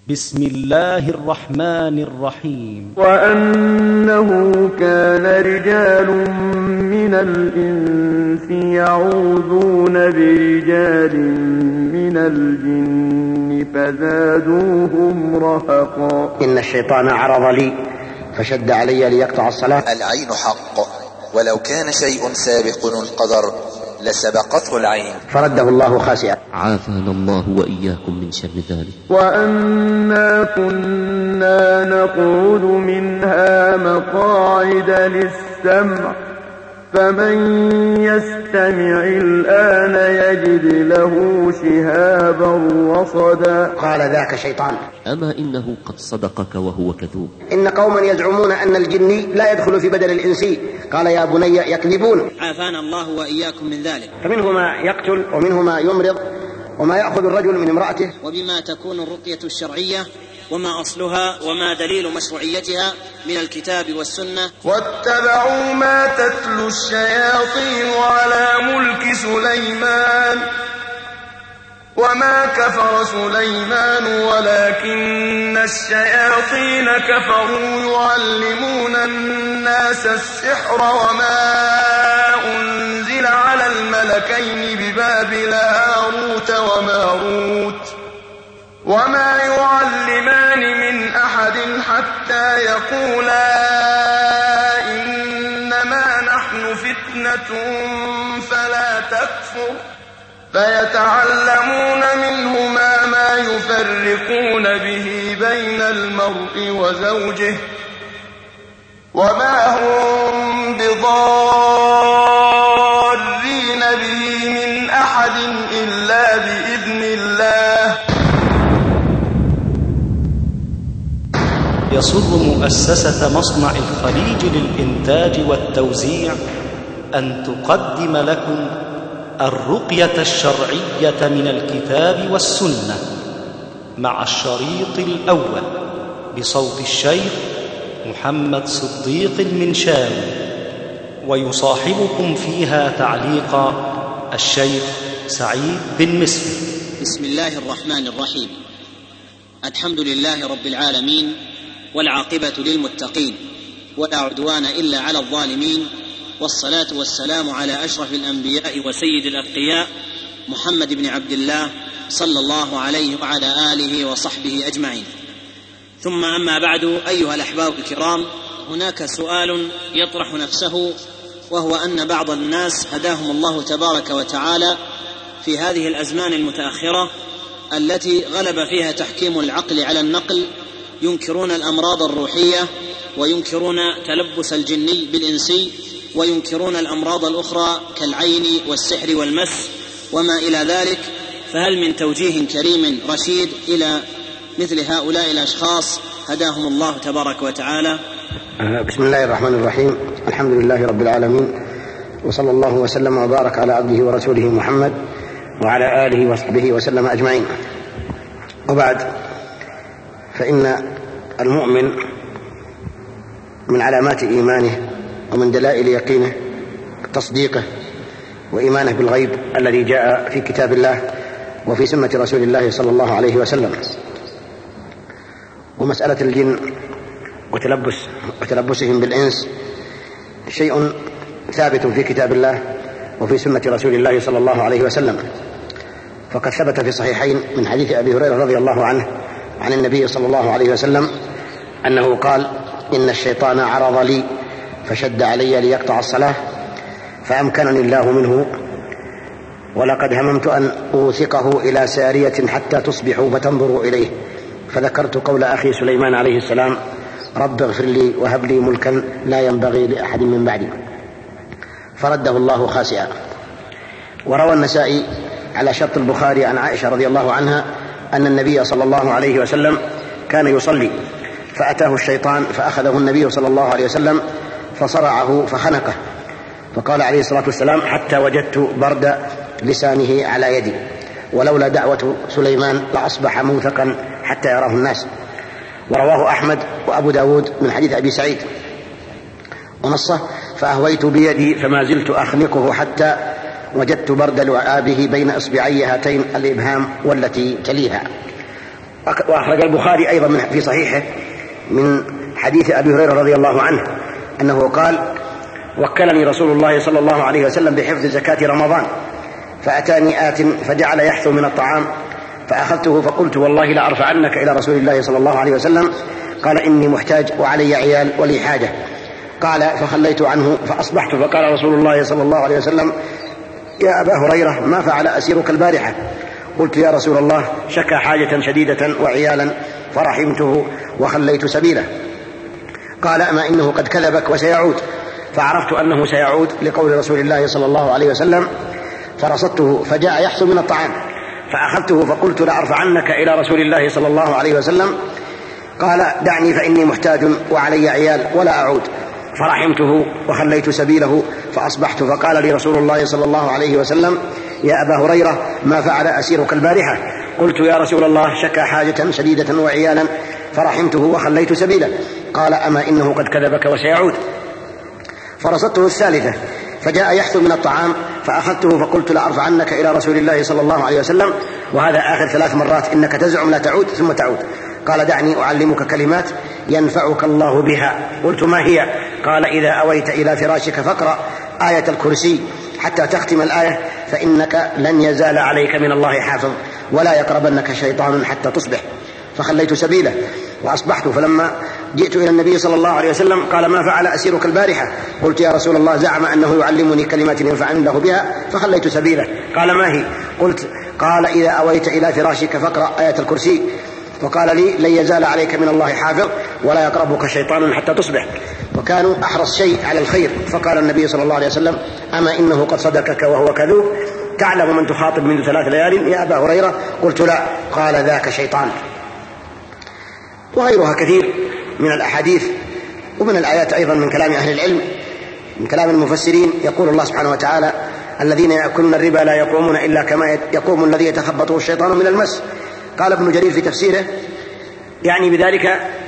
بسم الله الرحمن الرحيم. وأنه كان رجال من الإنس يعوذون برجال من الجن فزادوهم رهقا. إن الشيطان عرض لي فشد علي ليقطع الصلاة. العين حق ولو كان شيء سابق القدر لسبقته العين، فرده الله خاسئا. عافانا الله وإياكم من شر ذلك. وأنا كنا نقعد منها مقاعد للسمع فمن يستمع الآن يجد له شهابا رصدا. قال ذاك شيطان أما إنه قد صدقك وهو كذوب. إن قوما يزعمون أن الجني لا يدخل في بدن الإنسي. قال يا بني يكذبون. عافانا الله وإياكم من ذلك. فمنه ما يقتل ومنه ما يمرض وما يأخذ الرجل من امرأته. وبما تكون الرقية الشرعية وما أصلها وما دليل مشروعيتها من الكتاب والسنة. واتبعوا ما تتلو الشياطين على ملك سليمان وما كفر سليمان ولكن الشياطين كفروا يعلمون الناس السحر وما أنزل على الملكين ببابل هاروت وماروت وما يعلمان من أحد حتى يقولا إنما نحن فتنة فلا تكفر فيتعلمون منهما ما يفرقون به بين المرء وزوجه وما هم بضارين به من أحد إلا بإذن الله. يسر مؤسسة مصنع الخليج للإنتاج والتوزيع أن تقدم لكم الرقية الشرعية من الكتاب والسنة مع الشريط الأول بصوت الشيخ محمد صديق المنشاوي، ويصاحبكم فيها تعليق الشيخ سعيد بن مسلم. بسم الله الرحمن الرحيم. الحمد لله رب العالمين والعاقبة للمتقين ولا عدوان إلا على الظالمين، والصلاة والسلام على أشرف الأنبياء وسيد الأتقياء محمد بن عبد الله صلى الله عليه وعلى آله وصحبه أجمعين. ثم أما بعد، أيها الأحباب الكرام، هناك سؤال يطرح نفسه، وهو أن بعض الناس هداهم الله تبارك وتعالى في هذه الأزمان المتأخرة التي غلب فيها تحكيم العقل على النقل ينكرون الأمراض الروحية وينكرون تلبس الجني بالإنسي وينكرون الأمراض الأخرى كالعين والسحر والمس وما إلى ذلك. فهل من توجيه كريم رشيد إلى مثل هؤلاء الأشخاص هداهم الله تبارك وتعالى؟ بسم الله الرحمن الرحيم. الحمد لله رب العالمين، وصلى الله وسلم وبارك على عبده ورسوله محمد وعلى آله وصحبه وسلم أجمعين. وبعد، فإن المؤمن من علامات إيمانه ومن دلائل يقينه تصديقه وإيمانه بالغيب الذي جاء في كتاب الله وفي سنة رسول الله صلى الله عليه وسلم. ومسألة الجن وتلبسهم بالإنس شيء ثابت في كتاب الله وفي سنة رسول الله صلى الله عليه وسلم. فقد ثبت في الصحيحين من حديث أبي هريرة رضي الله عنه عن النبي صلى الله عليه وسلم أنه قال: إن الشيطان عرض لي فشد علي ليقطع الصلاة فأمكنني الله منه، ولقد هممت أن أوثقه إلى سارية حتى تصبحوا فتنظروا إليه، فذكرت قول أخي سليمان عليه السلام: رب اغفر لي وهب لي ملكا لا ينبغي لأحد من بعدي، فرده الله خاسئا. وروى النسائي على شرط البخاري عن عائشة رضي الله عنها أن النبي صلى الله عليه وسلم كان يصلي فأتاه الشيطان فأخذه النبي صلى الله عليه وسلم فصرعه فخنقه، فقال عليه الصلاة والسلام: حتى وجدت برد لسانه على يدي، ولولا دعوة سليمان لأصبح موثقا حتى يراه الناس. ورواه أحمد وأبو داود من حديث أبي سعيد ونصه: فأهويت بيدي فما زلت أخنقه حتى وجدت برد لعابه بين إصبعي هاتين الإبهام والتي تليها. وأخرج البخاري أيضا في صحيحه من حديث أبي هريرة رضي الله عنه أنه قال: وكلني رسول الله صلى الله عليه وسلم بحفظ زكاة رمضان، فأتاني آت فجعل يحثو من الطعام، فأخذته فقلت: والله لأرفعنك إلى رسول الله صلى الله عليه وسلم. قال: إني محتاج وعلي عيال ولي حاجة. قال: فخليت عنه فأصبحت فقال رسول الله صلى الله عليه وسلم: يا أبا هريرة، ما فعل أسيرك البارحة؟ قلت: يا رسول الله، شكى حاجة شديدة وعيالا فرحمته وخليت سبيله. قال: أما إنه قد كذبك وسيعود. فعرفت أنه سيعود لقول رسول الله صلى الله عليه وسلم، فرصدته فجاء يحثو من الطعام، فأخذته فقلت: لأرفعنك إلى رسول الله صلى الله عليه وسلم. قال: دعني فإني محتاج وعلي عيال ولا أعود. فرحمته وخليت سبيله، فأصبحت فقال لي رسول الله صلى الله عليه وسلم: يا أبا هريرة، ما فعل أسيرك البارحة؟ قلت: يا رسول الله، شكى حاجة شديدة وعيالا فرحمته وخليت سبيله. قال: أما إنه قد كذبك وسيعود. فرصدته الثالثة فجاء يحثو من الطعام، فأخذته فقلت: لأرفعنك إلى رسول الله صلى الله عليه وسلم. وهذا آخر 3 مرات، إنك تزعم لا تعود ثم تعود. قال: دعني أعلمك كلمات ينفعك الله بها. قلت: ما هي؟ قال: إذا أويت إلى فراشك فاقرأ آية الكرسي حتى تختم الآية، فإنك لن يزال عليك من الله حافظ، ولا يقربنك شيطان حتى تصبح. فخليت سبيله وأصبحت، فلما جئت إلى النبي صلى الله عليه وسلم قال: ما فعل أسيرك البارحة؟ قلت: يا رسول الله، زعم أنه يعلمني كلمات ينفعني الله بها، فخليت سبيله. قال: ما هي؟ قال: إذا أويت إلى فراشك فاقرأ آية الكرسي. وقال لي: لن يزال عليك من الله حافظ، ولا يقربك شيطان حتى تصبح. وكانوا أحرص شيء على الخير. فقال النبي صلى الله عليه وسلم: أما إنه قد صدقك وهو كذوب، تعلم من تخاطب منذ 3 ليال يا أبا هريرة؟ قلت: لا. قال: ذاك شيطان. وغيرها كثير من الأحاديث ومن الآيات أيضا من كلام أهل العلم، من كلام المفسرين. يقول الله سبحانه وتعالى: الذين يأكلون الربا لا يقومون إلا كما يقوم الذي يتخبطه الشيطان من المس. قال ابن جرير في تفسيره: يعني بذلك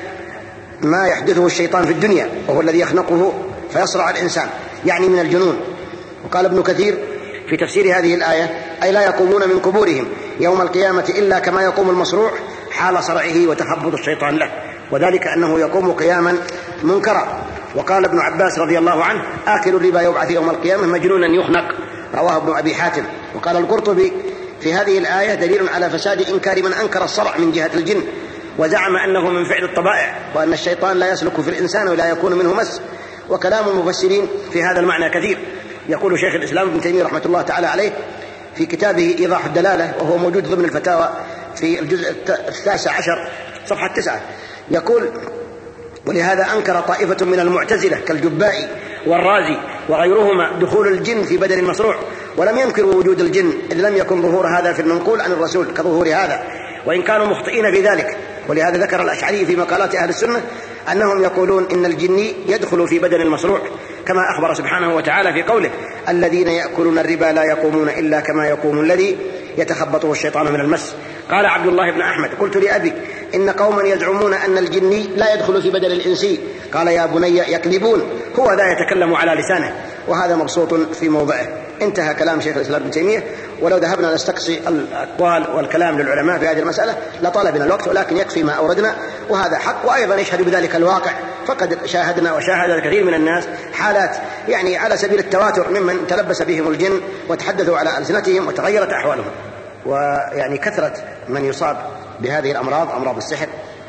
ما يحدثه الشيطان في الدنيا، وهو الذي يخنقه فيصرع الإنسان، يعني من الجنون. وقال ابن كثير في تفسير هذه الآية: أي لا يقومون من قبورهم يوم القيامة إلا كما يقوم المصروع حال صرعه وتخبط الشيطان له، وذلك أنه يقوم قياما منكرا. وقال ابن عباس رضي الله عنه: آكل الربا يبعث يوم القيامة مجنونا يخنق. رواه ابن أبي حاتم. وقال القرطبي في هذه الآية: دليل على فساد إنكار من أنكر الصرع من جهة الجن، وزعم أنه من فعل الطبائع، وأن الشيطان لا يسلك في الإنسان ولا يكون منه مس. وكلام المفسرين في هذا المعنى كثير. يقول شيخ الإسلام ابن تيمية رحمة الله تعالى عليه في كتابه إيضاح الدلالة، وهو موجود ضمن الفتاوى في الجزء 19 صفحة 9، يقول: ولهذا أنكر طائفة من المعتزلة كالجبائي والرازي وغيرهما دخول الجن في بدن المصروع، ولم ينكروا وجود الجن، إذ لم يكن ظهور هذا في المنقول عن الرسول كظهور هذا، وإن كانوا مخطئين في ذلك. ولهذا ذكر الأشعري في مقالات أهل السنة أنهم يقولون إن الجني يدخل في بدن المصروع، كما أخبر سبحانه وتعالى في قوله: الذين يأكلون الربا لا يقومون إلا كما يقوم الذي يتخبطه الشيطان من المس. قال عبد الله بن أحمد: قلت لأبي: إن قوما يزعمون أن الجني لا يدخل في بدن الإنسي. قال: يا بني يكذبون، هو ذا يتكلم على لسانه، وهذا مبسوط في موضعه. انتهى كلام شيخ الإسلام ابن تيمية. ولو ذهبنا نستقصي الأقوال والكلام للعلماء في هذه المسألة لطال بنا الوقت، ولكن يكفي ما أوردنا، وهذا حق. وأيضا يشهد بذلك الواقع، فقد شاهدنا وشاهد الكثير من الناس حالات يعني على سبيل التواتر ممن تلبس بهم الجن وتحدثوا على ألسنتهم وتغيرت أحوالهم. ويعني كثرة من يصاب بهذه الأمراض، أمراض السحر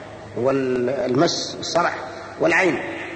والمس والصرع والعين،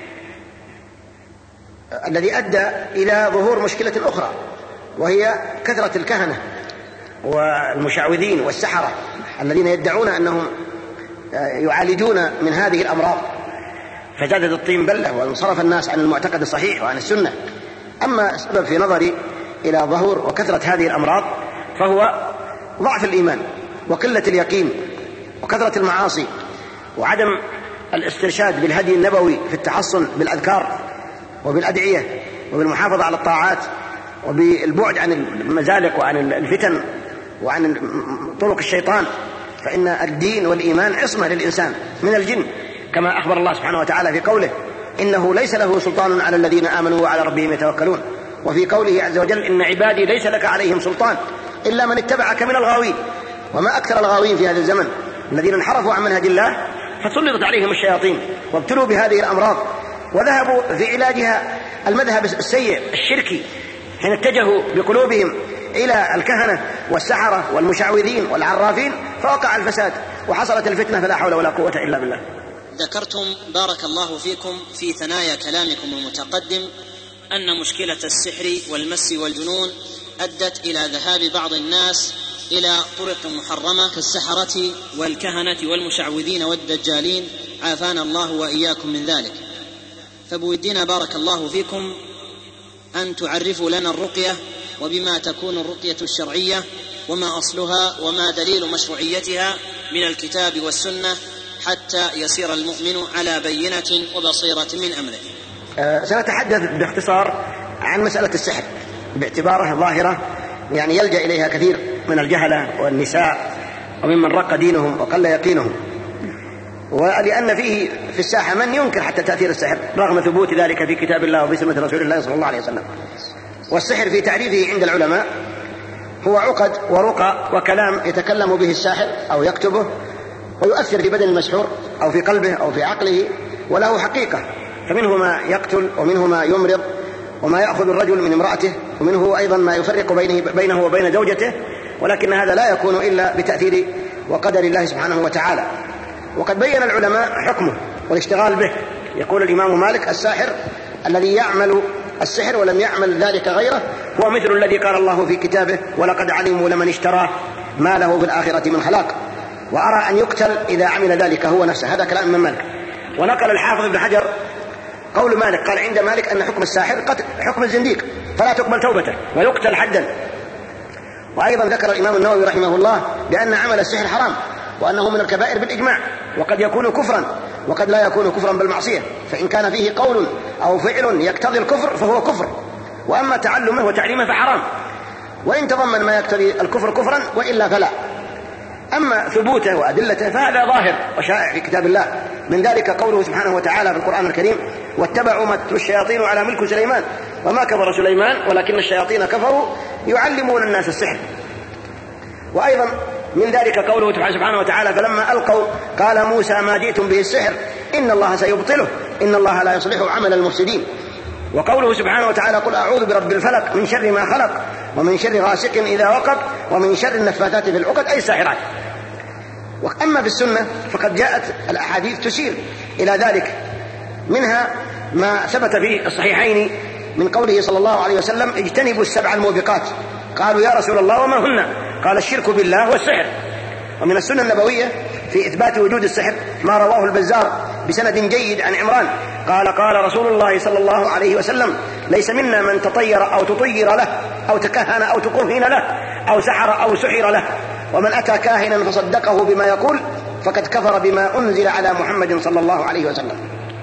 الذي أدى إلى ظهور مشكلة أخرى، وهي كثرة الكهنة والمشعوذين والسحرة الذين يدعون أنهم يعالجون من هذه الأمراض، فزادت الطين بلة وانصرف الناس عن المعتقد الصحيح وعن السنة. أما السبب في نظري إلى ظهور وكثرة هذه الأمراض فهو ضعف الإيمان وقلة اليقين وكثرة المعاصي وعدم الاسترشاد بالهدي النبوي في التحصن بالأذكار وبالأدعية وبالمحافظة على الطاعات وبالبعد عن المزالق وعن الفتن وعن طرق الشيطان. فإن الدين والإيمان عصمة للإنسان من الجن، كما أخبر الله سبحانه وتعالى في قوله: إنه ليس له سلطان على الذين آمنوا وعلى ربهم يتوكلون. وفي قوله عز وجل: إن عبادي ليس لك عليهم سلطان إلا من اتبعك من الغاوين. وما أكثر الغاوين في هذا الزمن، الذين انحرفوا عن منهج الله فسلطت عليهم الشياطين وابتلوا بهذه الأمراض، وذهبوا في علاجها المذهب السيء الشركي حين اتجهوا بقلوبهم إلى الكهنة والسحرة والمشعوذين والعرافين، فوقع الفساد وحصلت الفتنة، فلا حول ولا قوة إلا بالله. ذكرتم بارك الله فيكم في ثنايا كلامكم المتقدم أن مشكلة السحر والمس والجنون أدت إلى ذهاب بعض الناس إلى طرق محرمة كالسحرة والكهنة والمشعوذين والدجالين، عافانا الله وإياكم من ذلك. فبودنا بارك الله فيكم أن تعرفوا لنا الرقية وبما تكون الرقية الشرعية وما أصلها وما دليل مشروعيتها من الكتاب والسنة حتى يسير المؤمن على بينة وبصيرة من أمره. سنتحدث باختصار عن مسألة السحر باعتبارها ظاهرة يعني يلجأ إليها كثير من الجهلة والنساء وممن رق دينهم وقل يقينهم، ولأن فيه في الساحة من ينكر حتى تأثير السحر رغم ثبوت ذلك في كتاب الله وفي سنة رسول الله صلى الله عليه وسلم. والسحر في تعريفه عند العلماء هو عقد ورقى وكلام يتكلم به الساحر أو يكتبه ويؤثر في بدن المسحور أو في قلبه أو في عقله، وله حقيقة، فمنه ما يقتل ومنه ما يمرض وما يأخذ الرجل من امرأته، ومنه أيضا ما يفرق بينه وبين زوجته، ولكن هذا لا يكون إلا بتأثير وقدر الله سبحانه وتعالى. وقد بين العلماء حكمه والاشتغال به. يقول الإمام مالك: الساحر الذي يعمل السحر ولم يعمل ذلك غيره هو مثل الذي قال الله في كتابه: ولقد علموا لمن اشتراه ما له في الآخرة من خلاق، وأرى أن يقتل إذا عمل ذلك هو نفسه. هذا كلام من مالك. ونقل الحافظ ابن حجر قول مالك، قال عند مالك أن حكم الساحر قتل حكم الزنديق فلا تقبل توبته ويقتل حدا. وأيضا ذكر الإمام النووي رحمه الله بأن عمل السحر حرام وأنه من الكبائر بالإجماع، وقد يكون كفرا وقد لا يكون كفرا بالمعصية، فإن كان فيه قول أو فعل يقتضي الكفر فهو كفر، وأما تعلمه وتعليمه فحرام، وإن تضمن ما يقتضي الكفر كفرا وإلا فلا. أما ثبوته وأدلته فهذا ظاهر وشائع في كتاب الله، من ذلك قوله سبحانه وتعالى في القرآن الكريم: واتبعوا ما تتلو الشياطين على ملك سليمان وما كفر سليمان ولكن الشياطين كفروا يعلمون الناس السحر. وأيضا من ذلك قوله سبحانه وتعالى: فلما ألقوا قال موسى ما جئتم به السحر إن الله سيبطله إن الله لا يصلح عمل المفسدين. وقوله سبحانه وتعالى: قل أعوذ برب الفلق من شر ما خلق ومن شر غاسق إذا وقب ومن شر النفاثات في العقد، أي الساحرات. وأما في السنة فقد جاءت الأحاديث تشير إلى ذلك، منها ما ثبت في الصحيحين من قوله صلى الله عليه وسلم: اجتنبوا السبع الموبقات. قالوا: يا رسول الله وما هن؟ قال: الشرك بالله والسحر. ومن السنة النبوية في إثبات وجود السحر ما رواه البزار بسند جيد عن عمران قال: قال رسول الله صلى الله عليه وسلم: ليس منا من تطير أو تطير له أو تكهن أو تكهن له أو سحر أو سحر له، ومن أتى كاهنا فصدقه بما يقول فقد كفر بما أنزل على محمد صلى الله عليه وسلم.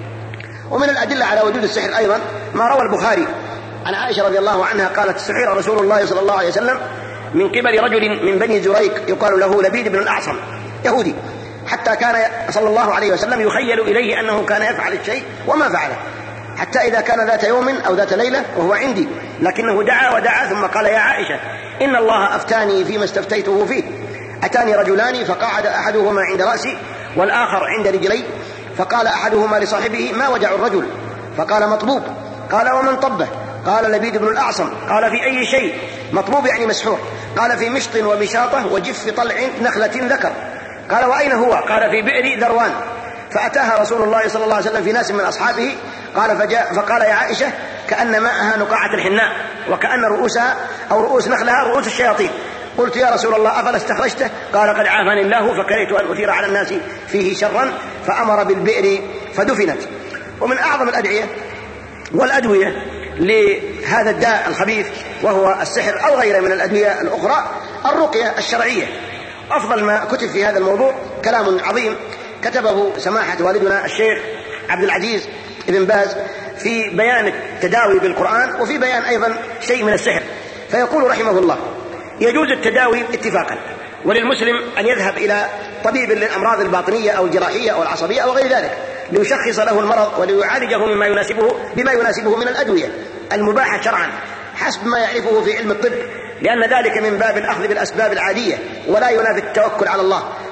ومن الأدلة على وجود السحر أيضا ما روى البخاري عن عائشة رضي الله عنها قالت: سحر رسول الله صلى الله عليه وسلم من قبل رجل من بني زريق يقال له لبيد بن الأعصم يهودي، حتى كان صلى الله عليه وسلم يخيل إليه أنه كان يفعل الشيء وما فعله، حتى إذا كان ذات يوم أو ذات ليلة وهو عندي لكنه دعا ودعا ثم قال: يا عائشة إن الله أفتاني فيما استفتيته فيه، أتاني رجلان فقعد أحدهما عند رأسي والآخر عند رجلي، فقال أحدهما لصاحبه: ما وجع الرجل؟ فقال: مطبوب. قال: ومن طبه؟ قال: لبيد بن الأعصم. قال: في أي شيء؟ مطبوب يعني مسحور. قال: في مشط ومشاطة وجف طلع نخلة ذكر. قال: وأين هو؟ قال: في بئر ذروان. فأتاها رسول الله صلى الله عليه وسلم في ناس من أصحابه، فقال: يا عائشة كأن ماءها نقاعة الحناء وكأن رؤوسها أو رؤوس نخلها رؤوس الشياطين. قلت: يا رسول الله أفلا استخرجته؟ قال: قد عافاني الله فكرهت أن أثير على الناس فيه شرا، فأمر بالبئر فدفنت. ومن أعظم الأدعية والأدوية لهذا الداء الخبيث وهو السحر أو غيره من الأدوية الأخرى الرقية الشرعية. أفضل ما كتب في هذا الموضوع كلام عظيم كتبه سماحة والدنا الشيخ عبد العزيز ابن باز في بيان التداوي بالقرآن وفي بيان أيضا شيء من السحر. فيقول رحمه الله: يجوز التداوي اتفاقا، وللمسلم أن يذهب إلى طبيب للأمراض الباطنية أو الجراحية أو العصبية أو غير ذلك ليشخص له المرض وليعالجه بما يناسبه من الأدوية المباحة شرعا حسب ما يعرفه في علم الطب، لأن ذلك من باب الأخذ بالأسباب العادية ولا ينافي التوكل على الله.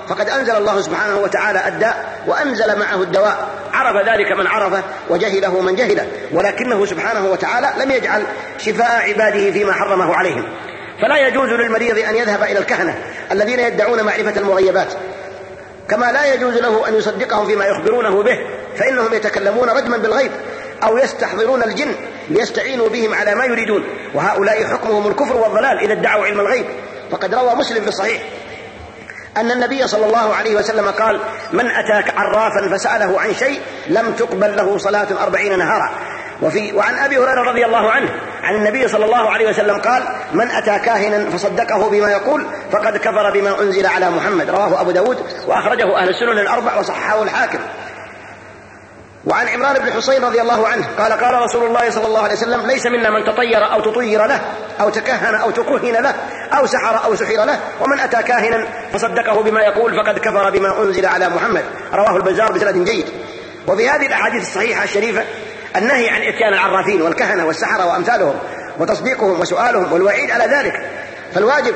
فقد أنزل الله سبحانه وتعالى الداء وأنزل معه الدواء، عرف ذلك من عرفه وجهله من جهله، ولكنه سبحانه وتعالى لم يجعل شفاء عباده فيما حرمه عليهم. فلا يجوز للمريض أن يذهب إلى الكهنة الذين يدعون معرفة المغيبات، كما لا يجوز له أن يصدقهم فيما يخبرونه به، فإنهم يتكلمون رجما بالغيب أو يستحضرون الجن ليستعينوا بهم على ما يريدون، وهؤلاء حكمهم الكفر والضلال إذا ادعوا علم الغيب. فقد روى مسلم في الصحيح أن النبي صلى الله عليه وسلم قال: من أتاك عرافا فسأله عن شيء لم تقبل له صلاة 40 نهارا. وعن أبي هريرة رضي الله عنه عن النبي صلى الله عليه وسلم قال: من أتى كاهنا فصدقه بما يقول فقد كفر بما أنزل على محمد. رواه أبو داود وأخرجه أهل السنن الأربع وصححه الحاكم. وعن عمران بن حسين رضي الله عنه قال: قال رسول الله صلى الله عليه وسلم: ليس منا من تطير أو تطير له أو تكهن أو تكهن له أو سحر أو سحر له، ومن أتى كاهنا فصدقه بما يقول فقد كفر بما أنزل على محمد. رواه البزار بسند جيد. وفي هذه الأحاديث الصحيحة الشريفة النهي عن إتيان العرافين والكهنة والسحرة وأمثالهم وتصديقهم وسؤالهم والوعيد على ذلك. فالواجب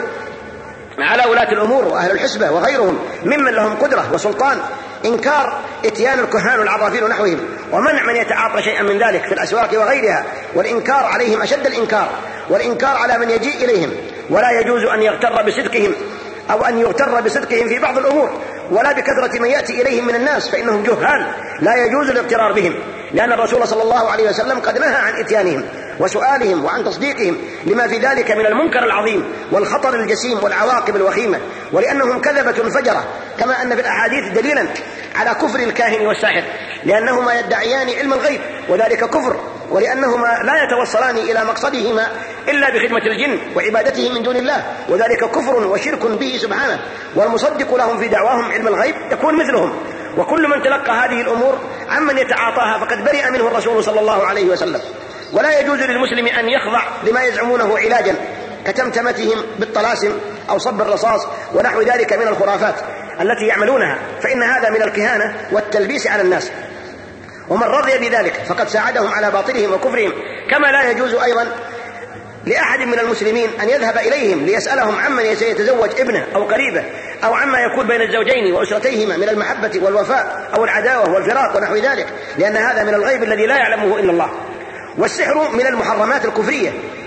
على ولاة الأمور وأهل الحسبة وغيرهم ممن لهم قدرة وسلطان إنكار إتيان الكهان والعرافين ونحوهم، ومنع من يتعاطى شيئا من ذلك في الأسواق وغيرها، والإنكار عليهم أشد الإنكار، والإنكار على من يجيء إليهم. ولا يجوز أن يغتر بصدقهم أو أن يغتر بصدقهم في بعض الأمور، ولا بكثرة من يأتي إليهم من الناس، فإنهم جهال لا يجوز الاغترار بهم، لأن الرسول صلى الله عليه وسلم قد نهى عن إتيانهم وسؤالهم وعن تصديقهم لما في ذلك من المنكر العظيم والخطر الجسيم والعواقب الوخيمة، ولأنهم كذبة فجرة، كما أن في الأحاديث دليلا على كفر الكاهن والساحر، لأنهما يدعيان علم الغيب وذلك كفر، ولأنهما لا يتوصلان إلى مقصدهما إلا بخدمة الجن وعبادته من دون الله، وذلك كفر وشرك به سبحانه. والمصدق لهم في دعواهم علم الغيب يكون مثلهم، وكل من تلقى هذه الأمور عمن يتعاطاها فقد برئ منه الرسول صلى الله عليه وسلم. ولا يجوز للمسلم أن يخضع لما يزعمونه علاجا كتمتمتهم بالطلاسم أو صب الرصاص ونحو ذلك من الخرافات التي يعملونها، فإن هذا من الكهانة والتلبيس على الناس، ومن رضي بذلك فقد ساعدهم على باطلهم وكفرهم. كما لا يجوز أيضا لأحد من المسلمين أن يذهب إليهم ليسألهم عمن سيتزوج ابنه أو قريبه، أو عما يكون بين الزوجين وأسرتيهما من المحبة والوفاء أو العداوة والفراق ونحو ذلك، لأن هذا من الغيب الذي لا يعلمه إلا الله. والسحر من المحرمات الكفرية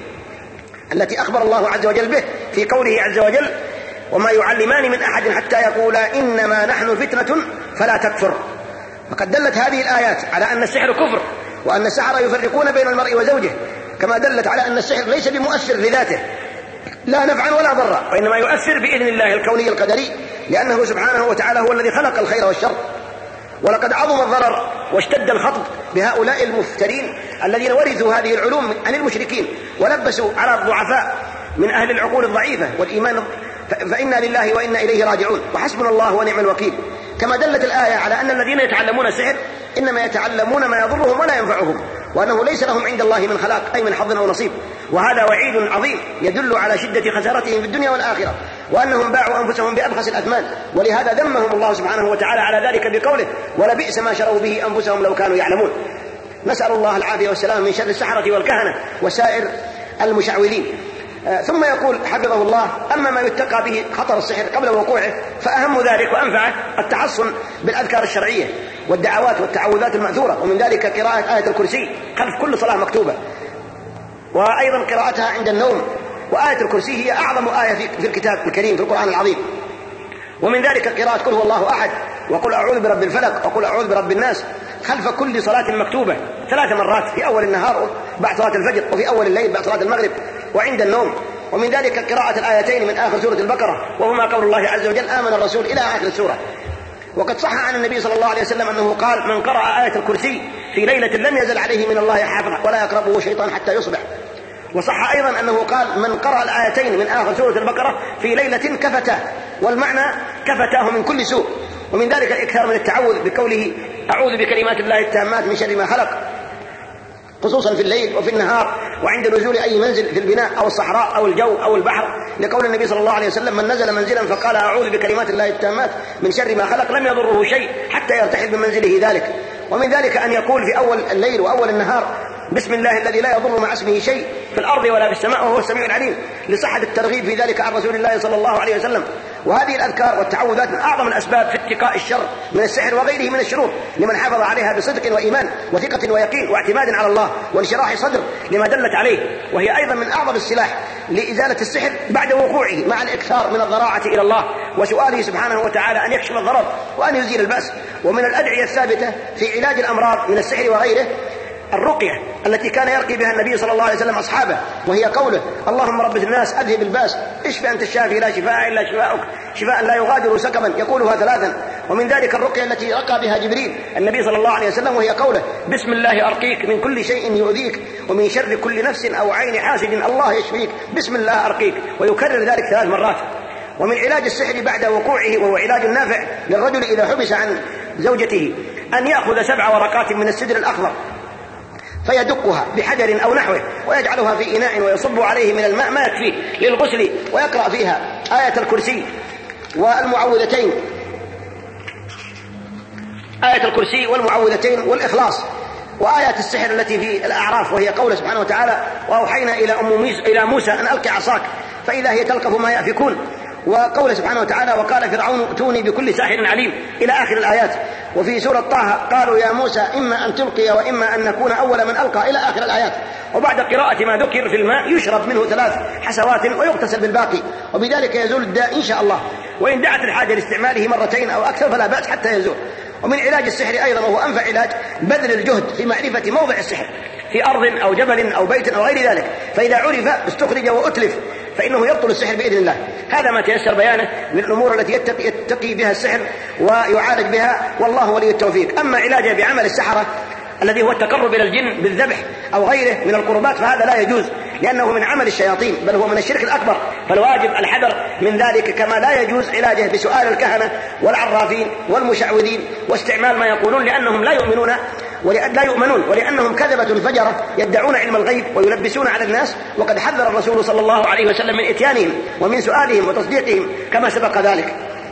التي أخبر الله عز وجل به في قوله عز وجل: وما يعلمان من أحد حتى يقولا إنما نحن فتنة فلا تكفر. فقد دلت هذه الآيات على أن السحر كفر، وأن السحرة يفرقون بين المرء وزوجه، كما دلت على أن السحر ليس بمؤثر لذاته لا نفعا ولا ضرا، وإنما يؤثر بإذن الله الكوني القدري، لأنه سبحانه وتعالى هو الذي خلق الخير والشر. ولقد عظم الضرر واشتد الخطب بهؤلاء المفترين الذين ورثوا هذه العلوم عن المشركين ولبسوا على الضعفاء من أهل العقول الضعيفة والإيمان، فإنا لله وإنا إليه راجعون، وحسبنا الله ونعم الوكيل. كما دلت الآية على أن الذين يتعلمون السحر إنما يتعلمون ما يضرهم ولا ينفعهم، وأنه ليس لهم عند الله من خلاق أي من حظ أو نصيب، وهذا وعيد عظيم يدل على شدة خسارتهم في الدنيا والآخرة، وأنهم باعوا أنفسهم بأبخس الأثمان. ولهذا ذمهم الله سبحانه وتعالى على ذلك بقوله: ولبئس ما شروا به أنفسهم لو كانوا يعلمون. نسأل الله العافية والسلام من شر السحرة والكهنة وسائر المشعوذين. ثم يقول حفظه الله: أما ما يتقى به خطر السحر قبل وقوعه فأهم ذلك وأنفعه التحصن بالأذكار الشرعية والدعوات والتعوذات المأثورة، ومن ذلك قراءة آية الكرسي خلف كل صلاة مكتوبة، وأيضا قراءتها عند النوم. وآية الكرسي هي أعظم آية في الكتاب الكريم في القرآن العظيم. ومن ذلك قراءة قل هو الله أحد، وقل أعوذ برب الفلق، وقل أعوذ برب الناس خلف كل صلاة مكتوبة 3 مرات، في أول النهار بعد صلاة الفجر، وفي أول الليل بعد صلاة المغرب، وعند النوم. ومن ذلك قراءة الآيتين من آخر سورة البقرة، وهما قول الله عز وجل: آمن الرسول إلى آخر السورة. وقد صح عن النبي صلى الله عليه وسلم أنه قال: من قرأ آية الكرسي في ليلة لم يزل عليه من الله حافظ ولا يقربه شيطان حتى يصبح. وصح أيضا أنه قال: من قرأ الآيتين من آخر سورة البقرة في ليلة كفتاه، والمعنى كفتاه من كل سوء. ومن ذلك الإكثار من التعوذ بقوله: أعوذ بكلمات الله التامات من شر ما خلق، خصوصا في الليل وفي النهار، وعند نزول أي منزل في البناء أو الصحراء أو الجو أو البحر، لقول النبي صلى الله عليه وسلم: من نزل منزلا فقال أعوذ بكلمات الله التامات من شر ما خلق لم يضره شيء حتى يرتحل من منزله ذلك. ومن ذلك أن يقول في أول الليل وأول النهار: بسم الله الذي لا يضر مع اسمه شيء في الأرض ولا في السماء وهو السميع العليم، لصحة الترغيب في ذلك عن رسول الله صلى الله عليه وسلم. وهذه الأذكار والتعوذات من أعظم الأسباب في اتقاء الشر من السحر وغيره من الشرور لمن حافظ عليها بصدق وإيمان وثقة ويقين واعتماد على الله وانشراح صدر لما دلت عليه، وهي أيضا من أعظم السلاح لإزالة السحر بعد وقوعه، مع الإكثار من الضراعة إلى الله وسؤاله سبحانه وتعالى أن يكشف الضرر وأن يزيل البأس. ومن الأدعية الثابتة في علاج الأمراض من السحر وغيره الرقية التي كان يرقي بها النبي صلى الله عليه وسلم أصحابه، وهي قوله: اللهم رب الناس أذهب الباس اشف أنت الشافي لا شفاء إلا شفاؤك شفاء لا يغادر سقما، يقولها 3. ومن ذلك الرقية التي رقى بها جبريل النبي صلى الله عليه وسلم، وهي قوله: بسم الله أرقيك من كل شيء يؤذيك ومن شر كل نفس أو عين حاسد الله يشفيك بسم الله أرقيك، ويكرر ذلك 3 مرات. ومن علاج السحر بعد وقوعه، وهو علاج نافع للرجل إذا حبس عن زوجته، أن يأخذ 7 ورقات من السدر الأخضر فيدقها بحجر أو نحوه ويجعلها في إناء ويصب عليه من الماء ما يكفيه للغسل، ويقرأ فيها آية الكرسي والمعوذتين، آية الكرسي والمعوذتين والإخلاص، وآيات السحر التي في الأعراف، وهي قوله سبحانه وتعالى: وأوحينا إلى موسى أن ألقي عصاك فإذا هي تلقف ما يأفكون، وقوله سبحانه وتعالى: وقال فرعون ائتوني بكل ساحر عليم، إلى آخر الآيات. وفي سورة طه قالوا يا موسى إما أن تلقي وإما أن نكون أول من ألقى، إلى آخر الآيات. وبعد قراءة ما ذكر في الماء يشرب منه 3 حسوات ويغتسل بالباقي، وبذلك يزول الداء إن شاء الله. وإن دعت الحاجة لاستعماله 2 مرتين أو أكثر فلا بأس حتى يزول. ومن علاج السحر أيضا، وهو أنفع علاج، بذل الجهد في معرفة موضع السحر في أرض أو جبل أو بيت أو غير ذلك، فإذا عرف استخرج وأتلف فإنه يبطل السحر بإذن الله. هذا ما تيسر بيانه من الأمور التي يتقي بها السحر ويعالج بها، والله ولي التوفيق. أما علاجه بعمل السحرة الذي هو التقرب إلى الجن بالذبح أو غيره من القربات فهذا لا يجوز، لأنه من عمل الشياطين، بل هو من الشرك الأكبر، فالواجب الحذر من ذلك. كما لا يجوز علاجه بسؤال الكهنة والعرافين والمشعوذين واستعمال ما يقولون، لأنهم لا يؤمنون ولأنهم كذبة فجرة يدعون علم الغيب ويلبسون على الناس، وقد حذر الرسول صلى الله عليه وسلم من إتيانهم ومن سؤالهم وتصديقهم كما سبق ذلك.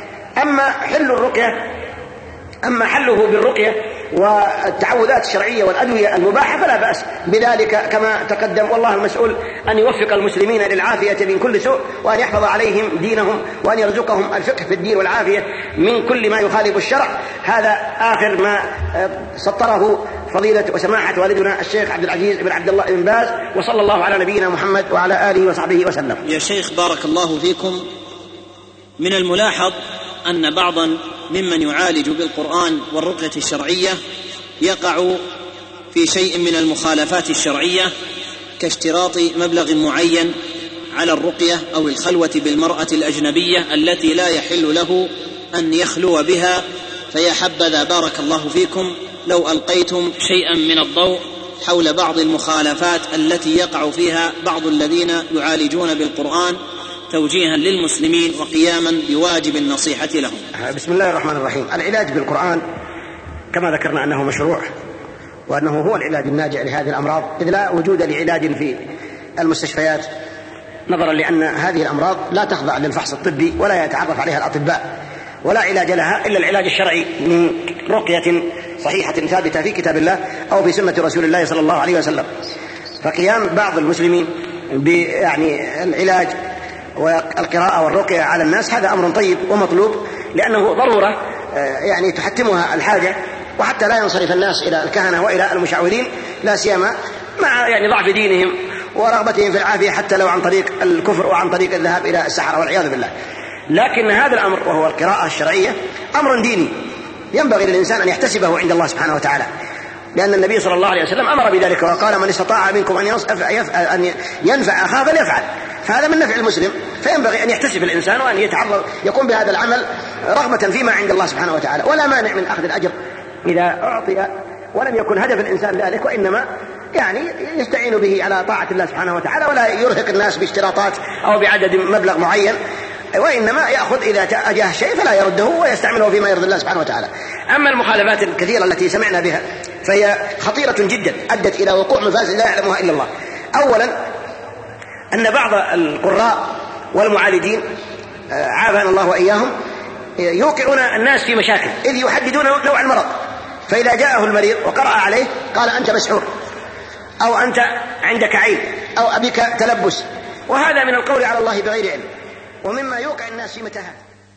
أما حله بالرقية والتعوذات الشرعية والأدوية المباحة فلا بأس بذلك كما تقدم، والله المسؤول أن يوفق المسلمين للعافية من كل سوء، وأن يحفظ عليهم دينهم، وأن يرزقهم الفقه في الدين والعافية من كل ما يخالف الشرع. هذا آخر ما سطره فضيلة وسماحة والدنا الشيخ عبد العزيز بن عبد الله بن باز، وصلى الله على نبينا محمد وعلى آله وصحبه وسلم. يا شيخ بارك الله فيكم، من الملاحظ أن بعضا ممن يعالج بالقرآن والرقية الشرعية يقع في شيء من المخالفات الشرعية، كاشتراط مبلغ معين على الرقية أو الخلوة بالمرأة الأجنبية التي لا يحل له أن يخلو بها. فيا حبذا بارك الله فيكم لو ألقيتم شيئا من الضوء حول بعض المخالفات التي يقع فيها بعض الذين يعالجون بالقرآن، توجيها للمسلمين وقياما بواجب النصيحة لهم. بسم الله الرحمن الرحيم. العلاج بالقرآن كما ذكرنا أنه مشروع، وأنه هو العلاج الناجع لهذه الأمراض، إذ لا وجود لعلاج في المستشفيات، نظرا لأن هذه الأمراض لا تخضع للفحص الطبي ولا يتعرف عليها الأطباء، ولا علاج لها إلا العلاج الشرعي من رقية صحيحة ثابتة في كتاب الله أو في سنة رسول الله صلى الله عليه وسلم. فقيام بعض المسلمين العلاج والقراءة والرقية على الناس هذا أمر طيب ومطلوب، لأنه ضرورة تحتمها الحاجة، وحتى لا ينصرف الناس إلى الكهنة وإلى المشعوذين، لا سيما مع ضعف دينهم ورغبتهم في العافية، حتى لو عن طريق الكفر وعن طريق الذهاب إلى السحرة والعياذ بالله. لكن هذا الأمر وهو القراءة الشرعية أمر ديني ينبغي للإنسان أن يحتسبه عند الله سبحانه وتعالى، لأن النبي صلى الله عليه وسلم أمر بذلك وقال: من استطاع منكم أن ينفع أخاه فليفعل. فهذا من نفع المسلم، فينبغي أن يحتسب الإنسان وأن يقوم بهذا العمل رغبة فيما عند الله سبحانه وتعالى، ولا مانع من أخذ الأجر إذا أعطي ولم يكن هدف الإنسان ذلك، وإنما يستعين به على طاعة الله سبحانه وتعالى، ولا يرهق الناس باشتراطات أو بعدد مبلغ معين، وإنما يأخذ إذا أجاه شيء فلا يرده ويستعمله فيما يرضي الله سبحانه وتعالى. أما المخالفات الكثيرة التي سمعنا بها فهي خطيرة جدا، أدت إلى وقوع مفاسد لا يعلمها إلا الله. أولا أن بعض القراء والمعالجين عافانا الله وإياهم يوقعون الناس في مشاكل، إذ يحددون نوع المرض، فإذا جاءه المريض وقرأ عليه قال: أنت مسحور، أو أنت عندك عين، أو أبيك تلبس، وهذا من القول على الله بغير علم، ومما يوقع الناس في متاهات.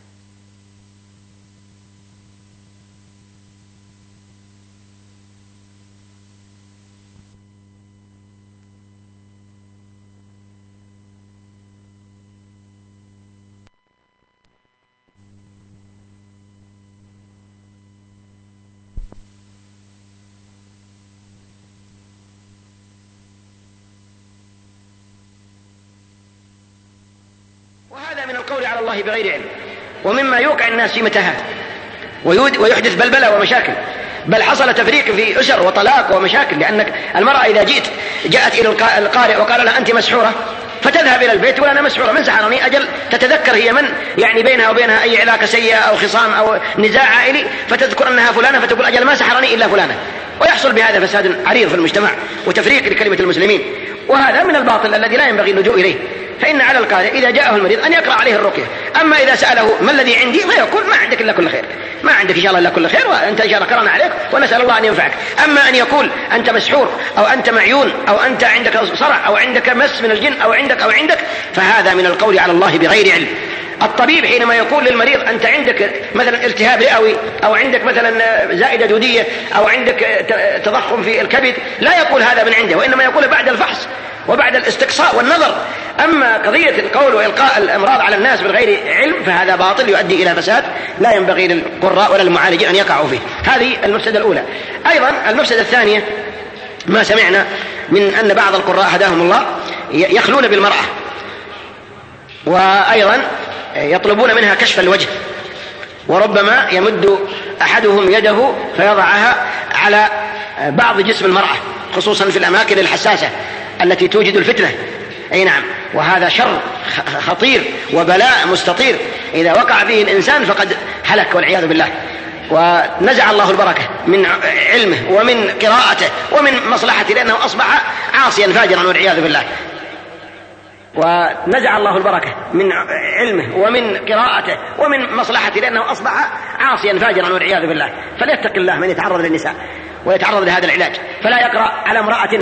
هذا من القول على الله بغير علم، ومما يوقع الناس في متاهات ويحدث بلبلة ومشاكل، بل حصل تفريق في أسر وطلاق ومشاكل، لأنك المرأة إذا جاءت إلى القارئ وقال لها أنت مسحورة فتذهب إلى البيت وأنا مسحورة، من سحرني؟ أجل تتذكر هي من يعني بينها وبينها أي علاقة سيئة أو خصام أو نزاع عائلي فتذكر أنها فلانة فتقول أجل ما سحرني إلا فلانة، ويحصل بهذا فساد عريض في المجتمع وتفريق لكلمة المسلمين، وهذا من الباطل الذي لا ينبغي اللجوء إليه. فإن على القارئ إذا جاءه المريض أن يقرأ عليه الرقية، أما إذا سأله ما الذي عندي فيقول ما عندك إلا كل خير، ما عندك إن شاء الله إلا كل خير، وأنت إن شاء الله قرأنا عليك ونسأل الله أن ينفعك. أما أن يقول أنت مسحور أو أنت معيون أو أنت عندك صرع أو عندك مس من الجن أو عندك فهذا من القول على الله بغير علم. الطبيب حينما يقول للمريض أنت عندك مثلا التهاب رئوي أو عندك مثلا زائدة دودية أو عندك تضخم في الكبد، لا يقول هذا من عنده، وإنما يقول بعد الفحص وبعد الاستقصاء والنظر. أما قضية القول وإلقاء الأمراض على الناس بغير علم فهذا باطل يؤدي إلى فساد لا ينبغي للقراء ولا المعالجين أن يقعوا فيه. هذه المفسدة الأولى. أيضا المفسدة الثانية ما سمعنا من أن بعض القراء هداهم الله يخلون بالمرأة، وأيضا يطلبون منها كشف الوجه، وربما يمد أحدهم يده فيضعها على بعض جسم المرأة خصوصا في الأماكن الحساسة التي توجد الفتنة. أي نعم، وهذا شر خطير وبلاء مستطير إذا وقع فيه الإنسان فقد هلك والعياذ بالله، ونزع الله البركة من علمه ومن قراءته ومن مصلحته لأنه أصبح عاصيا فاجرا والعياذ بالله. ونزع الله البركة من علمه ومن قراءته ومن مصلحته لأنه أصبح عاصيا فاجرا والعياذ بالله. فليتق الله من يتعرض للنساء ويتعرض لهذا العلاج، فلا يقرأ على امرأة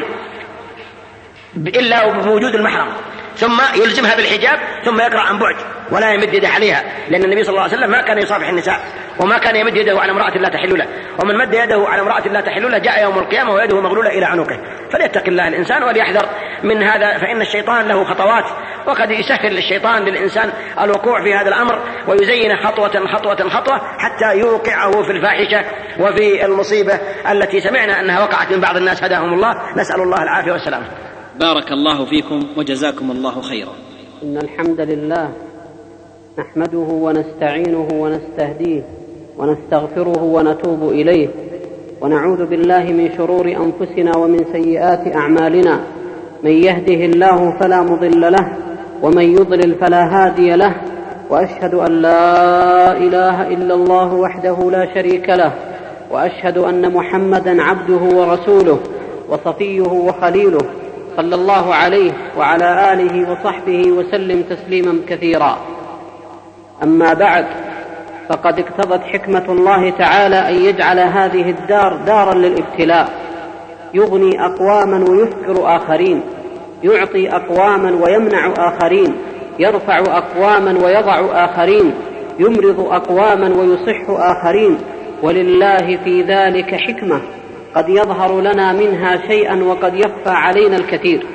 إلا بوجود المحرم، ثم يلزمها بالحجاب، ثم يقرأ عن بعد ولا يمد يده عليها، لأن النبي صلى الله عليه وسلم ما كان يصافح النساء وما كان يمد يده على امرأة لا تحل له، ومن مد يده على امرأة لا تحل له جاء يوم القيامة ويده مغلولة إلى عنقه. فليتق الله الإنسان وليحذر من هذا، فإن الشيطان له خطوات، وقد يسهل الشيطان للإنسان الوقوع في هذا الأمر ويزين خطوة حتى يوقعه في الفاحشة وفي المصيبة التي سمعنا أنها وقعت من بعض الناس هداهم الله، نسأل الله العافية والسلام. بارك الله فيكم وجزاكم الله خيرا. إن الحمد لله نحمده ونستعينه ونستهديه ونستغفره ونتوب إليه، ونعوذ بالله من شرور أنفسنا ومن سيئات أعمالنا، من يهده الله فلا مضل له ومن يضلل فلا هادي له، وأشهد أن لا إله إلا الله وحده لا شريك له، وأشهد أن محمدا عبده ورسوله وصفيه وخليله، صلى الله عليه وعلى آله وصحبه وسلم تسليما كثيرا. أما بعد، فقد اقتضت حكمة الله تعالى أن يجعل هذه الدار دارا للابتلاء، يغني أقواما ويفقر آخرين، يعطي أقواما ويمنع آخرين، يرفع أقواما ويضع آخرين، يمرض أقواما ويصح آخرين، ولله في ذلك حكمة قد يظهر لنا منها شيئا وقد يخفى علينا الكثير.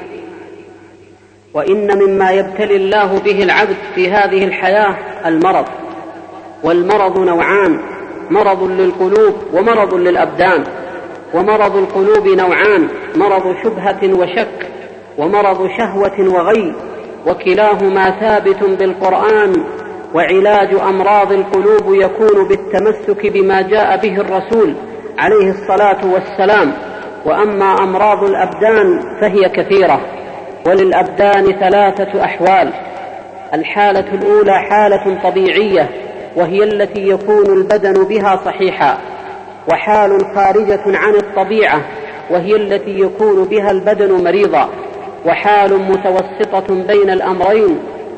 وإن مما يبتلي الله به العبد في هذه الحياة المرض، والمرض نوعان: مرض للقلوب ومرض للأبدان. ومرض القلوب نوعان: مرض شبهة وشك، ومرض شهوة وغي، وكلاهما ثابت بالقرآن. وعلاج أمراض القلوب يكون بالتمسك بما جاء به الرسول عليه الصلاة والسلام. وأما أمراض الأبدان فهي كثيرة، وللأبدان 3 أحوال: الحالة الأولى حالة طبيعية وهي التي يكون البدن بها صحيحا، وحال خارجة عن الطبيعة وهي التي يكون بها البدن مريضا، وحال متوسطة بين الأمرين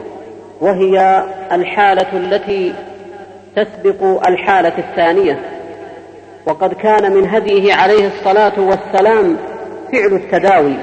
وهي الحالة التي تسبق الحالة الثانية. وقد كان من هديه عليه الصلاة والسلام فعل التداوي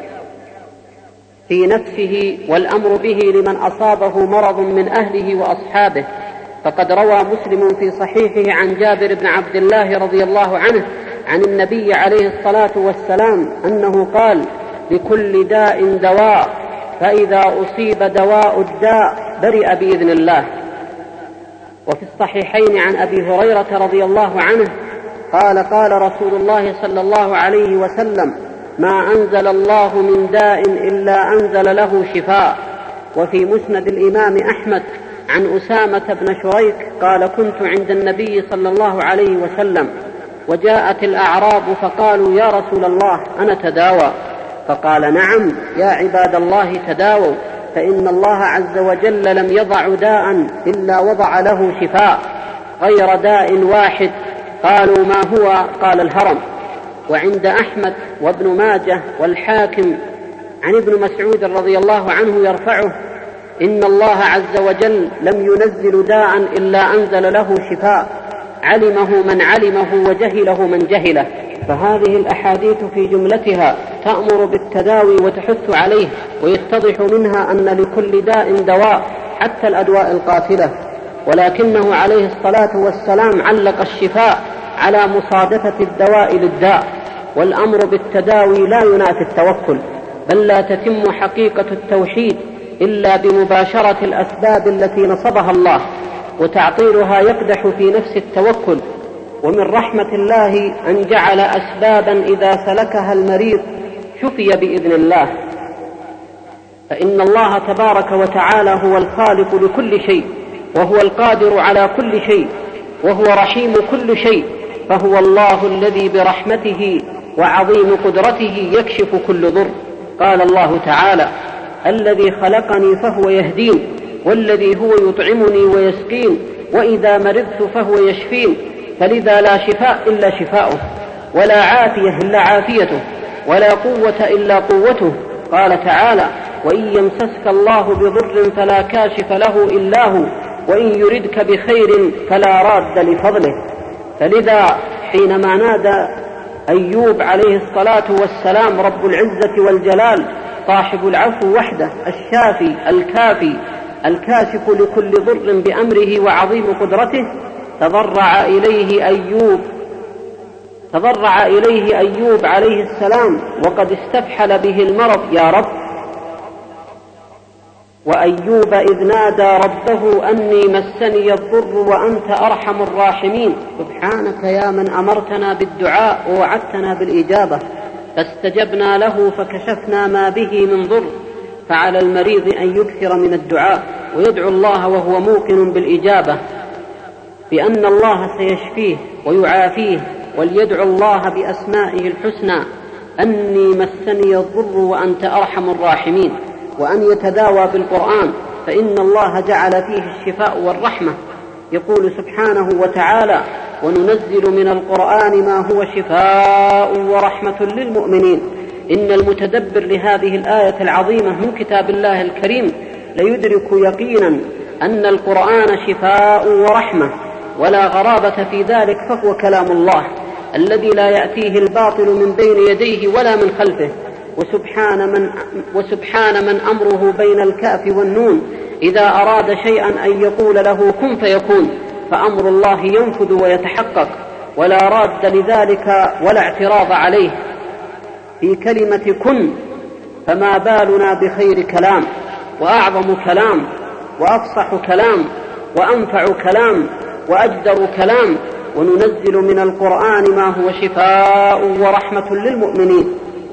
في نفسه والأمر به لمن أصابه مرض من أهله وأصحابه. فقد روى مسلم في صحيحه عن جابر بن عبد الله رضي الله عنه عن النبي عليه الصلاة والسلام أنه قال: لكل داء دواء، فإذا أصيب دواء الداء برئ بإذن الله. وفي الصحيحين عن أبي هريرة رضي الله عنه قال: قال رسول الله صلى الله عليه وسلم: ما أنزل الله من داء إلا أنزل له شفاء، وفي مسند الإمام أحمد عن أسامة بن شريك قال: كنت عند النبي صلى الله عليه وسلم وجاءت الأعراب فقالوا: يا رسول الله أنا تداوى. فقال: نعم يا عباد الله تداووا، فإن الله عز وجل لم يضع داء إلا وضع له شفاء غير داء واحد. قالوا: ما هو؟ قال: الهرم. وعند أحمد وابن ماجه والحاكم عن ابن مسعود رضي الله عنه يرفعه: إن الله عز وجل لم ينزل داء إلا أنزل له شفاء، علمه من علمه وجهله من جهله. فهذه الأحاديث في جملتها تأمر بالتداوي وتحث عليه، ويتضح منها أن لكل داء دواء حتى الأدواء القاتلة، ولكنه عليه الصلاة والسلام علق الشفاء على مصادفة الدواء للداء. والأمر بالتداوي لا ينافي التوكل، بل لا تتم حقيقة التوحيد إلا بمباشرة الأسباب التي نصبها الله، وتعطيلها يقدح في نفس التوكل. ومن رحمة الله أن جعل أسبابا إذا سلكها المريض شفي بإذن الله، فإن الله تبارك وتعالى هو الخالق لكل شيء، وهو القادر على كل شيء، وهو رحيم كل شيء، فهو الله الذي برحمته وعظيم قدرته يكشف كل ضر. قال الله تعالى: الذي خلقني فهو يهدين، والذي هو يطعمني ويسقين، وإذا مرضت فهو يشفين، فلذا لا شفاء إلا شفاؤه، ولا عافية إلا عافيته، ولا قوة إلا قوته. قال تعالى: وإن يمسسك الله بضر فلا كاشف له إلا هو، وإن يردك بخير فلا راد لفضله. فلذا حينما نادى أيوب عليه الصلاة والسلام رب العزة والجلال صاحب العفو وحده الشافي الكافي الكاشف لكل ضر بأمره وعظيم قدرته، تضرع إليه أيوب عليه السلام وقد استفحل به المرض: يا رب. وأيوب إذ نادى ربه أني مسني الضر وأنت أرحم الراحمين، سبحانك يا من أمرتنا بالدعاء ووعدتنا بالإجابة، فاستجبنا له فكشفنا ما به من ضر. فعلى المريض أن يكثر من الدعاء ويدعو الله وهو موقن بالإجابة بأن الله سيشفيه ويعافيه، وليدعو الله بأسمائه الحسنى: أني مسني الضر وأنت أرحم الراحمين. وأن يتداوى بالقرآن، فإن الله جعل فيه الشفاء والرحمة. يقول سبحانه وتعالى: وننزل من القرآن ما هو شفاء ورحمة للمؤمنين. إن المتدبر لهذه الآية العظيمة من كتاب الله الكريم ليدرك يقينا أن القرآن شفاء ورحمة، ولا غرابة في ذلك، فهو كلام الله الذي لا يأتيه الباطل من بين يديه ولا من خلفه. وسبحان من أمره بين الكاف والنون، إذا أراد شيئا أن يقول له كن فيكون، فأمر الله ينفذ ويتحقق، ولا راد لذلك ولا اعتراض عليه. في كلمة كن فما بالنا بخير كلام، وأعظم كلام، وأفصح كلام، وأنفع كلام، وأجدر كلام. وننزل من القرآن ما هو شفاء ورحمة للمؤمنين.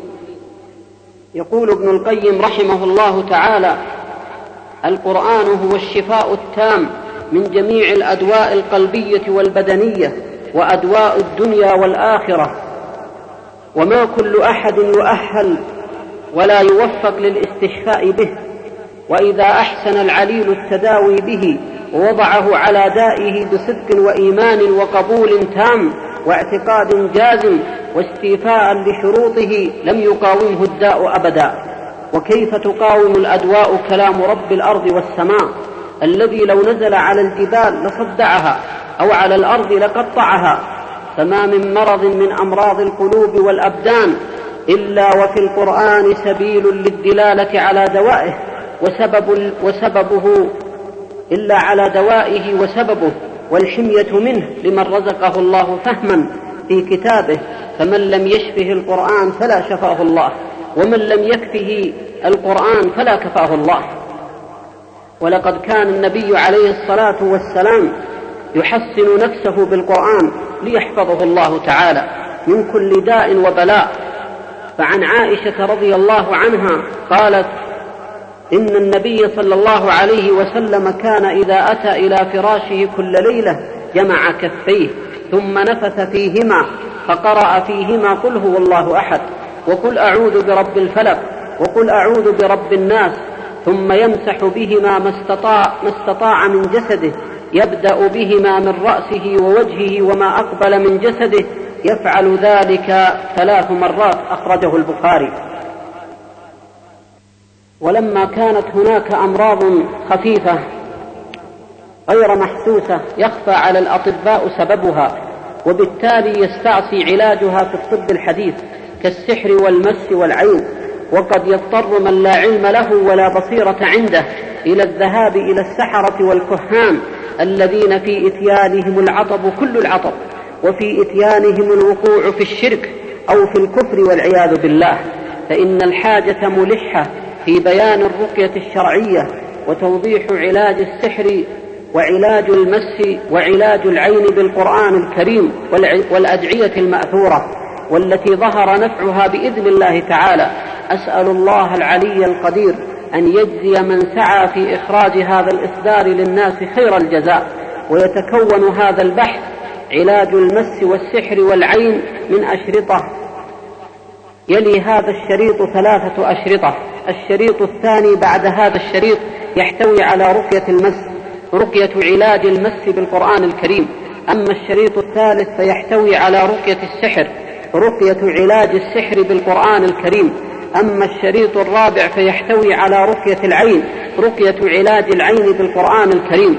يقول ابن القيم رحمه الله تعالى: القرآن هو الشفاء التام من جميع الأدواء القلبية والبدنية وأدواء الدنيا والآخرة، وما كل أحد يؤهل ولا يوفق للاستشفاء به. وإذا أحسن العليل التداوي به ووضعه على دائه بصدق وإيمان وقبول تام واعتقاد جازم واستيفاء لشروطه لم يقاومه الداء أبدا. وكيف تقاوم الأدواء كلام رب الأرض والسماء الذي لو نزل على الجبال لصدعها أو على الأرض لقطعها؟ فما من مرض من أمراض القلوب والأبدان إلا وفي القرآن سبيل للدلالة على دوائه وسببه إلا على دوائه وسببه والحمية منه لمن رزقه الله فهما في كتابه. فمن لم يشفه القرآن فلا شفاه الله، ومن لم يكفه القرآن فلا كفاه الله. ولقد كان النبي عليه الصلاة والسلام يحسن نفسه بالقرآن ليحفظه الله تعالى من كل داء وبلاء. فعن عائشة رضي الله عنها قالت: إن النبي صلى الله عليه وسلم كان إذا أتى إلى فراشه كل ليلة جمع كفيه ثم نفث فيهما فقرأ فيهما قل هو الله أحد وقل أعوذ برب الفلق وقل أعوذ برب الناس، ثم يمسح بهما ما استطاع من جسده، يبدأ بهما من رأسه ووجهه وما أقبل من جسده، يفعل ذلك 3 مرات. أخرجه البخاري. ولما كانت هناك أمراض خفيفة غير محسوسة يخفى على الأطباء سببها وبالتالي يستعصي علاجها في الطب الحديث كالسحر والمس والعين، وقد يضطر من لا علم له ولا بصيرة عنده إلى الذهاب إلى السحرة والكهان الذين في إتيانهم العطب كل العطب، وفي إتيانهم الوقوع في الشرك أو في الكفر والعياذ بالله. فإن الحاجة ملحة في بيان الرقية الشرعية وتوضيح علاج السحر وعلاج المس وعلاج العين بالقرآن الكريم والأدعية المأثورة والتي ظهر نفعها بإذن الله تعالى. أسأل الله العلي القدير أن يجزي من سعى في إخراج هذا الإصدار للناس خير الجزاء. ويتكون هذا البحث علاج المس والسحر والعين من أشرطة، يلي هذا الشريط 3 أشرطة. الشريط الثاني بعد هذا الشريط يحتوي على رقية المس، رقية علاج المس بالقرآن الكريم. أما الشريط الثالث فيحتوي على رقية السحر، رقية علاج السحر بالقرآن الكريم. أما الشريط الرابع فيحتوي على رقية العين، رقية علاج العين بالقرآن الكريم.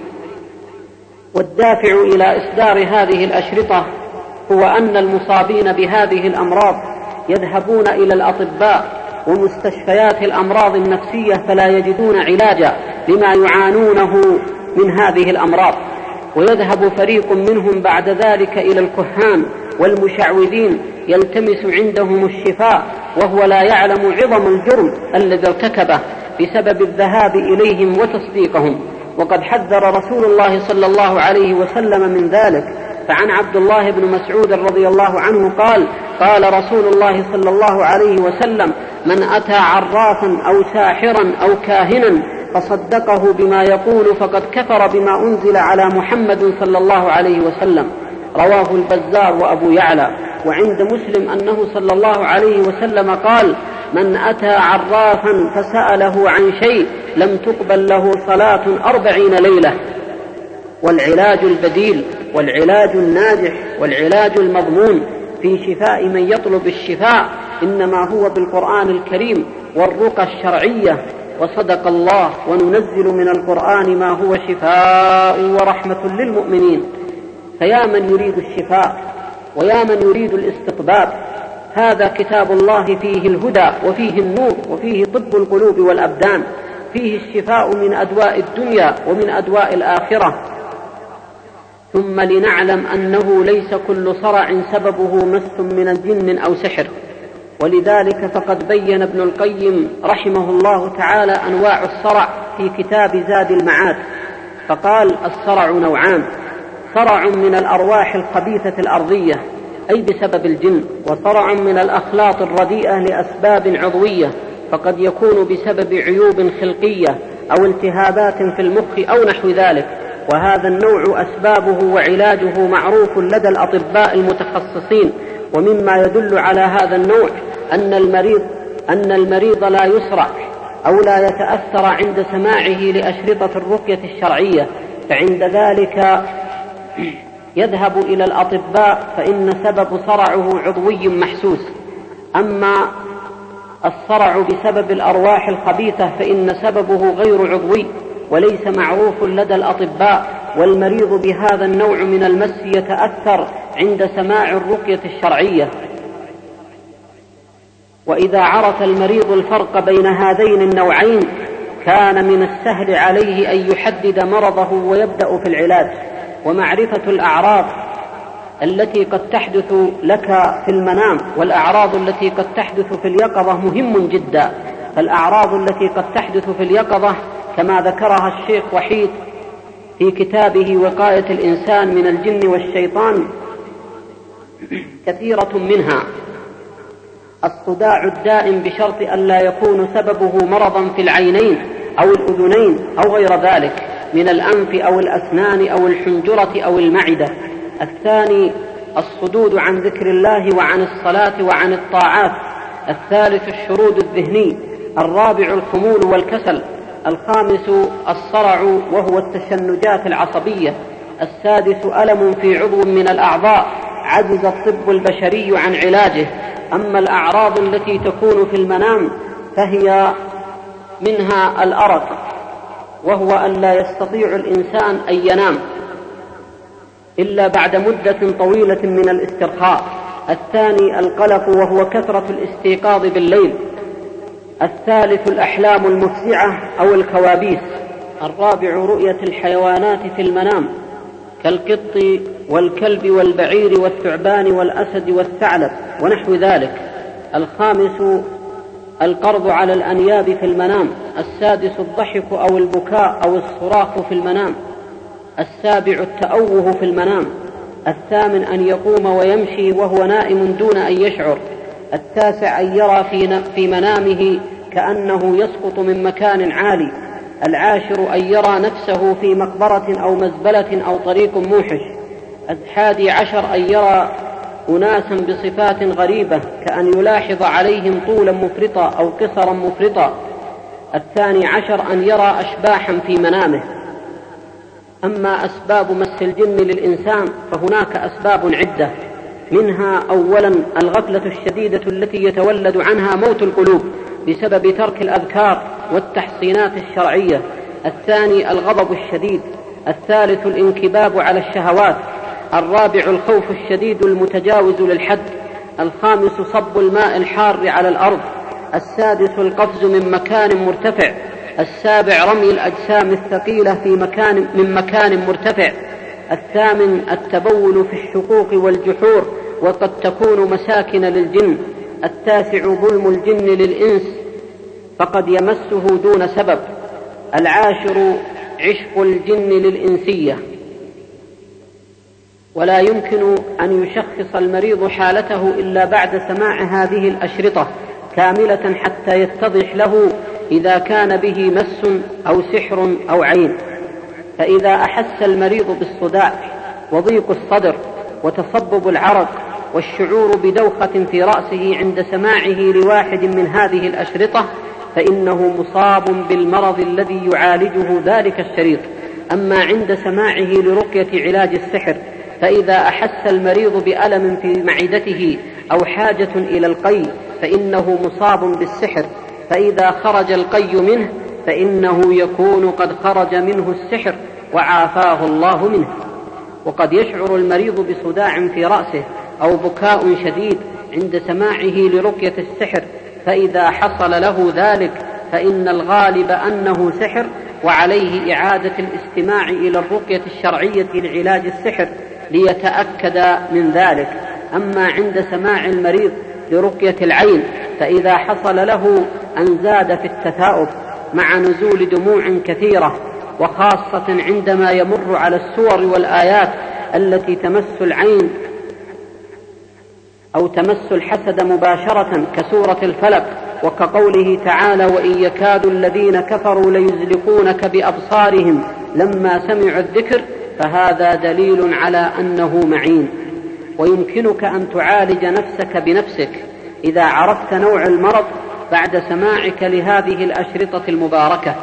والدافع إلى إصدار هذه الأشرطة هو أن المصابين بهذه الأمراض يذهبون إلى الأطباء ومستشفيات الأمراض النفسية فلا يجدون علاجا لما يعانونه من هذه الأمراض، ويذهب فريق منهم بعد ذلك إلى الكهان والمشعوذين يلتمس عندهم الشفاء وهو لا يعلم عظم الجرم الذي ارتكبه بسبب الذهاب إليهم وتصديقهم. وقد حذر رسول الله صلى الله عليه وسلم من ذلك. فعن عبد الله بن مسعود رضي الله عنه قال: قال رسول الله صلى الله عليه وسلم: من أتى عرافا أو ساحرا أو كاهنا فصدقه بما يقول فقد كفر بما أنزل على محمد صلى الله عليه وسلم. رواه البزار وأبو يعلى. وعند مسلم أنه صلى الله عليه وسلم قال: من أتى عرافا فسأله عن شيء لم تقبل له صلاة 40 ليلة. والعلاج البديل والعلاج الناجح والعلاج المضمون في شفاء من يطلب الشفاء إنما هو بالقرآن الكريم والرقى الشرعية. وصدق الله: وننزل من القرآن ما هو شفاء ورحمة للمؤمنين. فيا من يريد الشفاء ويا من يريد الاستقباب، هذا كتاب الله فيه الهدى وفيه النور وفيه طب القلوب والأبدان، فيه الشفاء من أدواء الدنيا ومن أدواء الآخرة. ثم لنعلم أنه ليس كل صرع سببه مس من الجن أو سحر، ولذلك فقد بين ابن القيم رحمه الله تعالى أنواع الصرع في كتاب زاد المعاد، فقال: الصرع نوعان: صرع من الأرواح الخبيثة الأرضية أي بسبب الجن، وصرع من الأخلاط الرديئة لأسباب عضوية، فقد يكون بسبب عيوب خلقية أو التهابات في المخ أو نحو ذلك. وهذا النوع أسبابه وعلاجه معروف لدى الأطباء المتخصصين. ومما يدل على هذا النوع أن المريض لا يسرع أو لا يتأثر عند سماعه لأشرطة الرقية الشرعية، فعند ذلك يذهب إلى الأطباء فإن سبب صرعه عضوي محسوس. أما الصرع بسبب الأرواح الخبيثة فإن سببه غير عضوي وليس معروف لدى الأطباء، والمريض بهذا النوع من المس يتأثر عند سماع الرقية الشرعية. وإذا عرف المريض الفرق بين هذين النوعين كان من السهل عليه أن يحدد مرضه ويبدأ في العلاج. ومعرفة الأعراض التي قد تحدث لك في المنام والأعراض التي قد تحدث في اليقظة مهم جدا. فالأعراض التي قد تحدث في اليقظة كما ذكرها الشيخ وحيد في كتابه وقاية الإنسان من الجن والشيطان كثيرة منها. الصداع الدائم بشرط أن لا يكون سببه مرضا في العينين أو الأذنين أو غير ذلك من الأنف أو الأسنان أو الحنجرة أو المعدة. الثاني الصدود عن ذكر الله وعن الصلاة وعن الطاعات. الثالث الشرود الذهني. الرابع الخمول والكسل. الخامس الصرع وهو التشنجات العصبية. السادس ألم في عضو من الأعضاء عجز الطب البشري عن علاجه. أما الأعراض التي تكون في المنام فهي منها الأرق، وهو أن لا يستطيع الإنسان أن ينام إلا بعد مدة طويلة من الاسترخاء. الثاني القلق وهو كثرة الاستيقاظ بالليل. الثالث الأحلام المفزعة أو الكوابيس. الرابع رؤية الحيوانات في المنام كالقط والكلب والبعير والثعبان والأسد والثعلب ونحو ذلك. الخامس القرض على الأنياب في المنام. السادس الضحك أو البكاء أو الصراخ في المنام. السابع التأوه في المنام. الثامن أن يقوم ويمشي وهو نائم دون أن يشعر. التاسع أن يرى في منامه كأنه يسقط من مكان عالي. العاشر أن يرى نفسه في مقبرة أو مزبلة أو طريق موحش. 11 أن يرى أناسا بصفات غريبة كأن يلاحظ عليهم طولا مفرطا أو قصرا مفرطا. 12 أن يرى أشباحا في منامه. أما أسباب مس الجن للإنسان فهناك أسباب عدة، منها أولا الغفلة الشديدة التي يتولد عنها موت القلوب بسبب ترك الأذكار والتحصينات الشرعية. الثاني الغضب الشديد. الثالث الانكباب على الشهوات. الرابع الخوف الشديد المتجاوز للحد. الخامس صب الماء الحار على الأرض. السادس القفز من مكان مرتفع. السابع رمي الأجسام الثقيلة من مكان مرتفع. الثامن التبول في الشقوق والجحور وقد تكون مساكن للجن. التاسع ظلم الجن للإنس فقد يمسه دون سبب. العاشر عشق الجن للإنسية. ولا يمكن أن يشخص المريض حالته إلا بعد سماع هذه الأشرطة كاملة حتى يتضح له إذا كان به مس أو سحر أو عين. فإذا أحس المريض بالصداع وضيق الصدر وتصبب العرق والشعور بدوخة في رأسه عند سماعه لواحد من هذه الأشرطة فإنه مصاب بالمرض الذي يعالجه ذلك الشريط. أما عند سماعه لرقية علاج السحر فإذا أحس المريض بألم في معدته أو حاجة إلى القي فإنه مصاب بالسحر. فإذا خرج القي منه فإنه يكون قد خرج منه السحر وعافاه الله منه. وقد يشعر المريض بصداع في رأسه أو بكاء شديد عند سماعه لرقية السحر، فإذا حصل له ذلك فإن الغالب أنه سحر وعليه إعادة الاستماع إلى الرقية الشرعية لعلاج السحر ليتأكد من ذلك. أما عند سماع المريض لرقية العين فإذا حصل له أن زاد في التثاؤب مع نزول دموع كثيرة، وخاصة عندما يمر على السور والآيات التي تمس العين أو تمس الحسد مباشرة كسورة الفلق وكقوله تعالى وإن يكاد الذين كفروا ليزلقونك بأبصارهم لما سمعوا الذكر، فهذا دليل على أنه معين. ويمكنك أن تعالج نفسك بنفسك إذا عرفت نوع المرض بعد سماعك لهذه الأشرطة المباركة.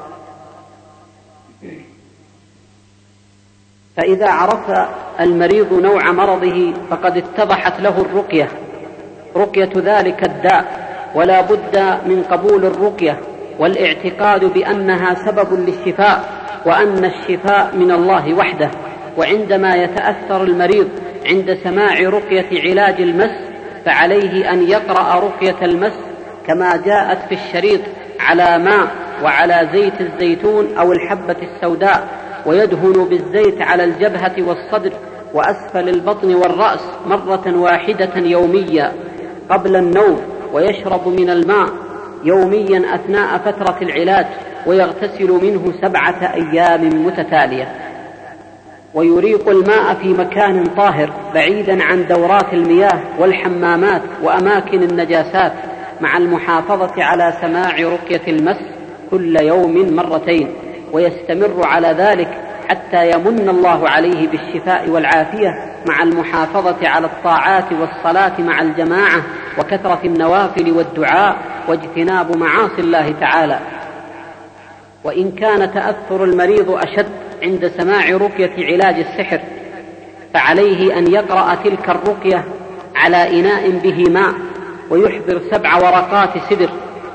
فإذا عرف المريض نوع مرضه فقد اتضحت له رقية ذلك الداء، ولا بد من قبول الرقية والاعتقاد بأنها سبب للشفاء وأن الشفاء من الله وحده. وعندما يتأثر المريض عند سماع رقية علاج المس فعليه أن يقرأ رقية المس كما جاءت في الشريط على ماء وعلى زيت الزيتون أو الحبة السوداء، ويدهن بالزيت على الجبهة والصدر وأسفل البطن والرأس مرة واحدة يوميا قبل النوم، ويشرب من الماء يوميا أثناء فترة العلاج، ويغتسل منه 7 أيام متتالية. ويريق الماء في مكان طاهر بعيدا عن دورات المياه والحمامات وأماكن النجاسات، مع المحافظة على سماع رقية المس كل يوم مرتين، ويستمر على ذلك حتى يمن الله عليه بالشفاء والعافية، مع المحافظة على الطاعات والصلاة مع الجماعة وكثرة النوافل والدعاء واجتناب معاصي الله تعالى. وإن كان تأثر المريض أشد عند سماع رقية علاج السحر، فعليه أن يقرأ تلك الرقية على إناء به ماء، ويحضر 7 ورقات سدر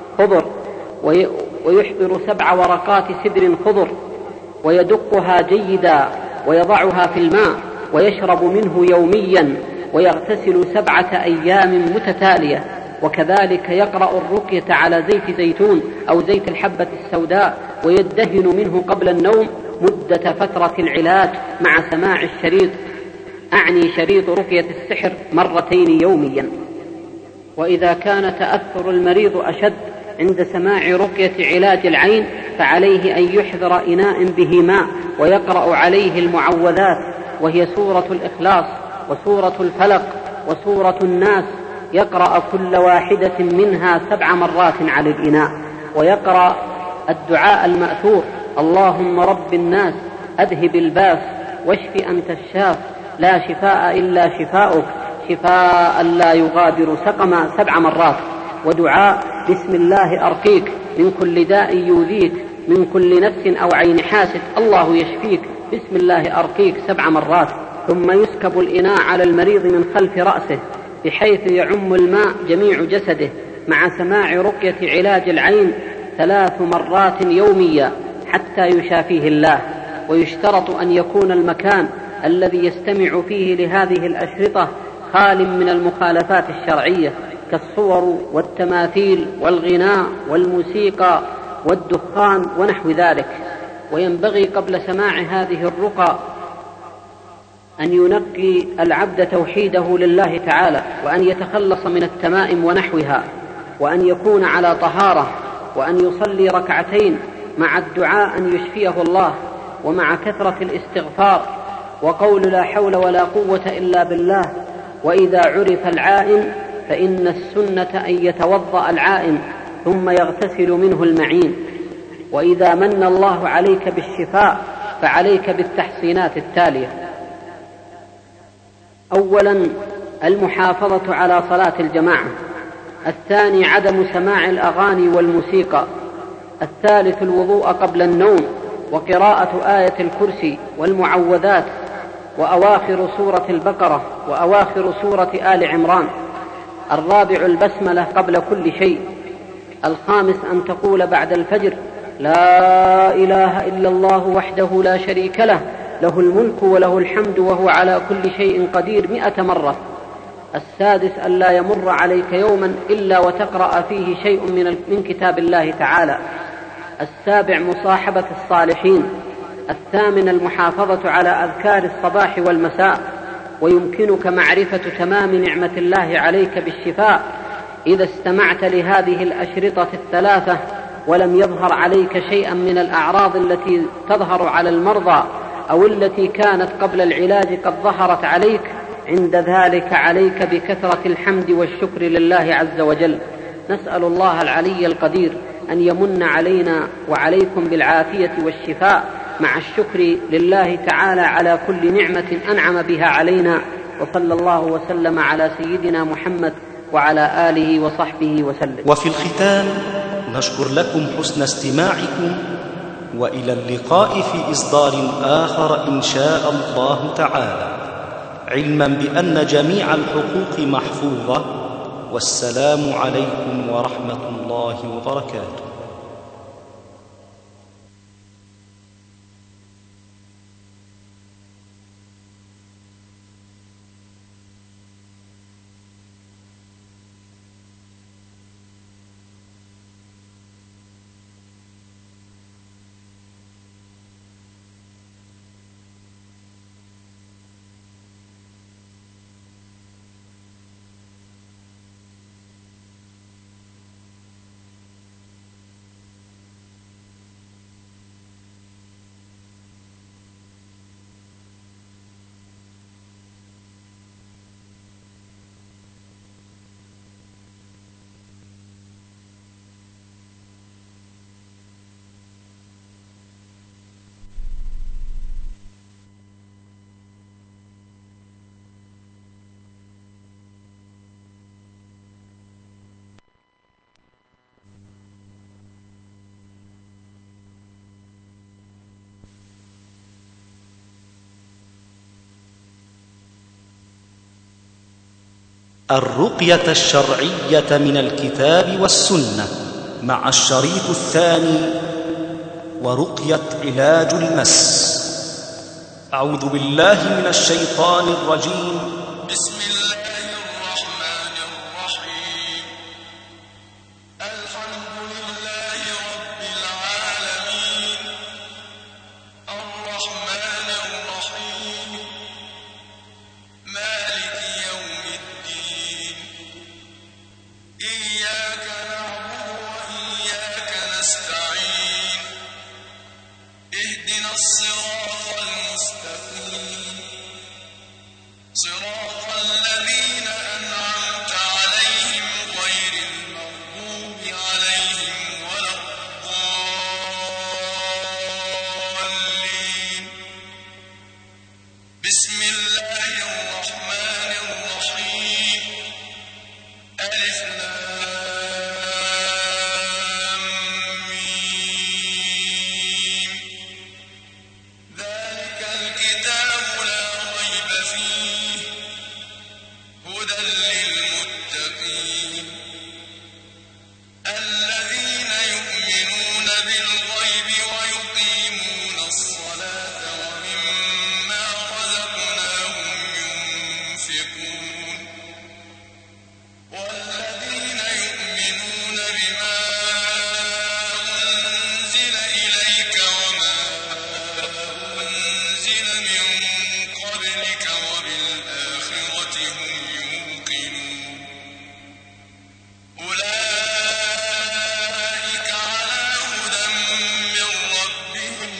خضر ويدقها جيدا ويضعها في الماء ويشرب منه يوميا، ويغتسل 7 أيام متتالية. وكذلك يقرأ الرقية على زيت زيتون أو زيت الحبة السوداء، ويدهن منه قبل النوم مدة فترة العلاج مع سماع الشريط، أعني شريط رقية السحر، 2 يوميا. وإذا كان تأثر المريض أشد عند سماع رقية علاج العين، فعليه أن يحضر إناء به ماء ويقرأ عليه المعوذات، وهي سورة الإخلاص وسورة الفلق وسورة الناس، يقرأ كل واحدة منها 7 مرات على الإناء، ويقرأ الدعاء المأثور: اللهم رب الناس أذهب الباس واشف أنت الشاف لا شفاء إلا شفاؤك شفاء لا يغادر سقما 7 مرات، ودعاء بسم الله أرقيك من كل داء يؤذيك من كل نفس أو عين حاسد الله يشفيك بسم الله أرقيك 7 مرات. ثم يسكب الإناء على المريض من خلف رأسه بحيث يعم الماء جميع جسده، مع سماع رقية علاج العين 3 مرات يوميا حتى يشافيه الله. ويشترط أن يكون المكان الذي يستمع فيه لهذه الأشرطة خال من المخالفات الشرعية كالصور والتماثيل والغناء والموسيقى والدخان ونحو ذلك. وينبغي قبل سماع هذه الرقى أن ينقي العبد توحيده لله تعالى، وأن يتخلص من التمائم ونحوها، وأن يكون على طهارة، وأن يصلي 2 ركعتين مع الدعاء أن يشفيه الله، ومع كثرة الاستغفار وقول لا حول ولا قوة إلا بالله. وإذا عرف العائن فإن السنة أن يتوضأ العائن ثم يغتسل منه المعين. وإذا من الله عليك بالشفاء فعليك بالتحصينات التالية: أولا المحافظة على صلاة الجماعة، الثاني عدم سماع الأغاني والموسيقى، الثالث الوضوء قبل النوم وقراءة آية الكرسي والمعوذات وأواخر سورة البقرة وأواخر سورة آل عمران، الرابع البسملة قبل كل شيء، الخامس أن تقول بعد الفجر لا إله إلا الله وحده لا شريك له له الملك وله الحمد وهو على كل شيء قدير 100 مرة، السادس أن لا يمر عليك يوما إلا وتقرأ فيه شيء من كتاب الله تعالى، السابع مصاحبة الصالحين، الثامن المحافظة على أذكار الصباح والمساء. ويمكنك معرفة تمام نعمة الله عليك بالشفاء إذا استمعت لهذه الأشرطة 3 ولم يظهر عليك شيئا من الأعراض التي تظهر على المرضى أو التي كانت قبل العلاج قد ظهرت عليك. عند ذلك عليك بكثرة الحمد والشكر لله عز وجل. نسأل الله العلي القدير أن يمن علينا وعليكم بالعافية والشفاء مع الشكر لله تعالى على كل نعمة أنعم بها علينا، وصلى الله وسلم على سيدنا محمد وعلى آله وصحبه وسلم. وفي الختام نشكر لكم حسن استماعكم، وإلى اللقاء في إصدار آخر إن شاء الله تعالى، علما بأن جميع الحقوق محفوظة. والسلام عليكم ورحمة الله وبركاته. الرقية الشرعية من الكتاب والسنة مع الشريط الثاني ورقية علاج المس. أعوذ بالله من الشيطان الرجيم. بسم الله الرحمن الرحيم. الحمد لله رب العالمين الرحمن الرحيم مالك يوم الدين إياك نعبد وإياك نستعين اهدنا الصراط المستقيم صراط الذين أنعمت عليهم غير المغضوب عليهم ولا الضالين. بسم الله الرحمن الرحيم. ألف لام ميم. ذلك الكتاب لا ريب فيه هدى للمتقين الذين يؤمنون بالغيب ويقيمون الصلاة ومما رزقناهم ينفقون والذين يؤمنون بما أنزل إليك وما أنزل من قبلك وبالآخرة هم يوقنون أولئك على هدى من ربهم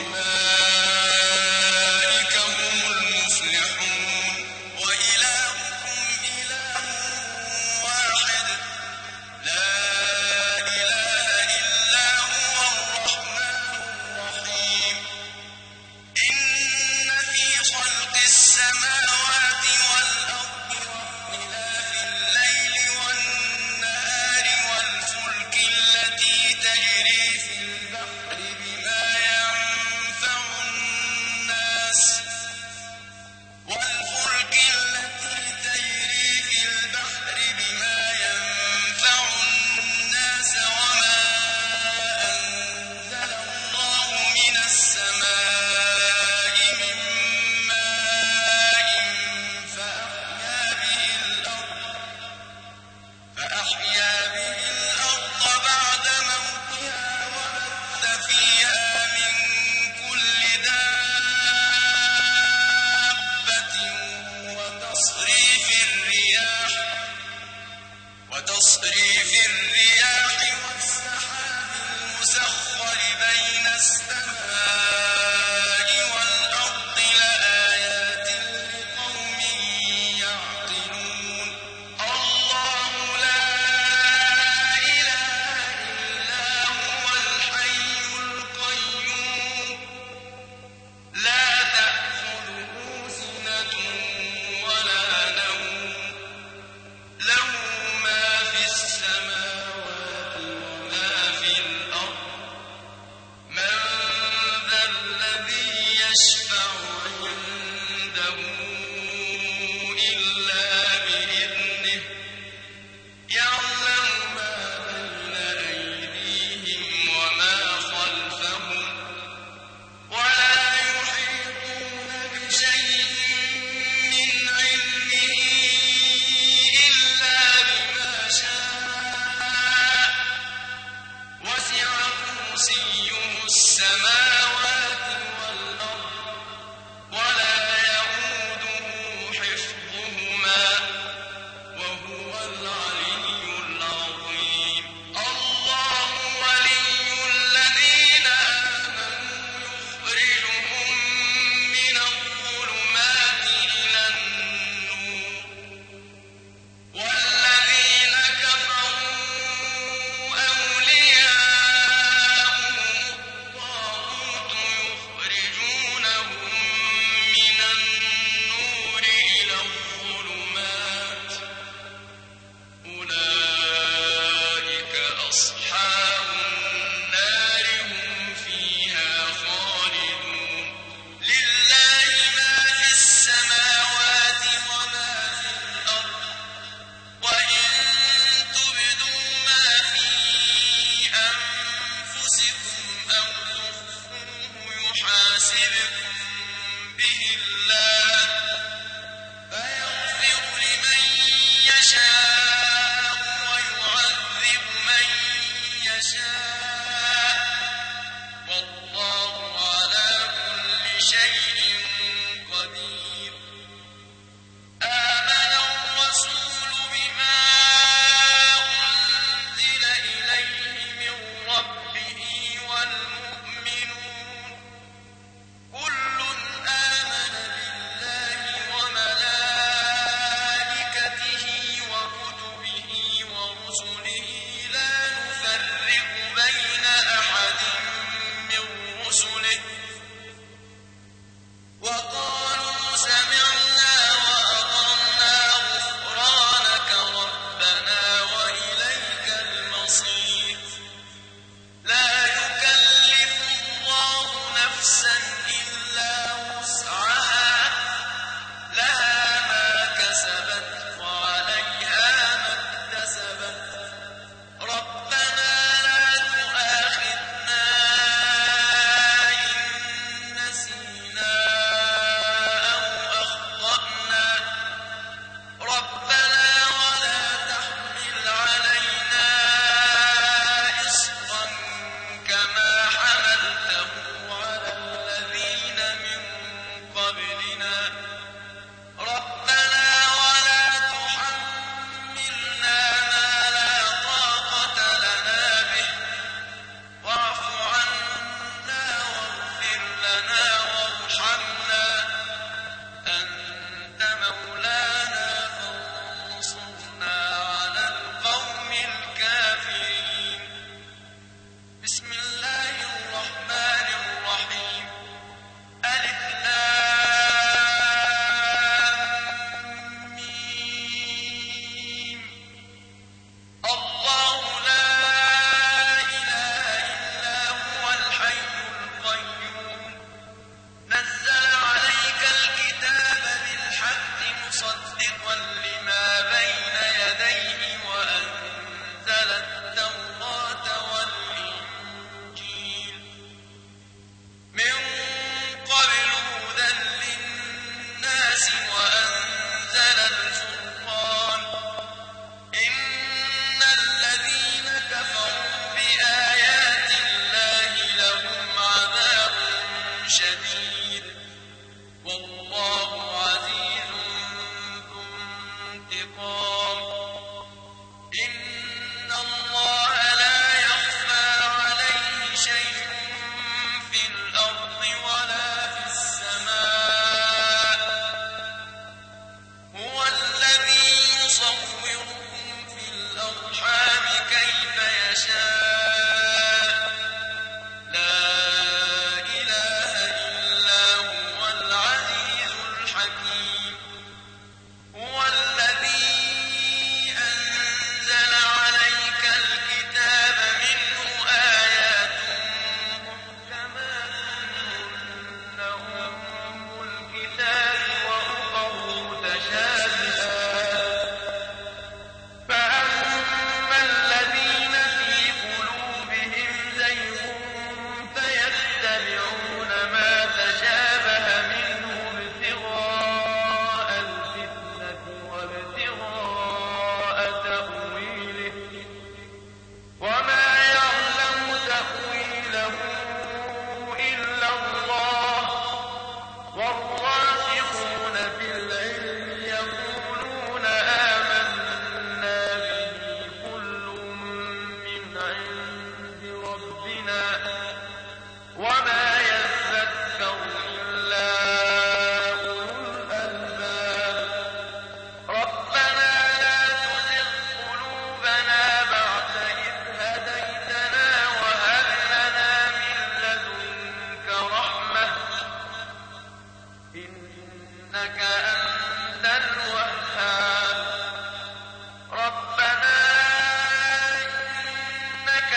وأولئك هم المفلحون. وإلهكم إله واحد لا إله إلا هو الرحمن الرحيم. إن في خلق السماوات والأرض واختلاف الليل والنهار والفلك التي تجري في البحر بما ينفع الناس وما أنزل الله من السماء من ماء فأحيا به الأرض بعد موتها وبث فيها من كل دابة وتصريف الرياح والسحاب المسخر بين السماء والأرض لآيات لقوم يعقلون. الله لا إله إلا هو الحي القيوم لا تأخذه سنة ولا نوم له ما في السماوات وما في الأرض. من ذا الذي يشفع عنده إلا بإذنه يعلم ما بين أيديهم وما خلفهم ولا يحيطون بشيء من علمه إلا بما شاء وسع كرسيه السماوات والأرض ولا يئوده حفظهما وهو العلي العظيم. الله ولي الذين آمنوا يخرجهم من الظلمات إلى النور والذين كفروا أولياؤهم الطاغوت يخرجونهم من النور إلى الظلمات أولئك أصحاب النار هم فيها خالدون. لله ما في السماوات وما في الأرض يحاسبكم به الله فيغفر لمن يشاء ويعذب من يشاء والله على كل شيء قدير. آمن الرسول بما أنزل إليه من ربه والمؤمنون كل آمن بالله وملائكته وكتبه ورسله لا نفرق بين أحد من رسله وقالوا سمعنا وأطعنا غفرانك ربنا وإليك المصير. لا يكلف الله نفسا إلا وسعها لها ما كسبت وعليها ما اكتسبت ربنا لا تؤاخذنا إن نسينا أو أخطأنا ربنا ولا تحمل علينا إصرا كما حملته على الذين من قبلنا ربنا ولا تحملنا ما لا طاقة لنا به واعف عنا واغفر لنا وارحمنا أنت مولانا فانصرنا على القوم الكافرين. بسم الله الرحمن الرحيم. ألف لام ميم. الله لا إله إلا هو الحي القيوم نزل عليك الكتاب بالحق مصدقا لما بين يديه وأنزل التوراة والإنجيل من قبل هدى للناس وأنزل الفرقان إن الذين كفروا بآيات الله لهم عذاب شديد والله عزيز ذو انتقام. إن الله لا يخفى عليه شيء في الأرض ولا في السماء هو الذي يصوركم في الأرحام كيف يشاء لا إله إلا هو العزيز الحكيم. هو الذي أنزل عليك الكتاب منه آيات محكمات هن أم الكتاب وأخر متشابهات فأما الذين في قلوبهم زيغ فيتبعون ما تشابه منه ابتغاء الفتنة وابتغاء تأويله وما يعلم تأويله إلا الله والراسخون في العلم يقولون آمنا به كل من عند ربنا وما يذكر إلا أولو الألباب. ربنا لا تزغ قلوبنا بعد إذ هديتنا وهب لنا من لدنك رحمة إنك أنت الوهاب. ربنا إنك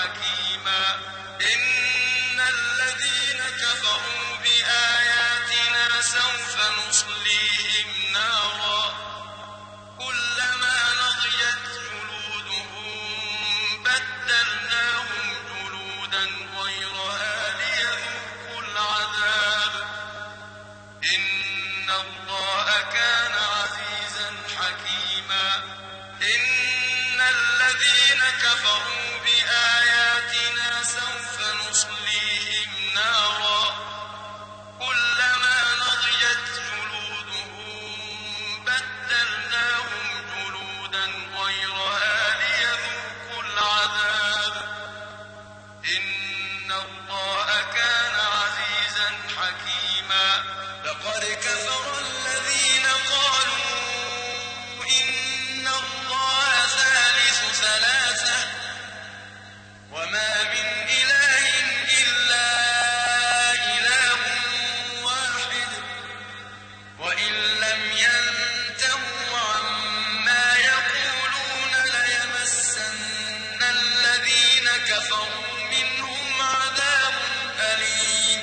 حكيما إن الذين كفروا بآياتنا سوف نصليهم نارا كلما نضجت جلودهم بدلناهم جلودا غيرها ليذوقوا العذاب إن الله كان عزيزا حكيما إن الذين كفروا بآياتنا سوف نصليهم نارا كلما نضجت جلودهم بدلناهم جلودا غيرها ليذوقوا العذاب إن الله كان عزيزا حكيما لقد كفر الذين قالوا إن الله ثالث ثلاثة وما من إله إلا إله واحد وإن لم ينتهوا عما يقولون ليمسن الذين كفروا منهم عذاب أليم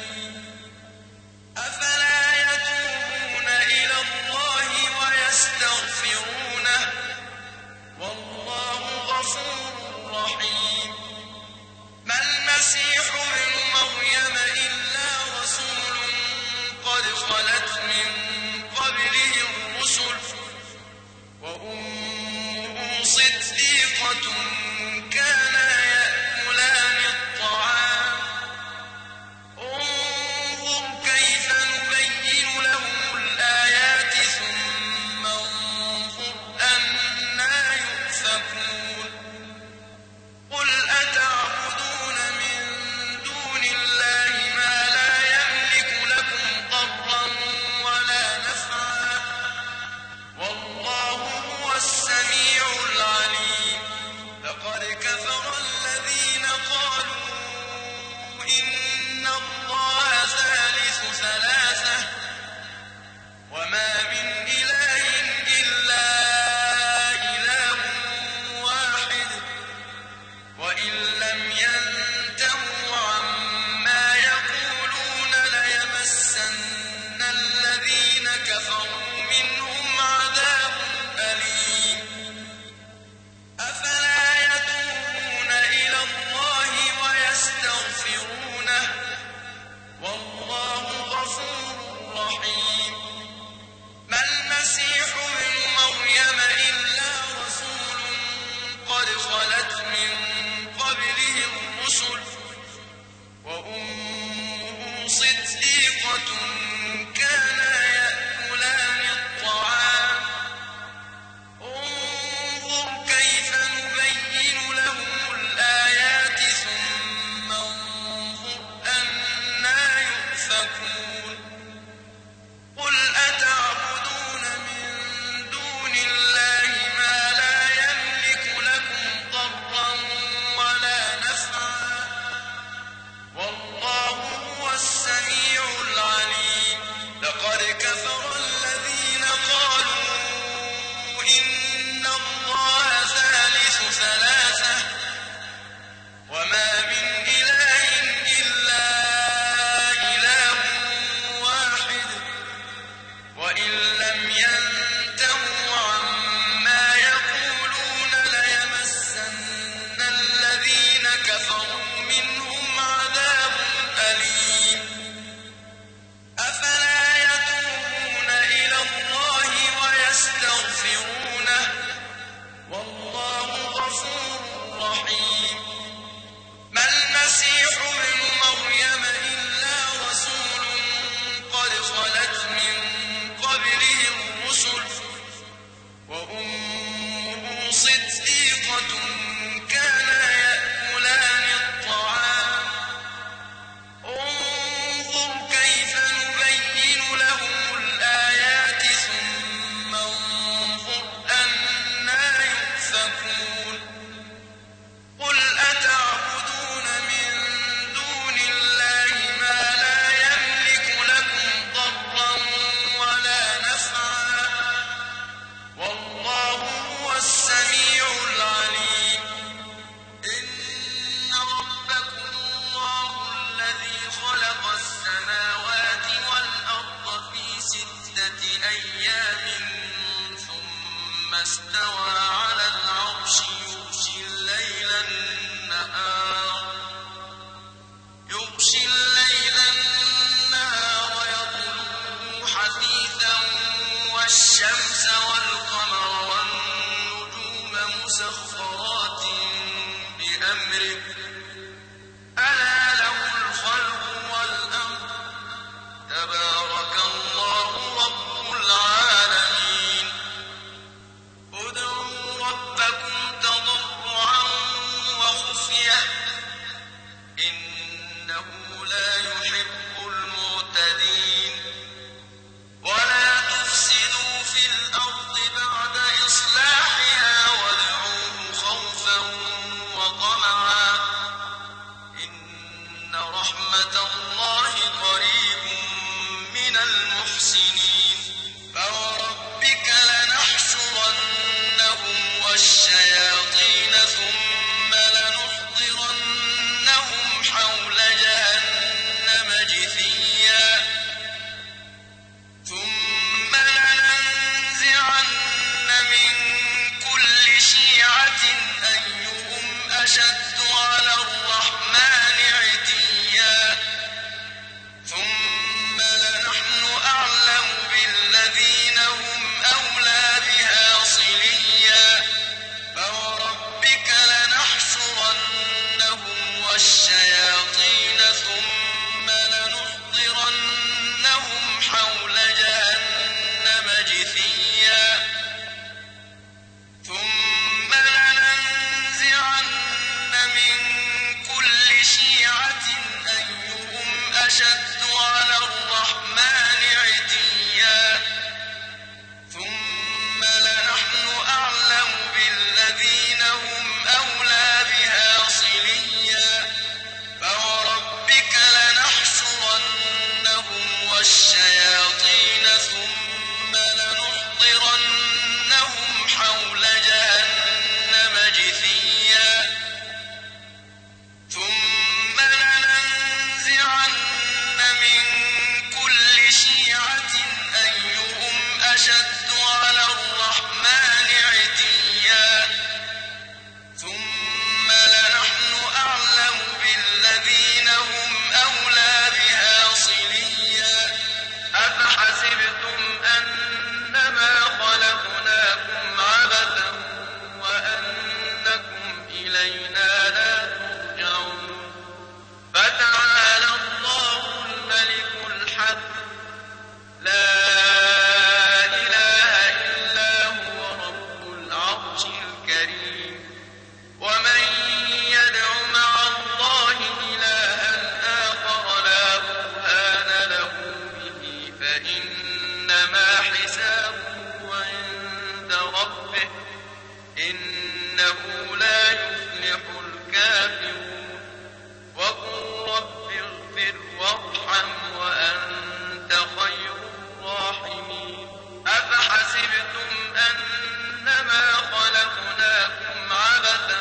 أفلا يتوبون إلى الله ويستغفرونه والله غفور رحيم ما المسيح ابن مريم إلا رسول قد خلت من قبله الرسل وأمه صديقة كانا يأكلان استوى على العرش يغشي الليل النهار يطلبه حثيثا والشمس والقمر والنجوم مسخرات بأمره ألا له الخلق والأمر تبارك الله رب العالمين ادعوا ربكم تضرعا وخفية إنه لا يحب المعتدين ولا تفسدوا في الأرض بعد إصلاحها وادعوه خوفا وطمعا إن رحمة الله قريب من المحسنين فوربك لنحشرنهم والشياطين ثم لنحضرنهم حول جهنم جثيا ثم لننزعن من كل شيعة أيهم أشد على الرحمن عتيا ثم لنحن أعلم بالذين هم أولى بها صليا فوربك لنحشرنهم والشياطين ثم لنحضرنهم حول جهنم جثيا ثم لننزعن من كل شيعة أيهم أشد على الرحمن عتيا ثم لنحن أعلم بالذين هم أولى بها صليا فوربك لنحشرنهم والشياطين ثم لنحضرنهم حول جهنم جثيا ثم لننزعن من كل شيعة أيهم أشد على الرحمن عتيا ثم لنحن أعلم بالذين هم أولى بها صليا أفحسبتم أنما خلقناكم عبثا وأنكم إلينا لا ترجعون فتعالى الله الملك الحق لا إله إلا هو رب العرش الكريم ومن يدع مع الله إلها آخر لا برهان له به فإنما حسابه عند ربه إنه لا يفلح الكافرون وقل رب اغفر وارحم وأنت خير الراحمين أفحسبتم أنما خلقناكم عبثا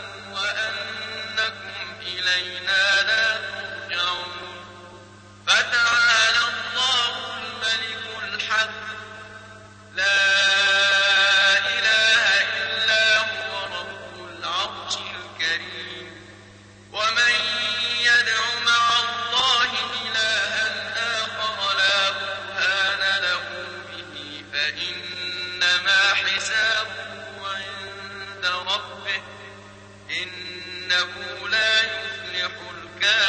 وأنكم إلينا لا ترجعون فتعالى الله الملك الحق لا إله إلا هو رب العرش الكريم ومن يدع مع الله إلها آخر لا برهان له به فإنما حسابه عند ربه إنه لا يفلح الكافرون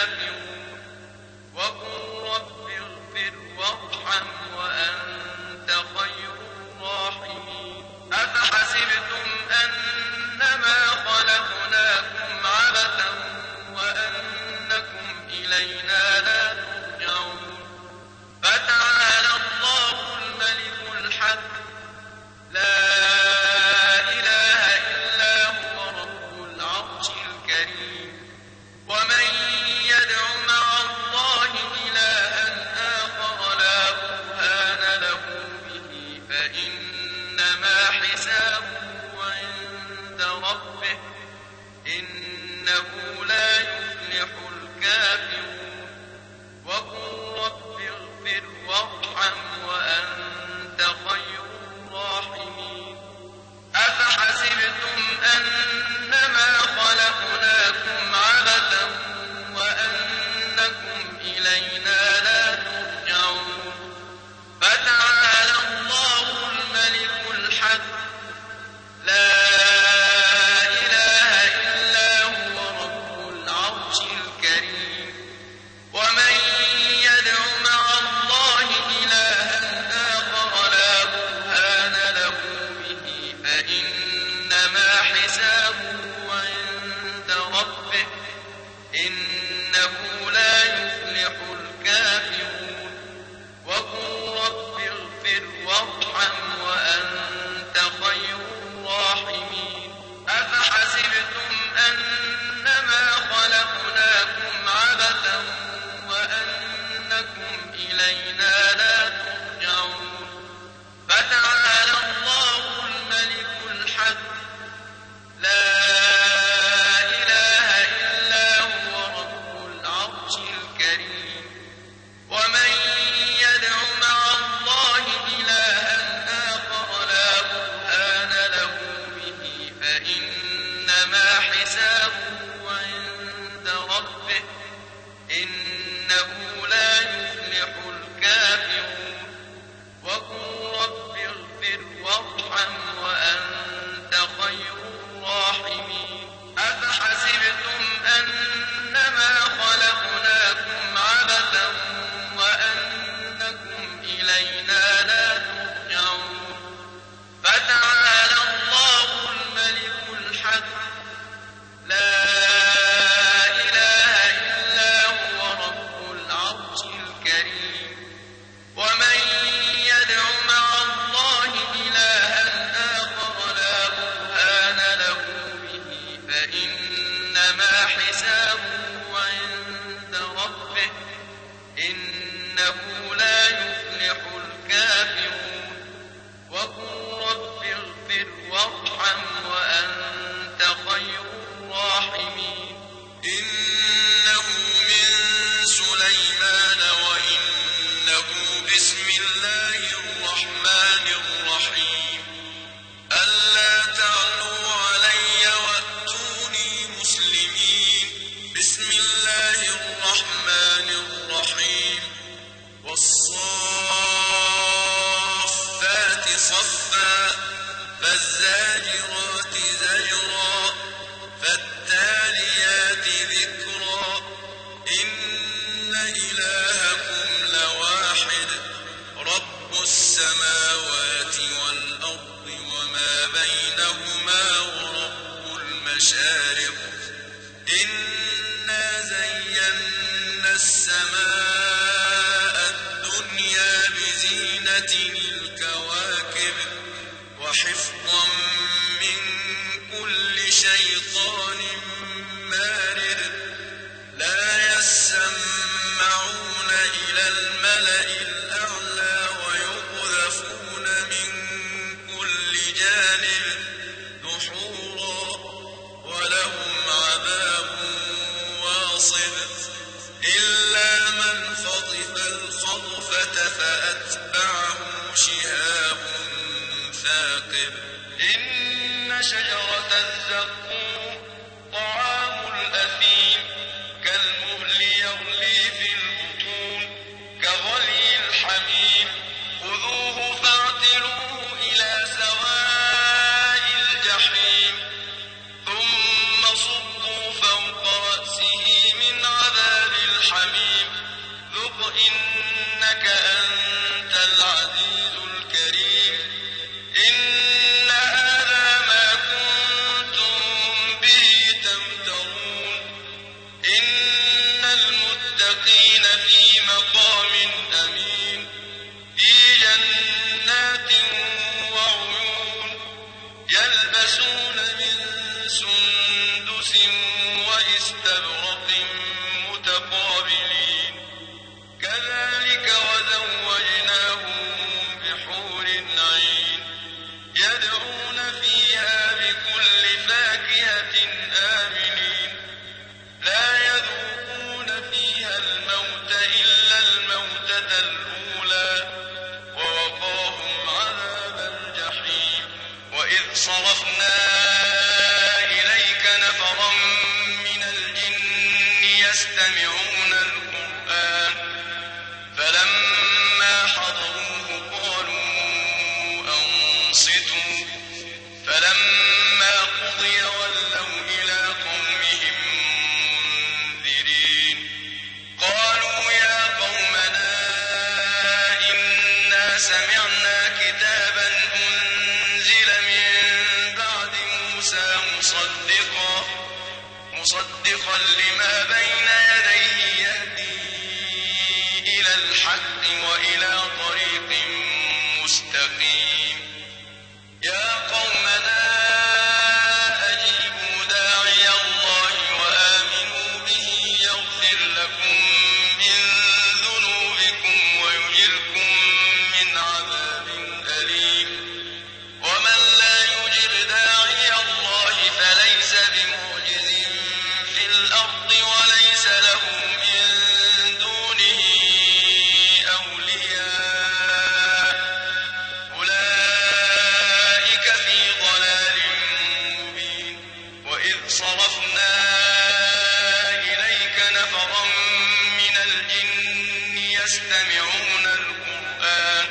السماء الدنيا بزينة الكواكب وحفظا من كل شيطان مارد لا يسمعون إلى الملأ الأعلى ويقذفون من كل جانب دحورا ولهم عذاب واصب إلا من خطف الخطفة فأتبعه شهاب ثاقب إن شجرة الزقوم طعام الأثيم كالمهل يغلي في البطون كغلي الحميم خذوه فاعتلوه إلى سواء الجحيم ثم صبوا فوق رأسه من عذاب الحميم ذق إنك أنت العزيز الكريم إن هذا ما كنتم به تمترون إن المتقين في مقام أمين في جنات وعيون يلبسون من سندس وإستبرق متقابلين كذلك وزوجناهم بحور عين يدعون فيها بكل فاكهة آمنين لا يذوقون فيها الموت إلا الموتة الأولى ووقاهم عذاب الجحيم وإذ صرفنا إليك نفرا من الجن يستمعون القرآن فلما حضروه قالوا أنصتوا فلما قضي ولوا إلى قومهم منذرين قالوا يا قومنا إنا سمعنا كتابا أنزل من بعد موسى مصدقا لما بين يديه يهدي إلى الحق وإلى طريق مستقيم يا قومنا أجيبوا داعي الله وآمنوا به يغفر لكم من ذنوبكم ويجركم من عذاب أليم ومن لا يجب داعي الله فليس بمعجز في الأرض وليس له من دونه أولياء أولئك في ضلال مبين وإذ صرفنا إليك نفرا من الجن يستمعون القرآن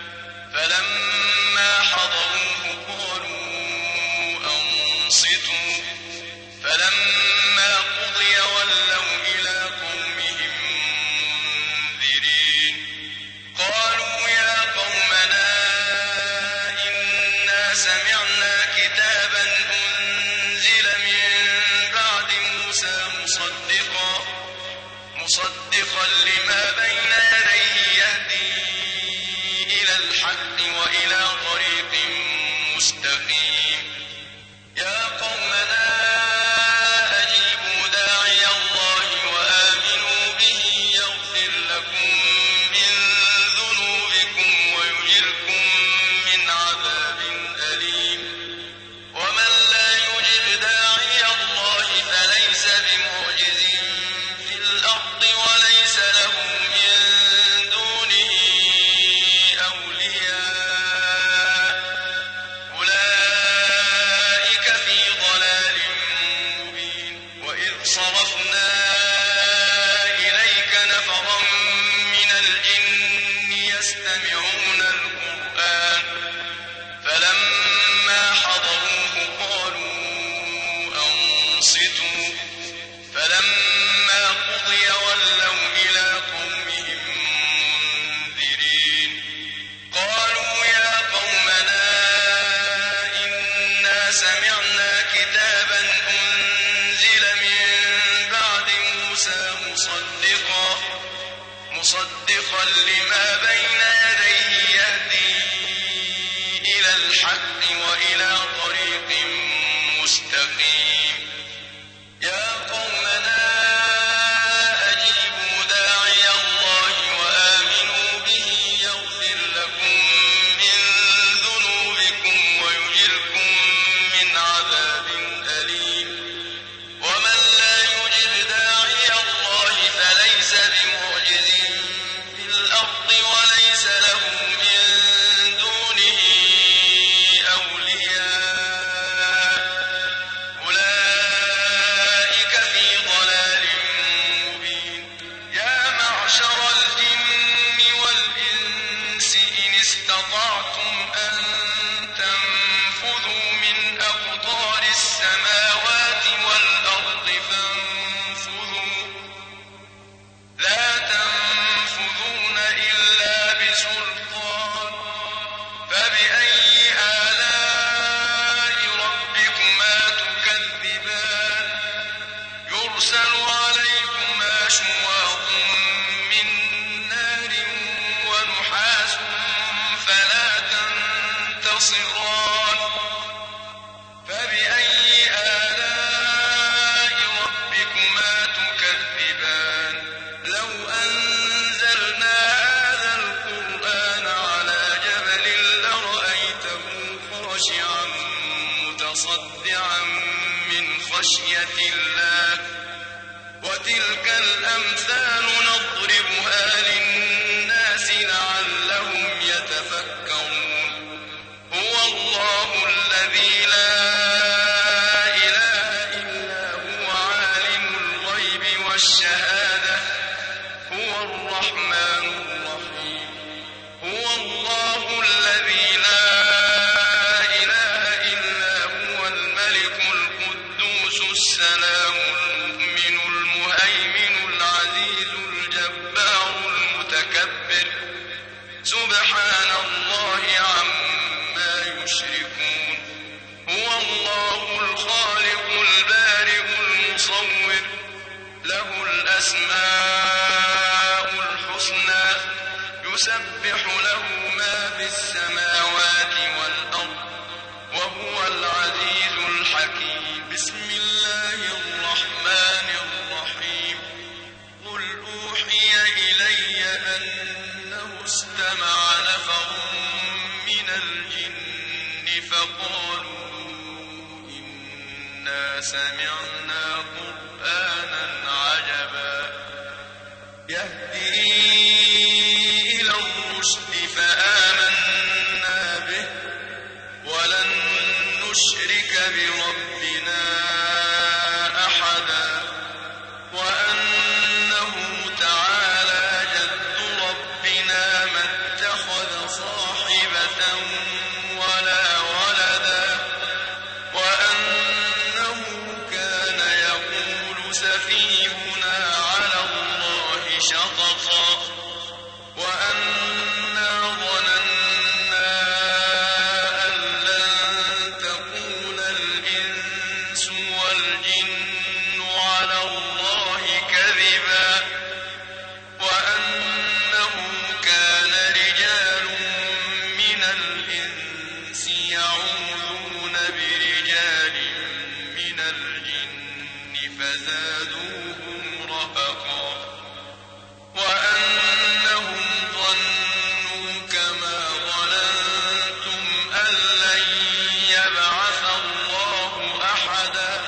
فلما حضروه قالوا أنصتوا فلما قضي ولوا إلى قومهم منذرين قالوا يا قومنا إنا سمعنا كتابا أنزل من بعد موسى مصدقا لما بين يديه يهدي إلى الحق وإلى طريق مستقيم يا قومنا أجيبوا داعي الله وآمنوا به يغفر لكم من ذنوبكم ويجركم من عذاب أليم ومن لا يجب داعي الله فليس بمعجز في الأرض وليس له من دونه أولياء أولئك في ضلال مبين وإذ صرفنا إليك نفرا من الجن يستمعون القرآن فلما حضروه قالوا أنصتوا فلما قضي ولوا إلى قومهم منذرين قالوا يا قومنا إنا سمعنا كتابا أنزل من بعد موسى مصدقا مصدقا لما بين يديه يهدي إلى الحق وإلى طريق مستقيم. يا قومنا أجيبوا داعي الله وآمنوا به يغفر لكم من ذنوبكم ويجركم من عذاب أليم. ومن لا يجب داعي الله فليس بمعجز في الأرض وليس له من دونه أولياء أولئك في ضلال مبين. يا معشر الجن والإنس إن استطعتم أن تنفذوا من أقطار السماوات والأرض فانفذوا لا تنفذون إلا بسلطان. فبأي آلاء ربكما تكذبان. يرسل عليكما شواظ من نار ونحاس فلا تنتصران. فبأي آلاء ربكما تكذبان. لو أنزلنا هذا القرآن على جبل لرأيته خاشعا متصدعا من خشية الله. وتلك الأمثال نضربها للناس لعلهم يتفكرون. هو الله الذي لا إله إلا هو عالم الغيب والشهادة هو الرحمن الرحيم. هو الله الذي لا إله إلا هو الملك القدوس السلام المؤمن المهيمن العزيز الجبار المتكبر. سبحان الله عما يشركون. هو الله الخالق البارئ المصور له الأسماء الحسنى يسبح له ما في السماوات والأرض وهو العزيز الحكيم. بسم الله الرحمن الرحيم. قل أوحي إلي أنه استمع نفر من الجن فقالوا إنا سمعنا قرآنا عجبا يهدي إلى الرشد فآمنا به ولن نشرك بربنا أحدا. وأنه تعالى جد ربنا ما اتخذ صاحبة ولا ولدا. وأنه كان يقول سفيهنا على الله شططا. وأنا ظننا أن لن تقول الإنس والجن على الله كذبا. وأنه كان رجال من الإنس يعوذون برجال من الجن فزادوهم رهقا. وأنهم ظنوا كما ظننتم أن لن يبعث الله أحدا.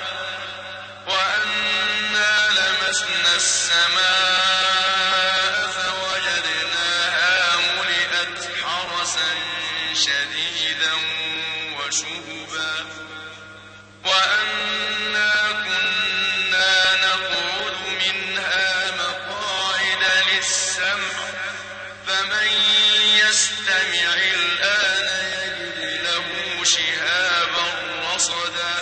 وأنا لمسنا السماء فوجدناها ملئت حرسا شديدا وشهبا. وأنا كنا نقعد منها مقاعد للسمع فمن يستمع الآن يجد له شهابا رصدا.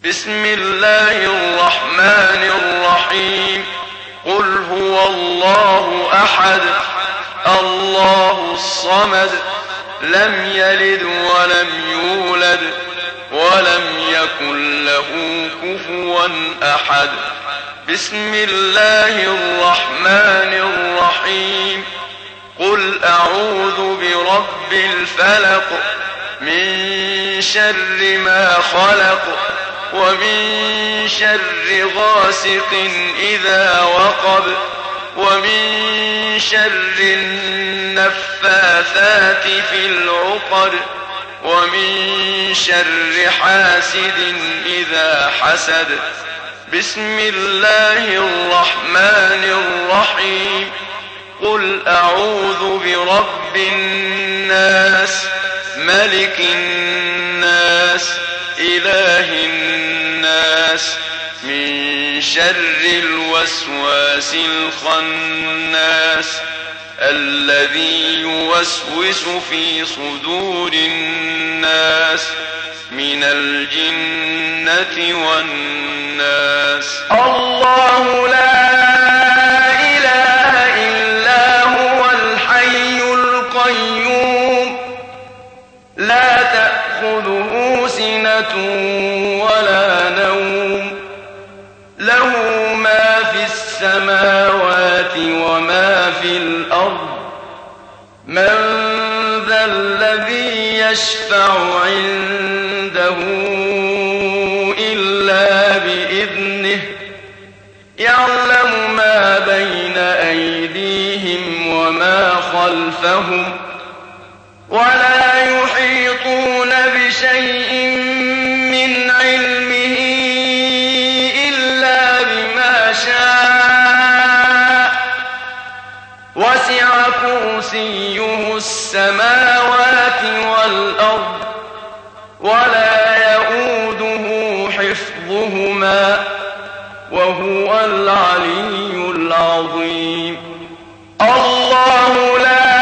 بسم الله الرحمن الرحيم قل هو الله أحد الله الصمد لم يلد ولم يولد ولم يكن له كفوا أحد بسم الله الرحمن الرحيم قل أعوذ برب الفلق من شر ما خلق ومن شر غاسق إذا وقب ومن شر النفاثات في العقد ومن شر حاسد إذا حسد بسم الله الرحمن الرحيم قل أعوذ برب الناس ملك الناس إله الناس من شر الوسواس الخناس الذي يوسوس في صدور الناس من الجنة والناس الله لا إله إلا هو الحي القيوم لا تأخذه سنة ولا نوم له ما في السماوات وما في الأرض من ذا الذي يشفع عنده إلا بإذنه يعلم ما بين أيديهم وما خلفهم ولا يحيطون بشيء من علمه إلا بما شاء وسع كرسيه السماوات والأرض ولا يؤوده حفظهما وهو العلي العظيم الله لا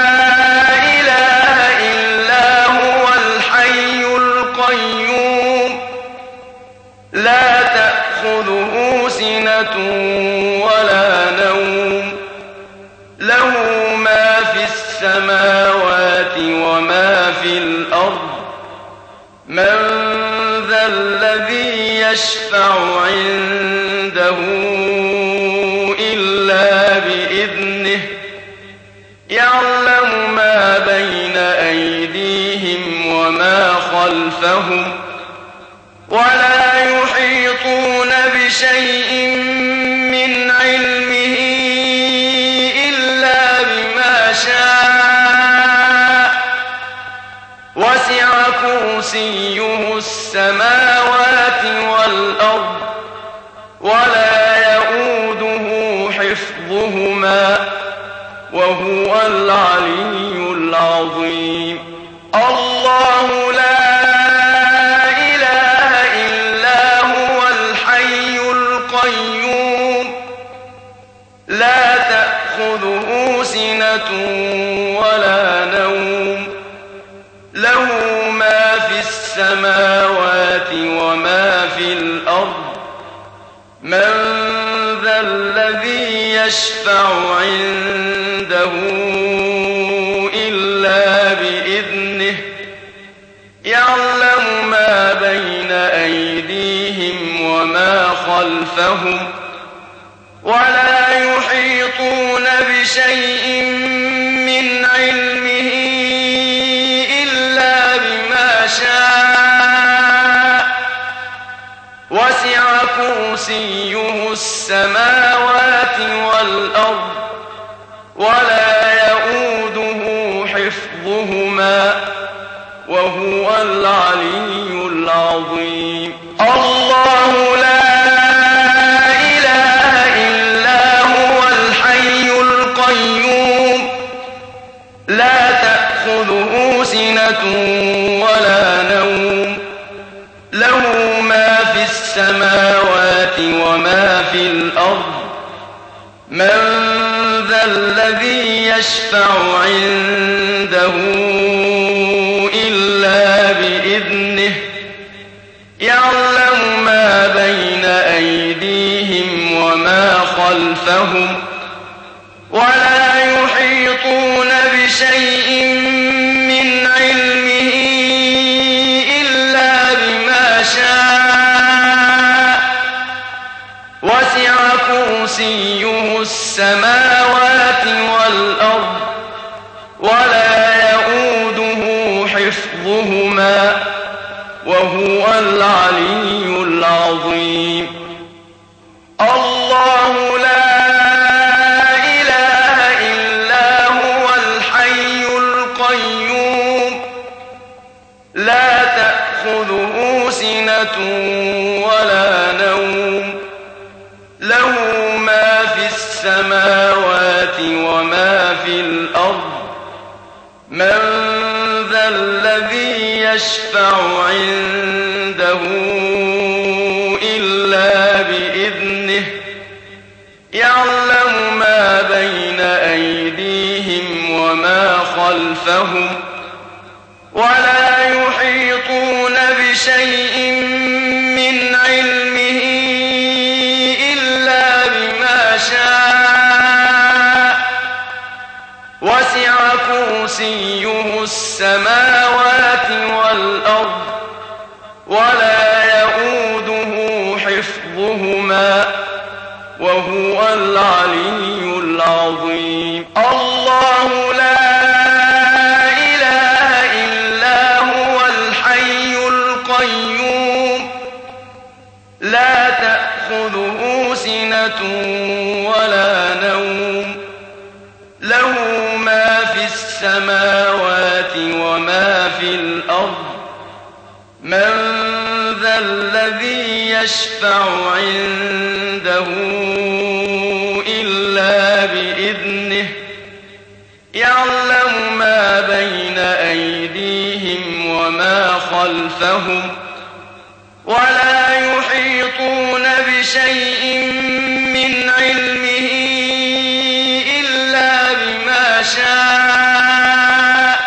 إله إلا هو الحي القيوم لا تأخذه سنة ولا نوم له ما في السماوات وما في الأرض من ذا الذي يشفع عنده إلا بإذنه يعلم ما بين أيديهم وما خلفهم ولا يحيطون بشيء من علمه إلا بما شاء وسع كرسيه السماوات والأرض ولا يؤوده حفظهما وهو العلي العظيم الله لا إله إلا هو الحي القيوم لا تأخذه سنة ولا نوم له ما في السماوات وما في الأرض من ذا الذي يشفع عنده إلا بإذنه يعلم ما بين أيديهم وما خلفهم ولا يحيطون بشيء من علمه إلا بما شاء وسع كرسيه السماوات والأرض ولا يؤوده حفظهما وهو العلي العظيم الله لا إله إلا هو الحي القيوم لا تأخذه سنة ولا نوم له ما في السماوات وما في الأرض من ذا الذي يشفع عنده إلا بإذنه يعلم خلفهم ولا يحيطون بشيء من علمه إلا بما شاء وسع كرسيه السماوات والأرض ولا يؤوده حفظهما وهو العلي العظيم الله لا إله إلا هو الحي القيوم لا تأخذه سنة ولا نوم له ما في السماوات وما في الأرض من ذا الذي يشفع عنده إلا بإذنه يعلم ما بين أيديهم وما خلفهم ولا يحيطون بشيء من علمه إلا بما شاء وسع كرسيه السماوات والأرض ولا يؤوده حفظهما وهو العلي العظيم الله لا إله إلا هو الحي القيوم لا تأخذه سنة ولا نوم له ما في السماوات وما في الأرض من ذا الذي يشفع عنده إلا بإذنه يعلم ما بين أيديهم وما خلفهم ولا يحيطون بشيء من علمه إلا بما شاء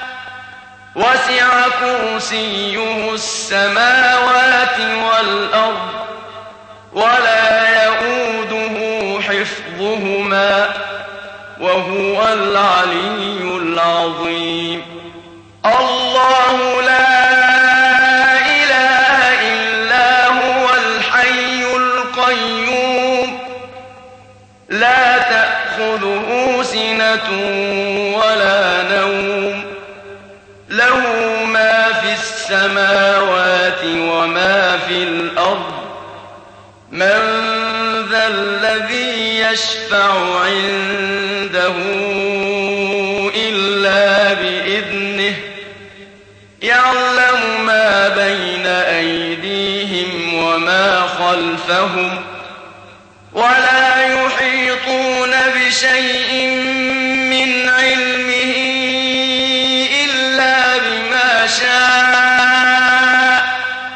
وسع كرسيه السماوات والأرض ولا يؤوده حفظهما وهو العلي العظيم الله لا إله إلا هو الحي القيوم لا تأخذه سنة ولا نوم له ما في السماوات وما في الأرض من ذا الذي يشفع عنده إلا بإذنه يعلم ما بين أيديهم وما خلفهم ولا يحيطون بشيء من علمه إلا بما شاء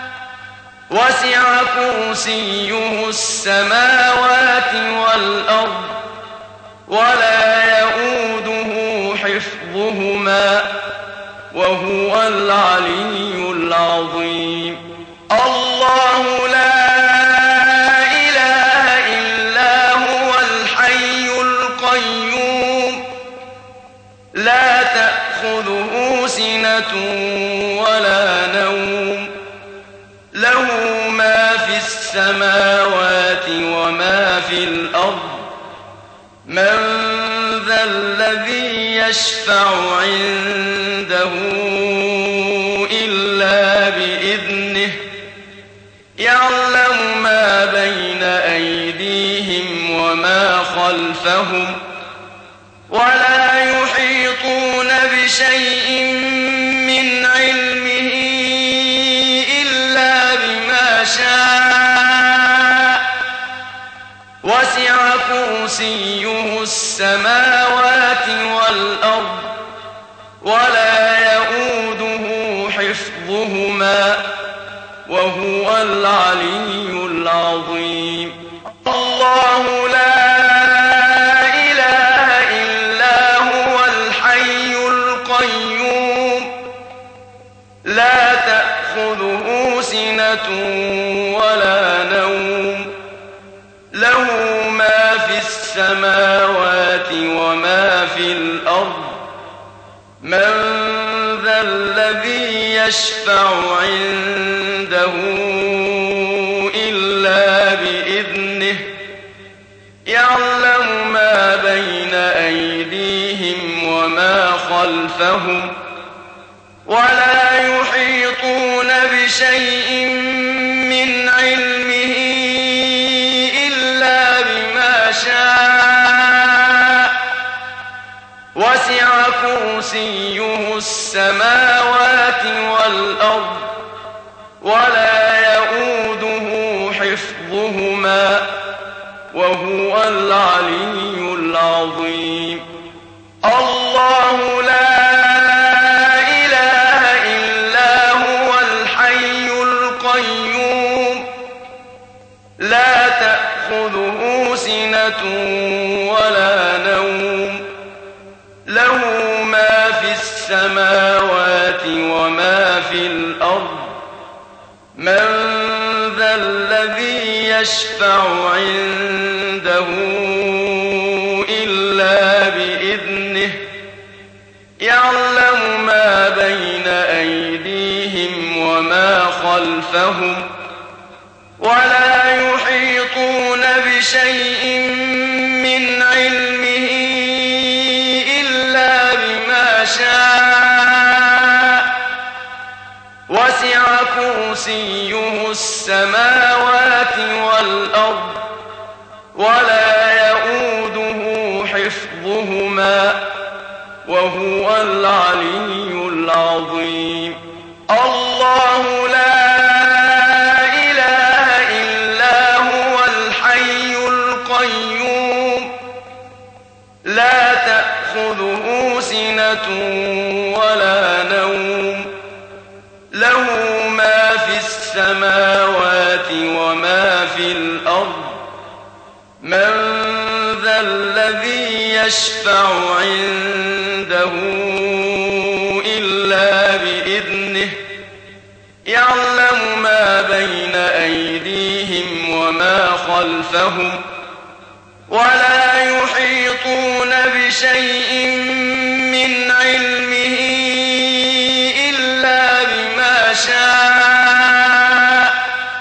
وسع كرسيه السماوات والأرض ولا يؤوده حفظهما وهو العلي العظيم الله لا إله إلا هو الحي القيوم لا تأخذه سنة ولا نوم له ما في السماوات وما في الأرض من ذا الذي يشفع عنده إلا بإذنه يعلم ما بين أيديهم وما خلفهم ولا يحيطون بشيء من علمه إلا بما شاء وسع كرسيه السماوات والأرض ولا يؤوده حفظهما وهو العلي العظيم الله لا إله إلا هو الحي القيوم لا تأخذه سنة ولا نوم له ما السماوات وما في الأرض من ذا الذي يشفع عنده إلا بإذنه يعلم ما بين أيديهم وما خلفهم ولا يحيطون بشيء من علمه إلا بما شاء وسع كرسيه السماوات والأرض ولا يؤوده حفظهما وهو العلي العظيم الله لا إله إلا هو الحي القيوم لا تأخذه سنة ولا نوم له ما في السماوات وما في الأرض من ذا الذي يشفع عنده إلا بإذنه يعلم ما بين أيديهم وما خلفهم ولا يحيطون بشيء من علمه إلا بما شاء وسع كرسيه السماوات والأرض ولا يؤوده حفظهما وهو العلي العظيم الله لا إله إلا هو الحي القيوم لا تأخذه سنة ولا نوم له ما في السماوات وما في الأرض من ذا الذي يشفع عنده إلا بإذنه يعلم ما بين أيديهم وما خلفهم ولا يحيطون بشيء من علمه إلا بما شاء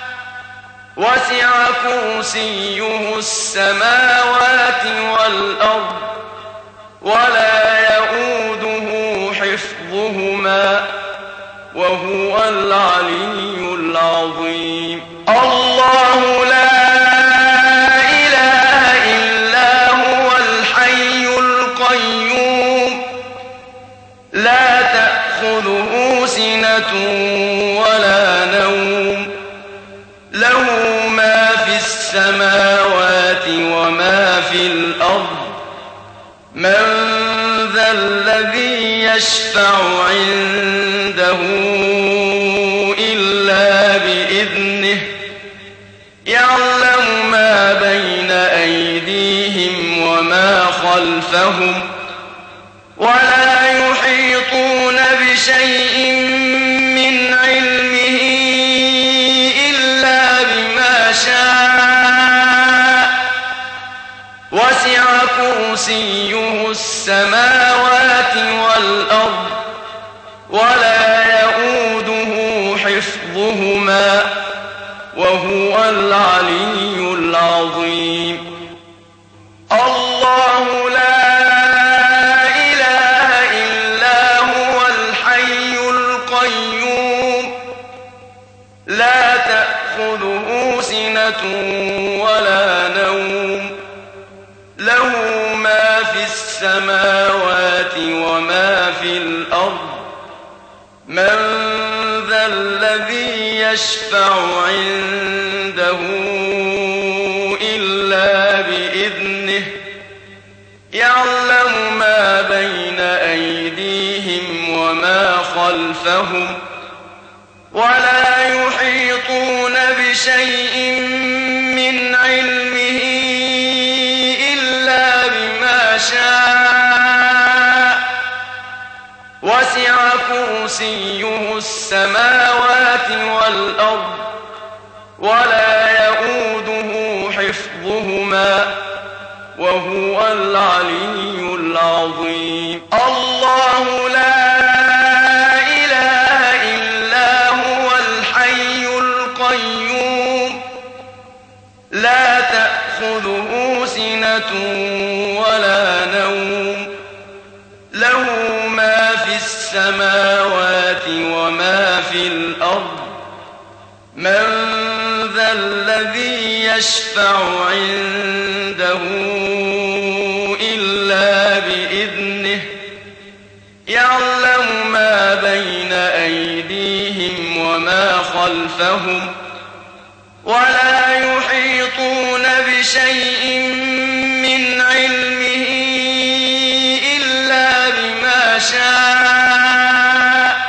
وسع كرسيه السماوات والأرض ولا يؤوده حفظهما وهو العلي العظيم الله لا إله إلا هو الحي القيوم لا تأخذه سنة ولا نوم له ما في السماوات وما في الأرض من ذا الذي يشفع عنده إلا بإذنه يعلم ما بين أيديهم وما خلفهم ولا يحيطون بشيء من علمه إلا بما شاء وسع كرسيه السماوات والأرض ولا يؤوده حفظهما وهو العلي العظيم الله لا إله إلا هو الحي القيوم لا تأخذه سنة ولا نوم له ما في السماوات وما في الأرض من ذا الذي يشفع عنده إلا بإذنه يعلم ما بين أيديهم وما خلفهم ولا يحيطون بشيء من علمه إلا بما شاء وسع كرسيه السماوات والأرض ولا يؤوده حفظهما وهو العلي العظيم. الله لا إله إلا هو الحي القيوم لا تأخذه سنة ولا نوم له ما في السماوات وما في الأرض من ذا الذي يشفع عنده إلا بإذنه يعلم ما بين أيديهم وما خلفهم ولا يحيطون بشيء من علمه إلا بما شاء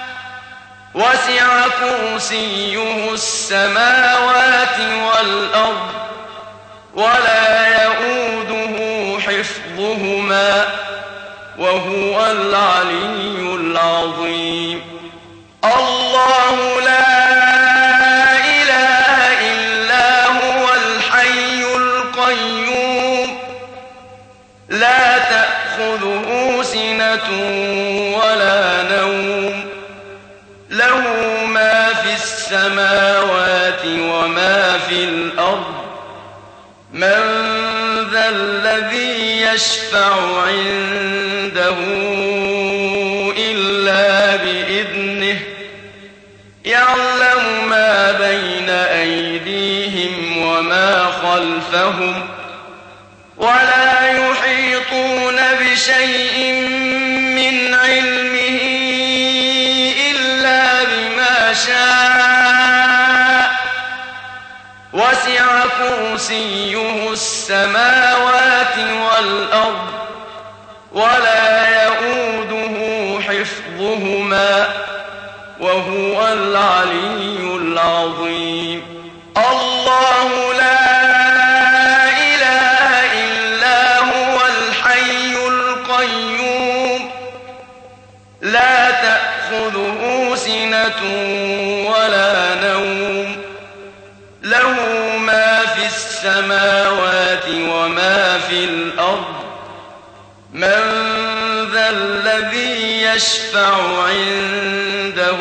وسع كرسيه السماوات والأرض ولا يئوده حفظهما وهو العلي العظيم. الله لا إله إلا هو الحي القيوم لا تأخذه سنة ولا نوم له ما في السماوات وما في الأرض من ذا الذي يشفع عنده إلا بإذنه يعلم ما بين أيديهم وما خلفهم ولا يحيطون بشيء من علمه إلا بما شاء وسع كرسيه السماوات والأرض ولا يئوده حفظهما وهو العلي العظيم. الله لا إله إلا هو الحي القيوم لا تأخذه سنة ولا نوم له ما في السماوات وما في الأرض من ذا الذي يشفع عنده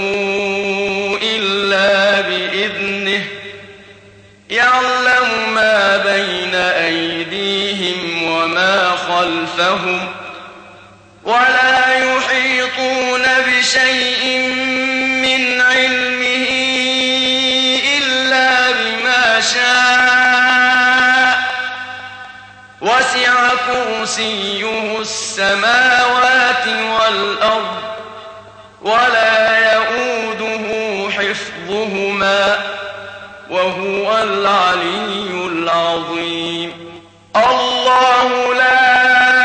إلا بإذنه يعلم ما بين أيديهم وما خلفهم ولا يحيطون بشيء من علمه إلا بما شاء وسع كرسيه السماوات والأرض ولا يئوده حفظهما وهو العلي العظيم. الله لا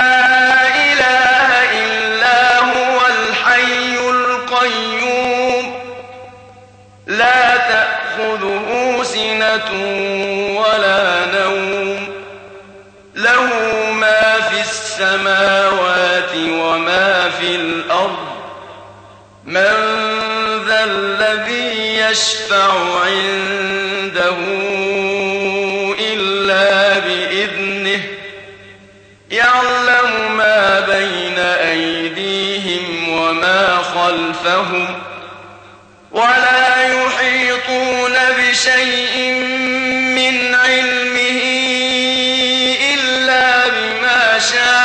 إله إلا هو الحي القيوم لا تأخذه سنة ولا نوم له ما في السماوات وما في الأرض من ذا الذي يشفع عنده إلا بإذنه يعلم ما بين أيديهم وما خلفهم ولا يحيطون بشيء من علمه إلا بما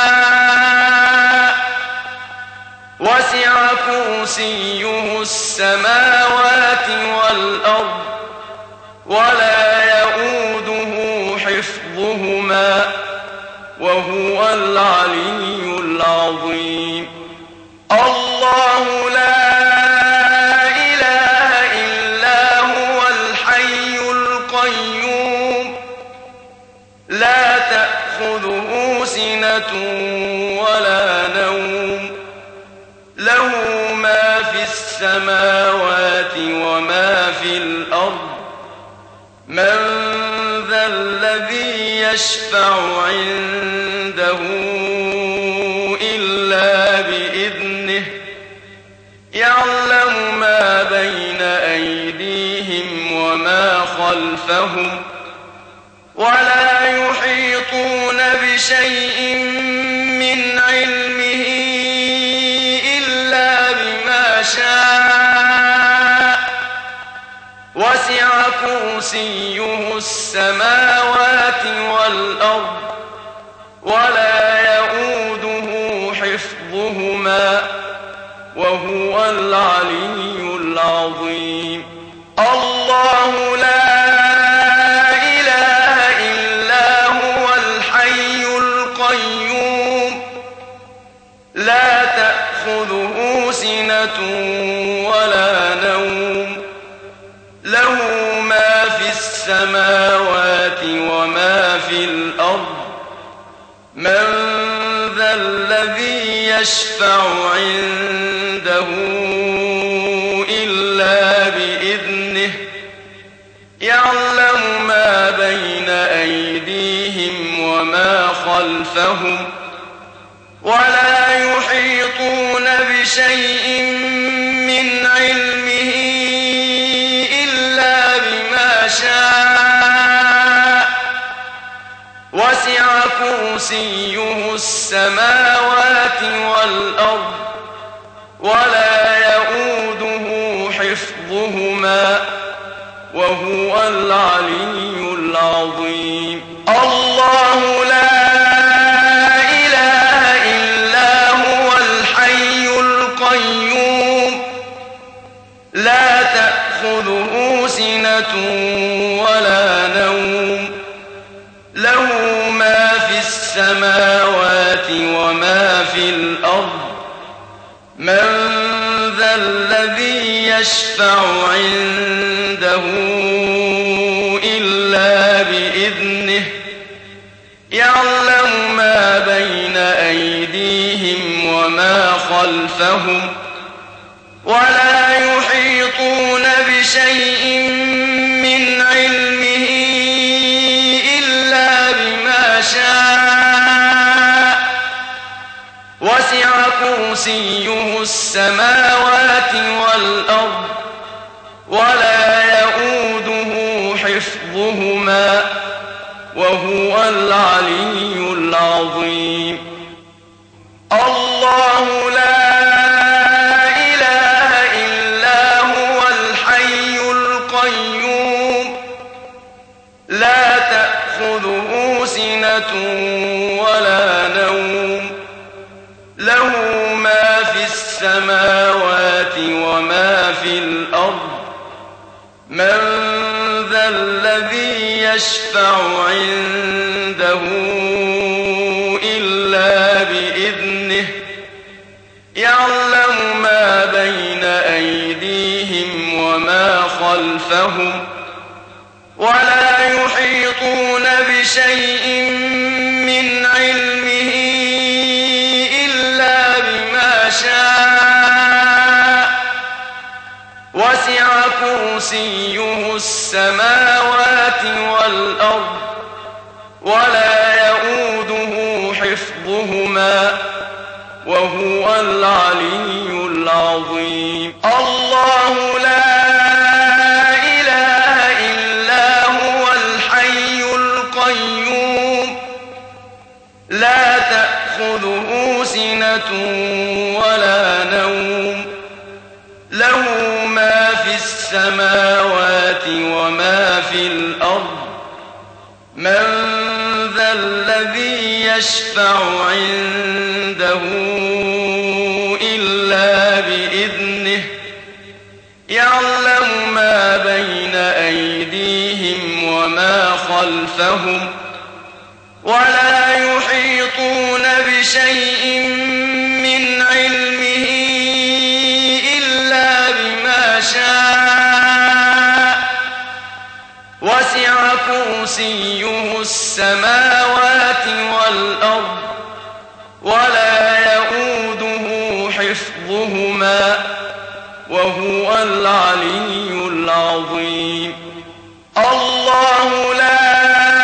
شاء وسع كرسيه السماوات والأرض ولا يئوده حفظهما وهو العلي العظيم. الله لا إله إلا هو الحي القيوم لا تأخذه سنة ولا نوم له ما في السماوات وما في الأرض من ذا الذي يشفع عنده إلا بإذنه يعلم ما بين أيديهم وما خلفهم ولا يحيطون بشيء من علمه إلا بما شاء وسع كرسيه السماوات والأرض ولا يئوده حفظهما وهو العلي العظيم. الله لا إله إلا هو الحي القيوم لا تأخذه سنة ولا نوم له ما في السماوات وما في الأرض من ذا الذي يشفع عنده إلا بإذنه يعلم ما بين أيديهم وما خلفهم ولا يحيطون بشيء من علمه إلا بما شاء وسع كرسيه السماوات والأرض ولا يئوده حفظهما وهو العلي العظيم. الله لا إله إلا هو الحي القيوم لا تأخذه سنة ولا نوم له ما في السماوات وما في الأرض من ذا الذي يشفع عنده إلا بإذنه يعلم ما بين أيديهم وما خلفهم ولا يحيطون بشيء من علمه إلا بما شاء وسع كرسيه السماوات والأرض ولا يئوده حفظهما وهو العلي العظيم. الله لا إله إلا هو الحي القيوم لا تأخذه سنة ولا نوم له ما في السماوات وما في الأرض من ذا الذي يشفع عنده إلا بإذنه يعلم ما بين أيديهم وما خلفهم ولا يحيطون بشيء من علمه إلا بما شاء وسع كرسيه السماوات والأرض ولا يئوده حفظهما وهو العلي العظيم. الله لا إله إلا هو الحي القيوم لا تأخذه سنة ولا نوم له ما في السماوات وما في الأرض من ذا الذي يشفع عنده إلا بإذنه يعلم ما بين أيديهم وما خلفهم ولا يحيطون بشيء من علمه إلا بما شاء وسع كرسيه السماوات والأرض ولا يئوده حفظهما وهو العلي العظيم. الله لا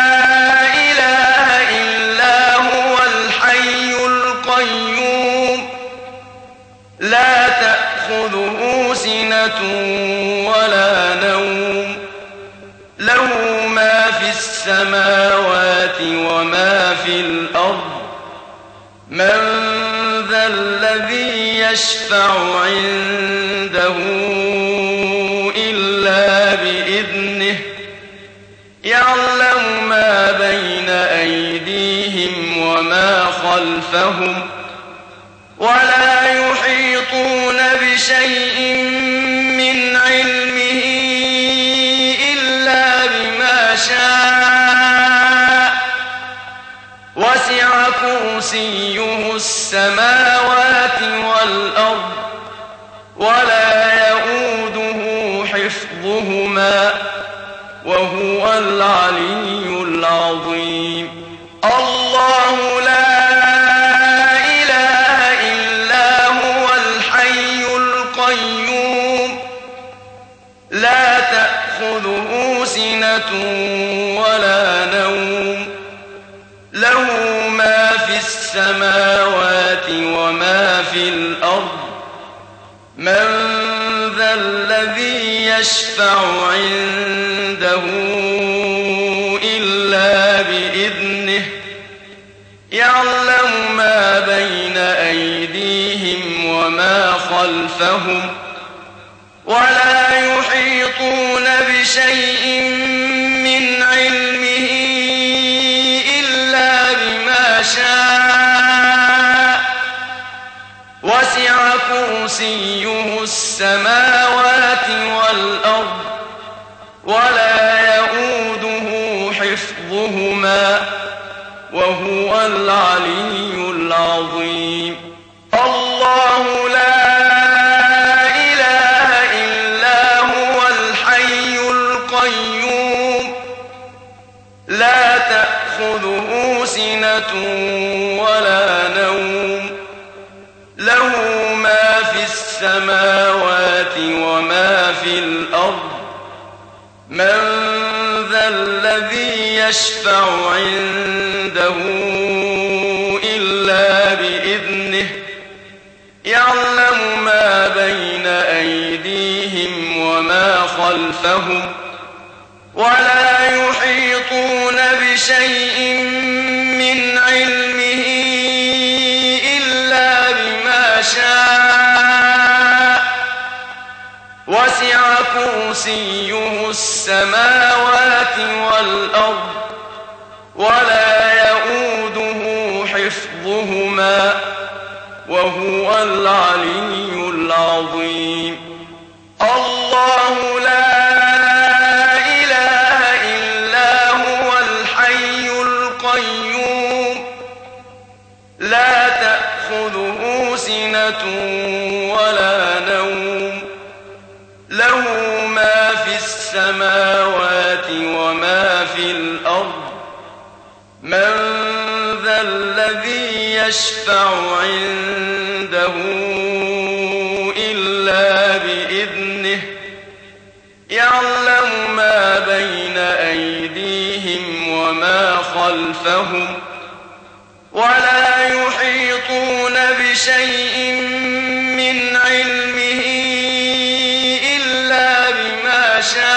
إله إلا هو الحي القيوم لا تأخذه سنة ولا نوم له ما في السماوات وما في الأرض من ذا الذي يشفع عنده إلا بإذنه يعلم ما بين أيديهم وما خلفهم ولا يحيطون بشيء من علمه إلا بما شاء وسع كرسيه السماوات والأرض ولا يئوده حفظهما وهو العلي العظيم الله لا إله إلا هو الحي القيوم لا تأخذه سنة ولا نوم له ما في السماوات وما في الأرض من ذا الذي يشفع عنده إلا بإذنه يعلم ما بين أيديهم وما خلفهم ولا يحيطون بشيء من علمه إلا بما شاء وسع كرسيه السماوات والأرض ولا يئوده حفظهما وهو العلي العظيم الله لا إله إلا هو الحي القيوم لا تأخذه سنة ولا نوم له ما في السماوات وما في الأرض من ذا الذي يشفع عنده إلا بإذنه يعلم ما بين أيديهم وما خلفهم ولا يحيطون بشيء من علمه إلا بما شاء وسع كرسيه السماوات والأرض ولا يئوده حفظهما وهو العلي العظيم الله لا إله إلا هو الحي القيوم لا تأخذه سنة ولا نوم له ما في السماوات وما في الأرض من ذا الذي يشفع عنده إلا بإذنه يعلم ما بين أيديهم وما خلفهم ولا يحيطون بشيء من علمه إلا بما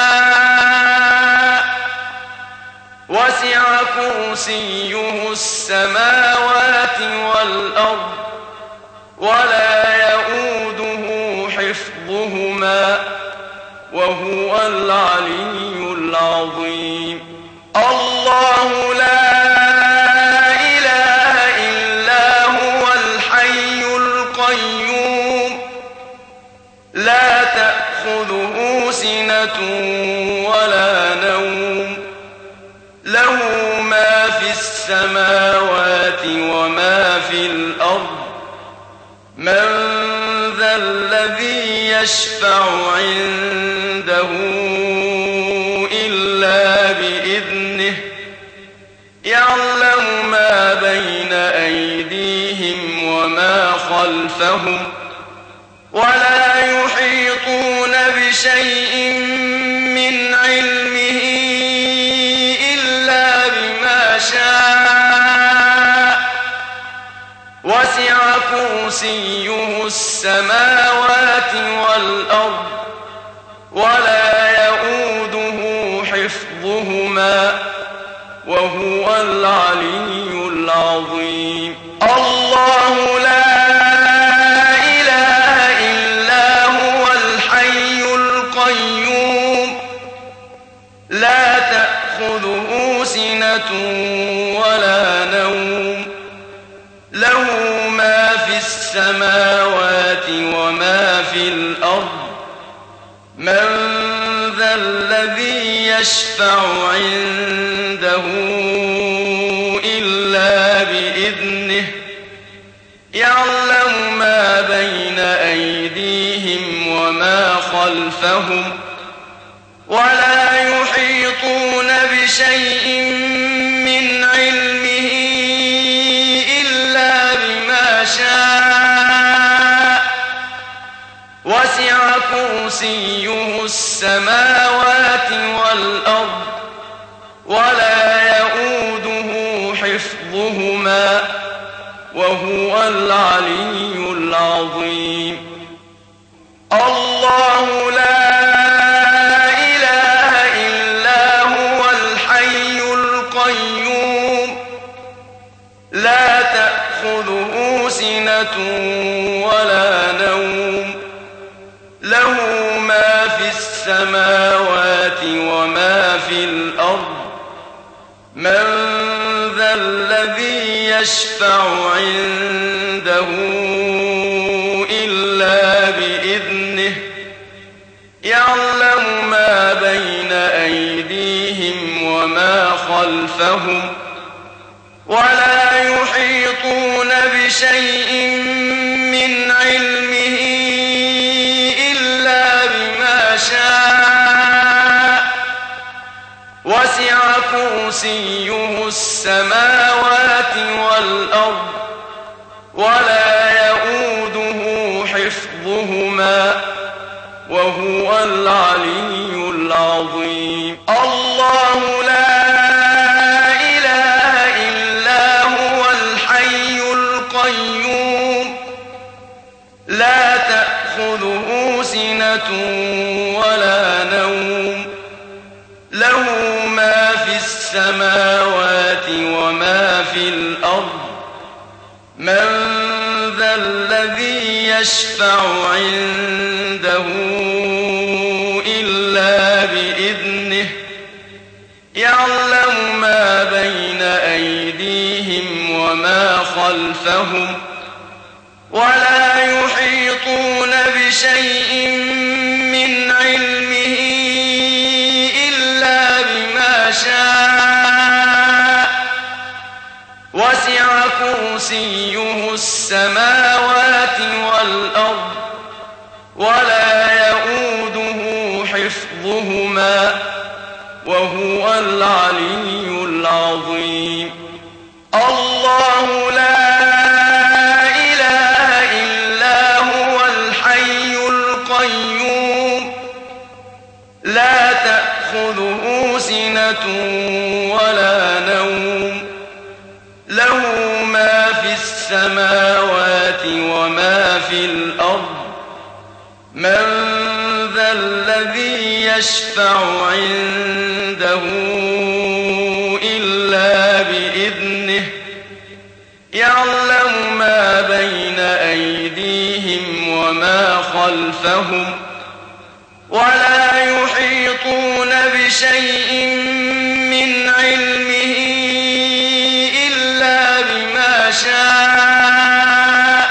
شاء وسع كرسيه السماوات والأرض ولا يئوده حفظهما وهو العلي العظيم الله لا إله إلا هو الحي القيوم لا تأخذه سنة ولا نوم له ما في السماوات وما في الأرض من ذا الذي يشفع عنده إلا بإذنه يعلم ما بين أيديهم وما خلفهم ولا يحيطون بشيء من علمه إلا بما شاء وسع كرسيه السماوات والأرض ولا يئوده حفظهما حفظهما وهو العلي العظيم. الله لا إله إلا هو الحي القيوم لا تأخذه سنة ولا نوم له ما في السماوات وما في الأرض من ذا الذي يشفع عنده إلا بإذنه يعلم ما بين أيديهم وما خلفهم ولا يحيطون بشيء من علمه إلا بما شاء وسع كرسيه السماوات والأرض ولا يؤوده حفظهما وهو العلي العظيم. الله لا إله إلا هو الحي القيوم لا تأخذه سنة ولا نوم له ما في السماوات وما في الأرض من ذا الذي يشفع عنده إلا بإذنه يعلم ما بين أيديهم وما خلفهم ولا يحيطون بشيء من علمه إلا بما شاء وسع كرسيه السماوات والأرض ولا يؤوده حفظهما وهو العلي العظيم. الله لا إله إلا هو الحي القيوم لا تأخذه سنة ولا نوم له ما في السماوات وما في الأرض من ذا الذي يشفع عنده إلا بإذنه يعلم ما بين أيديهم وما خلفهم ولا يحيطون بشيء من علمه إلا بما شاء وسع كرسيه السماوات والأرض ولا يؤوده حفظهما وهو العلي العظيم. الله لا إله إلا هو الحي القيوم لا تأخذه سنة ولا نوم له ما في السماوات وما في الأرض من ذا الذي يشفع عنده إلا بإذنه يعلم ما بين أيديهم وما خلفهم ولا يحيطون بشيء من علمه إلا بما شاء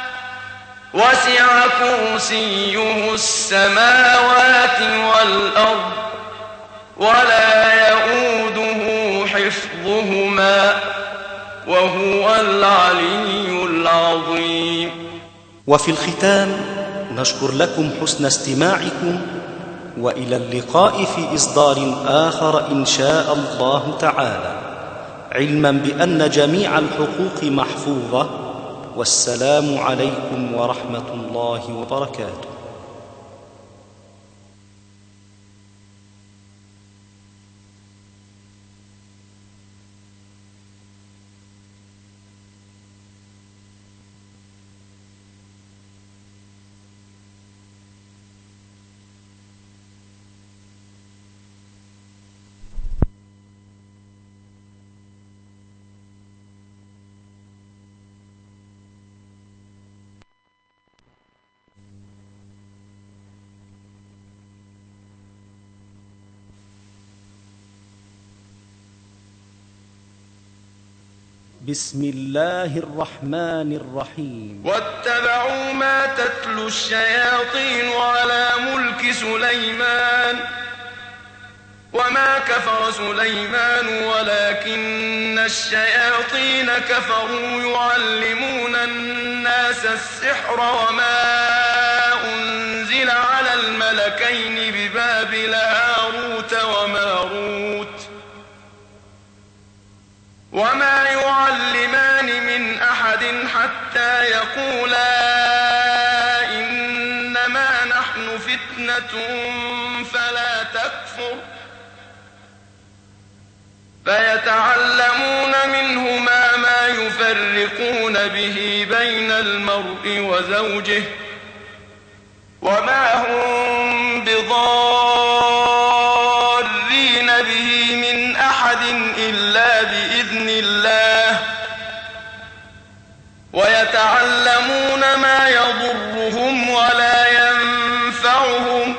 وسع كرسيه السماوات والأرض ولا يؤوده حفظهما وهو العلي العظيم. وفي الختام نشكر لكم حسن استماعكم، وإلى اللقاء في إصدار آخر إن شاء الله تعالى، علما بأن جميع الحقوق محفوظة. والسلام عليكم ورحمة الله وبركاته. بسم الله الرحمن الرحيم. واتبعوا ما تتلو الشياطين على ملك سليمان وما كفر سليمان ولكن الشياطين كفروا يعلمون الناس السحر وما أنزل على الملكين ببابل هاروت وماروت وما يعلمان من أحد حتى يقولا إنما نحن فتنة فلا تكفر فيتعلمون منهما ما يفرقون به بين المرء وزوجه وما هم بضارين به من أحد إلا بإذن الله ويتعلمون ما يضرهم ولا ينفعهم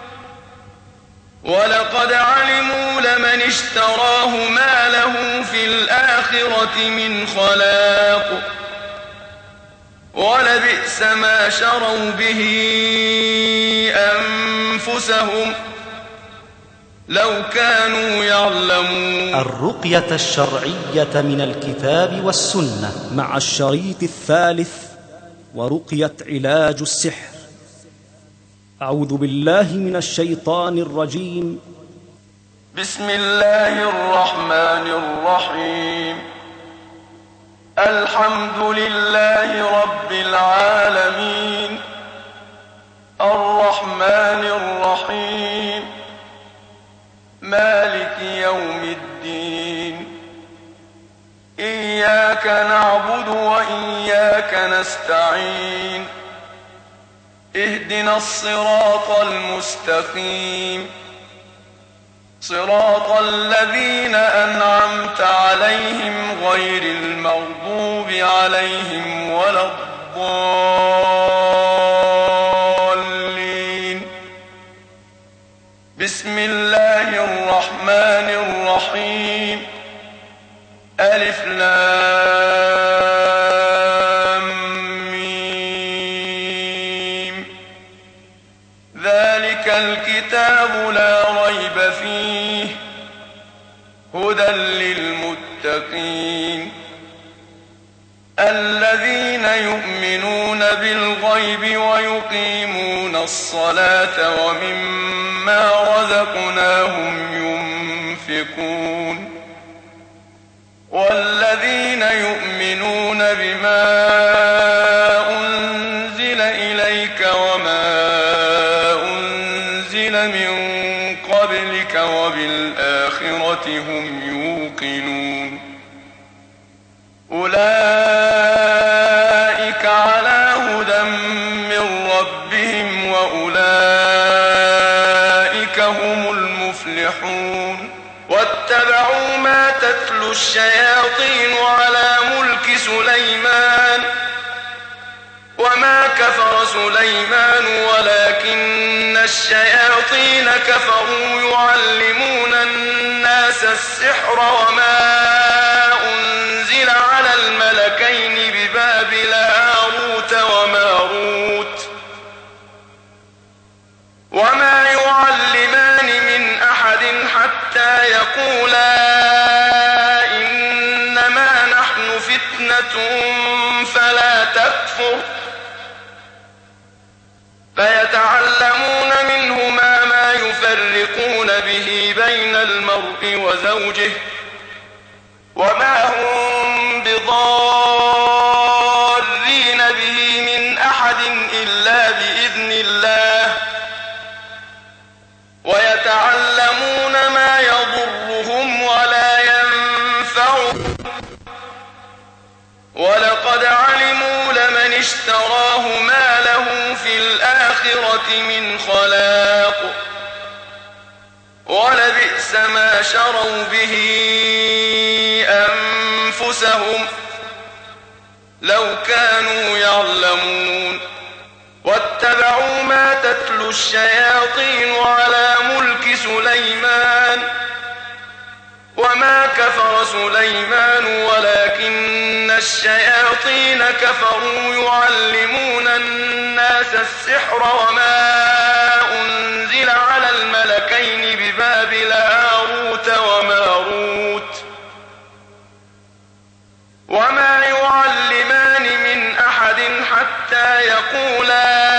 ولقد علموا لمن اشتراه ما له في الآخرة من خلاق ولبئس ما شروا به أنفسهم لو كانوا يعلمون. الرقية الشرعية من الكتاب والسنة مع الشريط الثالث ورقية علاج السحر. أعوذ بالله من الشيطان الرجيم. بسم الله الرحمن الرحيم. الحمد لله رب العالمين الرحمن الرحيم مالك يوم الدين إياك نعبد وإياك نستعين اهدنا الصراط المستقيم صراط الذين أنعمت عليهم غير المغضوب عليهم ولا الضالين. بسم الله الرحمن الرحيم. ألف لام ميم. ذلك الكتاب لا ريب فيه هدى للمتقين الذين يؤمنون بالغيب ويقيمون الصلاة ومما رزقناهم ينفقون والذين يؤمنون بما أنزل إليك وما أنزل من قبلك وبالآخرة هم يوقنون أولئك على هدى من ربهم وأولئك هم المفلحون. واتبعوا ما تتلو الشياطين على ملك سليمان وما كفر سليمان ولكن الشياطين كفروا يعلمون الناس السحر وما أنزل على الملكين ببابل هاروت وماروت وما يعلمان من أحد حتى يقولا إنما نحن فتنة فلا تكفر فيتعلمون منهما ما يفرقون به بين المرء وزوجه وما هم بضارين به من أحد إلا بإذن الله ويتعلمون ما يضرهم ولا ينفعهم ولقد علموا لمن اشتراه ما له في الآخرة من خلاق ولبئس ما شروا به أنفسهم لو كانوا يعلمون. واتبعوا ما تتلو الشياطين على ملك سليمان وما كفر سليمان ولكن الشياطين كفروا يعلمون الناس السحر وما أنزل على الملكين ببابل هاروت وماروت وما يعلمان من أحد حتى يقولا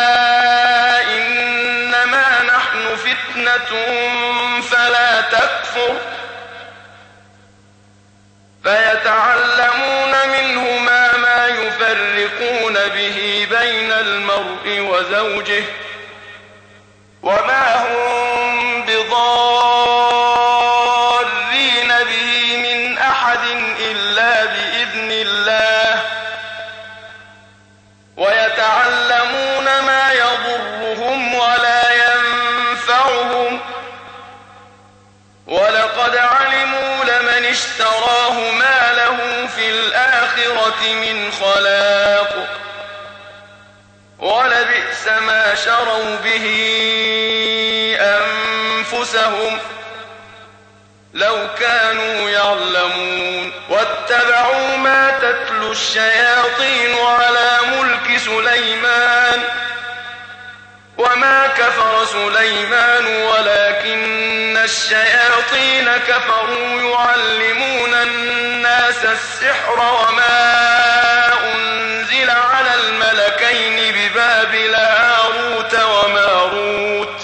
إنما نحن فتنة فلا تكفر فيتعلمون منهما ما يفرقون به بين المرء وزوجه وما هم بضارين به من أحد إلا بإذن الله ويتعلمون ما يضرهم ولا ينفعهم ولقد علموا لمن اشتراه ما له في الآخرة من خلاق ولبئس ما شروا به أنفسهم لو كانوا يعلمون واتبعوا ما تتلو الشياطين على ملك سليمان وما كفر سليمان ولكن الشياطين كفروا يعلمون الناس السحر وما أنزل على الملكين ببابل هاروت وماروت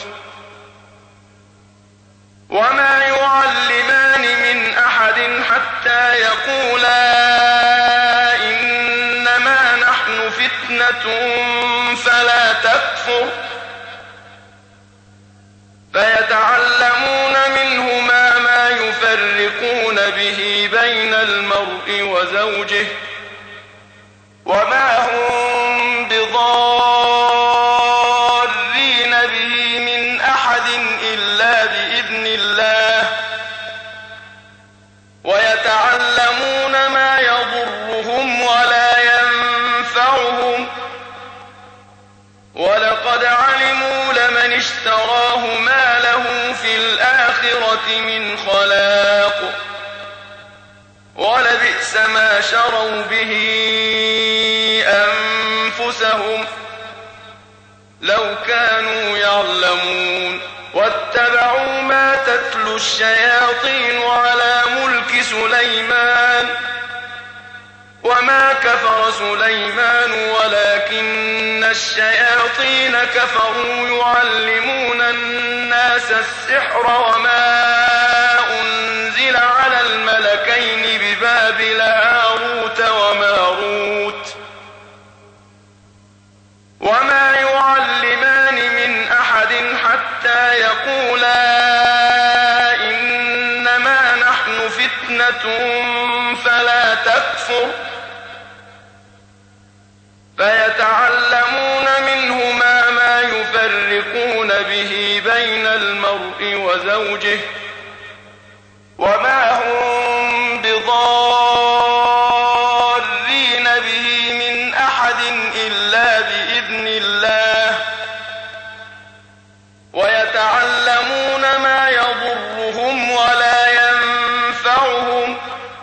وما يعلمان من أحد حتى يقولا إنما نحن فتنة فلا تكفر فيتعلمون منهما ما يفرقون به بين المرء وزوجه وما هم بضارين به من أحد إلا بإذن الله ويتعلمون ما يضرهم ولا ينفعهم ولقد علموا لمن اشتراه ما له في الآخرة من خلاق ولبئس ما شروا به أنفسهم لو كانوا يعلمون واتبعوا ما تتلو الشياطين على ملك سليمان وما كفر سليمان ولكن الشياطين كفروا يعلمون الناس السحر وما أنزل على الملكين ببابل هاروت وماروت وما يعلمان من أحد حتى يقولا إنما نحن فتنة فلا تكفر فيتعلمون منهما ما يفرقون به بين المرء وزوجه وما هم بضارين به من أحد إلا بإذن الله ويتعلمون ما يضرهم ولا ينفعهم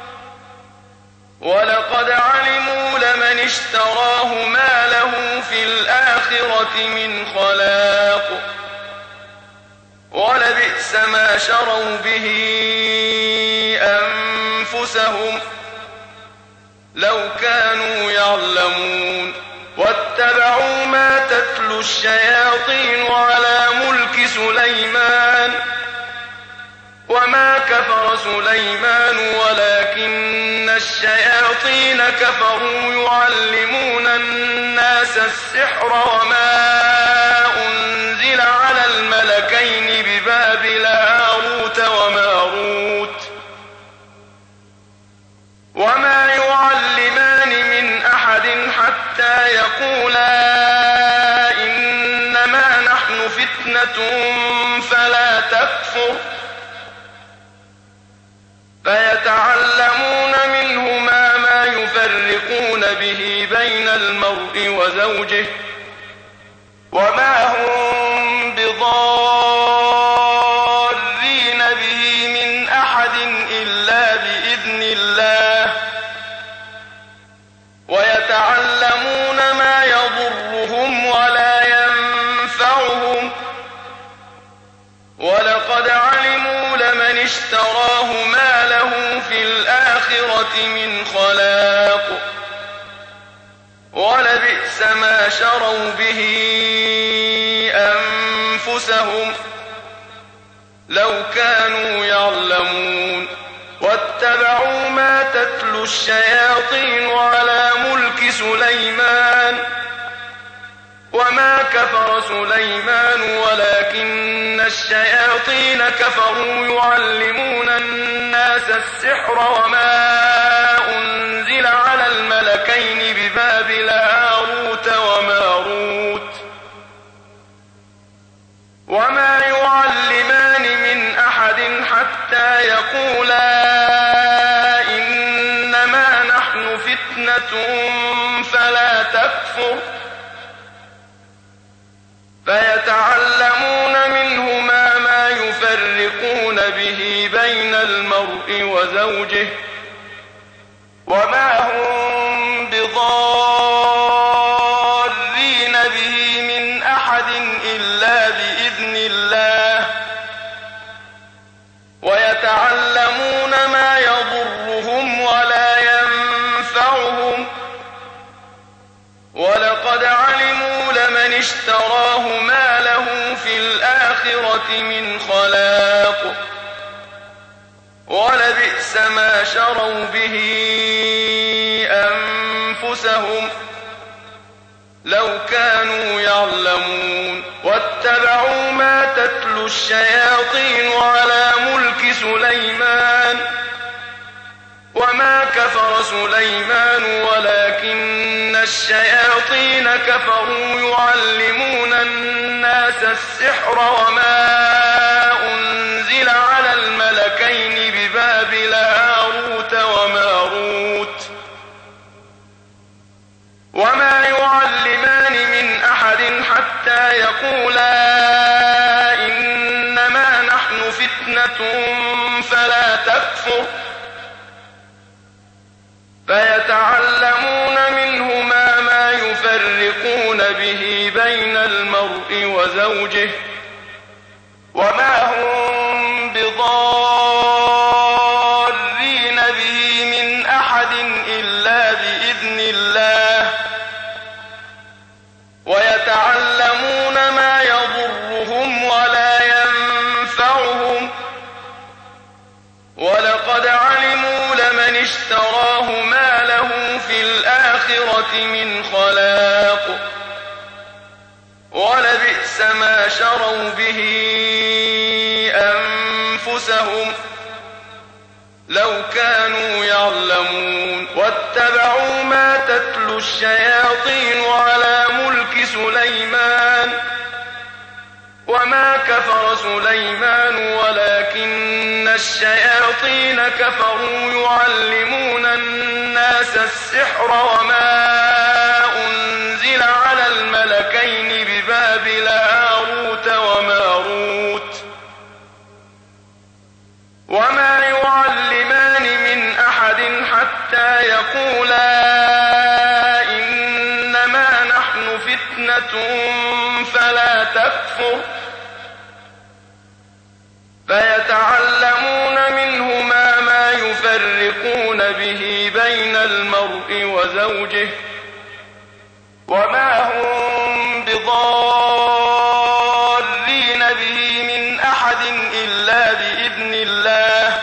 ولقد علموا لمن اشتراه ما له في الآخرة من خلاق ولبئس ما شروا به أنفسهم لو كانوا يعلمون واتبعوا ما تتلو الشياطين على ملك سليمان وما كفر سليمان ولكن الشياطين كفروا يعلمون الناس السحر وما أنزل على الملكين ببابل هاروت وماروت وما يعلمان من أحد حتى يقولا إنما نحن فتنة فلا تكفر فيتعلمون منهما ما يفرقون به بين المرء وزوجه وما هم بضارين به من أحد إلا بإذن الله الآخرة من خلاق ولبئس ما شروا به أنفسهم لو كانوا يعلمون واتبعوا ما تتلو الشياطين على ملك سليمان وما كفر سليمان ولكن الشياطين كفروا يعلمون الناس السحر وما أنزل على الملكين ببابل هاروت وماروت وما يعلمان من أحد حتى يقولا إنما نحن فتنة فلا تكفر فيتعلمون منهما ما يفرقون به بين المرء وزوجه وما هم بضارين به من أحد إلا بإذن الله ويتعلمون ما يضرهم ولا ينفعهم ولقد علموا لمن اشتراه ما له في الآخرة من خلاق ولبئس ما شروا به أنفسهم لو كانوا يعلمون واتبعوا ما تتلو الشياطين على ملك سليمان وما كفر سليمان ولكن الشياطين كفروا يعلمون الناس السحر وما أنزل على الملكين ببابل هاروت وماروت وما يعلمان من أحد حتى يقولا إنما نحن فتنة فلا تكفر فيتعلمون منهما ما يفرقون به بين المرء وزوجه وما هم بضارين به من أحد إلا بإذن الله ويتعلمون ما يضرهم ولا ينفعهم ولقد علموا لمن اشتراه ما له في الآخرة من خلاق ولبئس ما شروا به أنفسهم لو كانوا يعلمون واتبعوا ما تتلو الشياطين على ملك سليمان وما كفر سليمان ولكن الشياطين كفروا يعلمون الناس السحر وما أنزل على الملكين ببابل هاروت وماروت وما يعلمان من أحد حتى يقولا إنما نحن فتنة فلا تكفر فيتعلمون منهما ما يفرقون به بين المرء وزوجه وما هم بضارين به من أحد إلا بإذن الله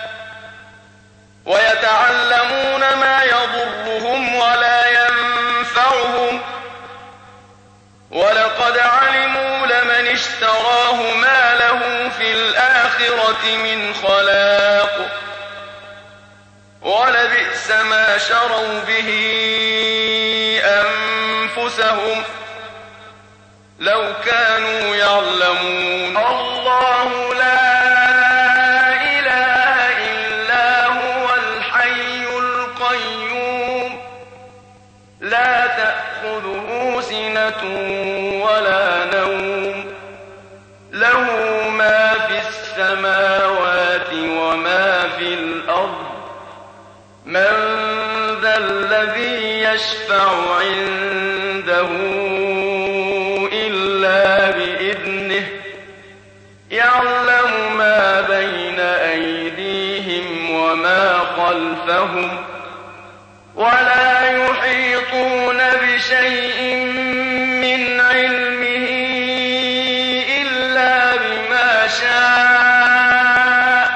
ويتعلمون ما يضرهم ولا ينفعهم ولقد علموا لمن اشتراه ما له في الآخرة من خلاق ولبئس ما شروا به أنفسهم لو كانوا يعلمون الله لا إله إلا هو الحي القيوم لا تأخذه سنة ولا نوم له ما في السماوات وما في الأرض من ذا الذي يشفع عنده إلا بإذنه يعلم ما بين أيديهم وما وما خلفهم ولا يحيطون بشيء من علمه إلا بما شاء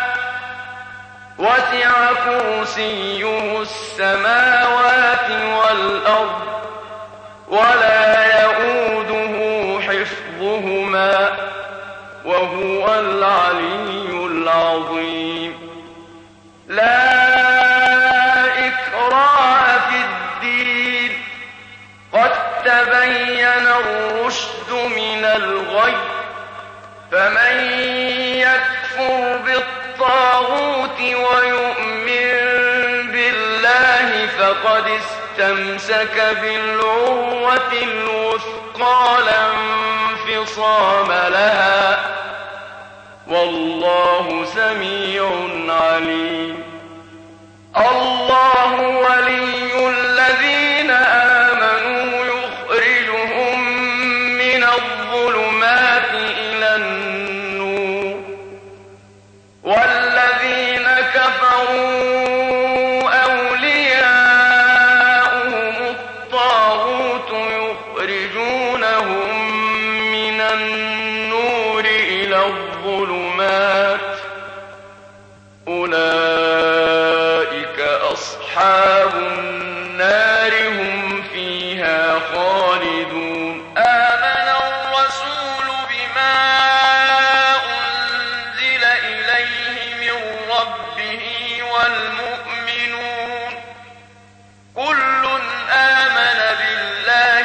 وسع كرسيه السماوات والأرض ولا يئوده حفظهما وهو العلي العظيم. لا إكراه في الدين قد تبين الرشد من الغي فمن يكفر بالطاغوت ويؤمن بالله فقد استمسك بالعروة الوثقى لا انفصام لها والله سميع عليم. الله ولي الذين آمنوا يخرجهم من الظلمات إلى النور والذين كفروا أولياؤهم الطاغوت يخرجونهم من النور إلى الظلمات أولئك أصحاب النار هم فيها خالدون. آمن الرسول بما أنزل إليه من ربه والمؤمنون كل آمن بالله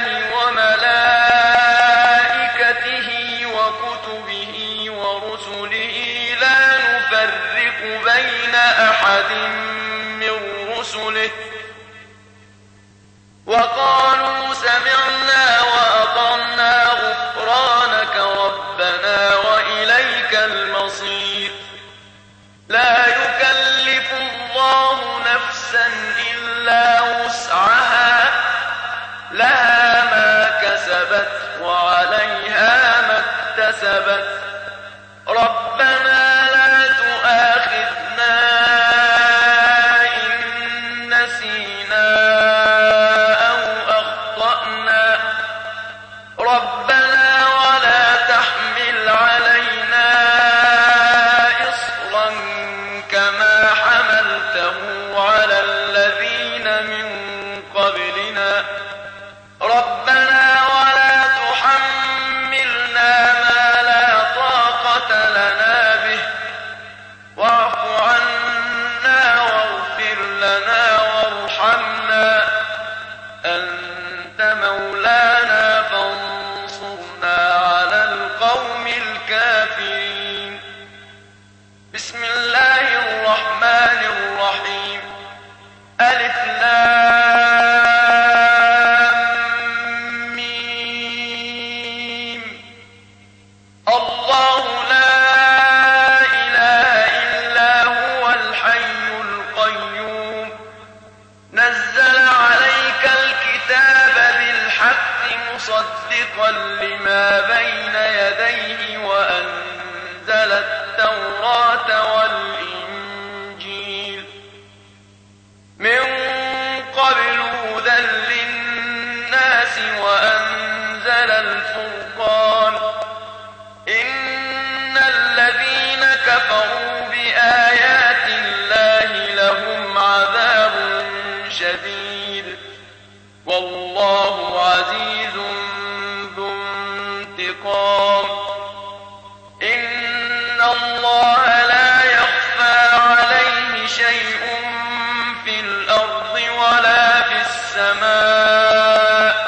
وملائكته وكتبه ورسله لا نفرق بين أحد من رسله وقالوا سمعنا وأطعنا غفرانك ربنا وإليك المصير. لا يكلف الله نفسا إلا وسعها لها ما كسبت وعليها ما اكتسبت ربنا لا تؤاخذنا إن نسينا أو أخطأنا ربنا ولا تحمل علينا إصرا كما حملته على الذين من قبلنا ربنا ولا تحملنا ما لا طاقة لنا به واعف عنا واغفر لنا وارحمنا أنت مولانا فانصرنا على القوم الكافرين. بسم الله الرحمن الرحيم. ألف لام ميم. الله لا إله إلا هو الحي القيوم نزل عليك الكتاب بالحق مصدقا لما بين يديه وأنزل التوراة والإنجيل من قبل هدى للناس وأنزل الفرقان إن الذين كفروا بآيات الله لهم عذاب شديد والله عزيز ذو انتقام. إن الله لا يخفى عليه شيء في الأرض ولا في السماء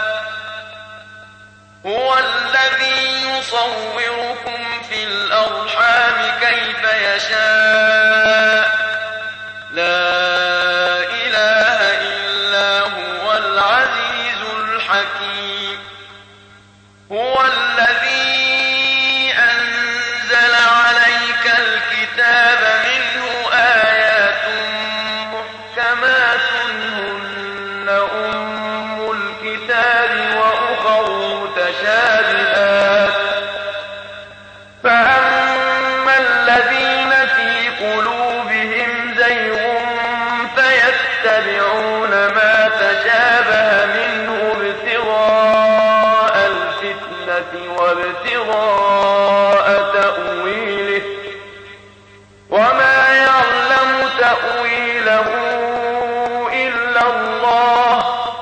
هو الذي يصوركم في الأرحام كيف يشاء لا إله إلا هو العزيز الحكيم. هو الذي أنزل عليك الكتاب منه آيات محكمات هن أم الكتاب وأخر متشابهات فأما الذين في قلوبهم زيغ يتبعون ما تشابه منه ابتغاء الفتنة وابتغاء تأويله وما يعلم تأويله إلا الله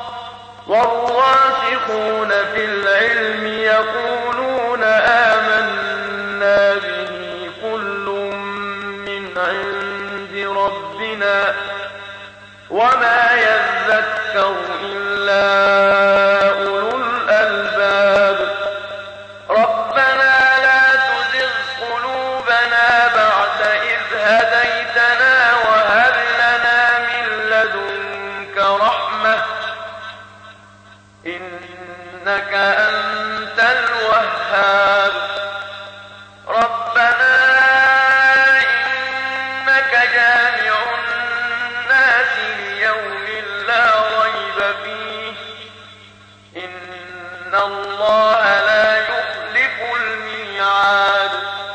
والراسخون في العلم يقولون آمنا به كل من عند ربنا وما يذكر إلا أولو الألباب ربنا لا تزغ قلوبنا بعد إذ هديتنا وهب لنا من لدنك رحمة إنك أنت الوهاب ربنا إنك جامع الناس ليوم لا ريب فيه إن الله لا يخلف الميعاد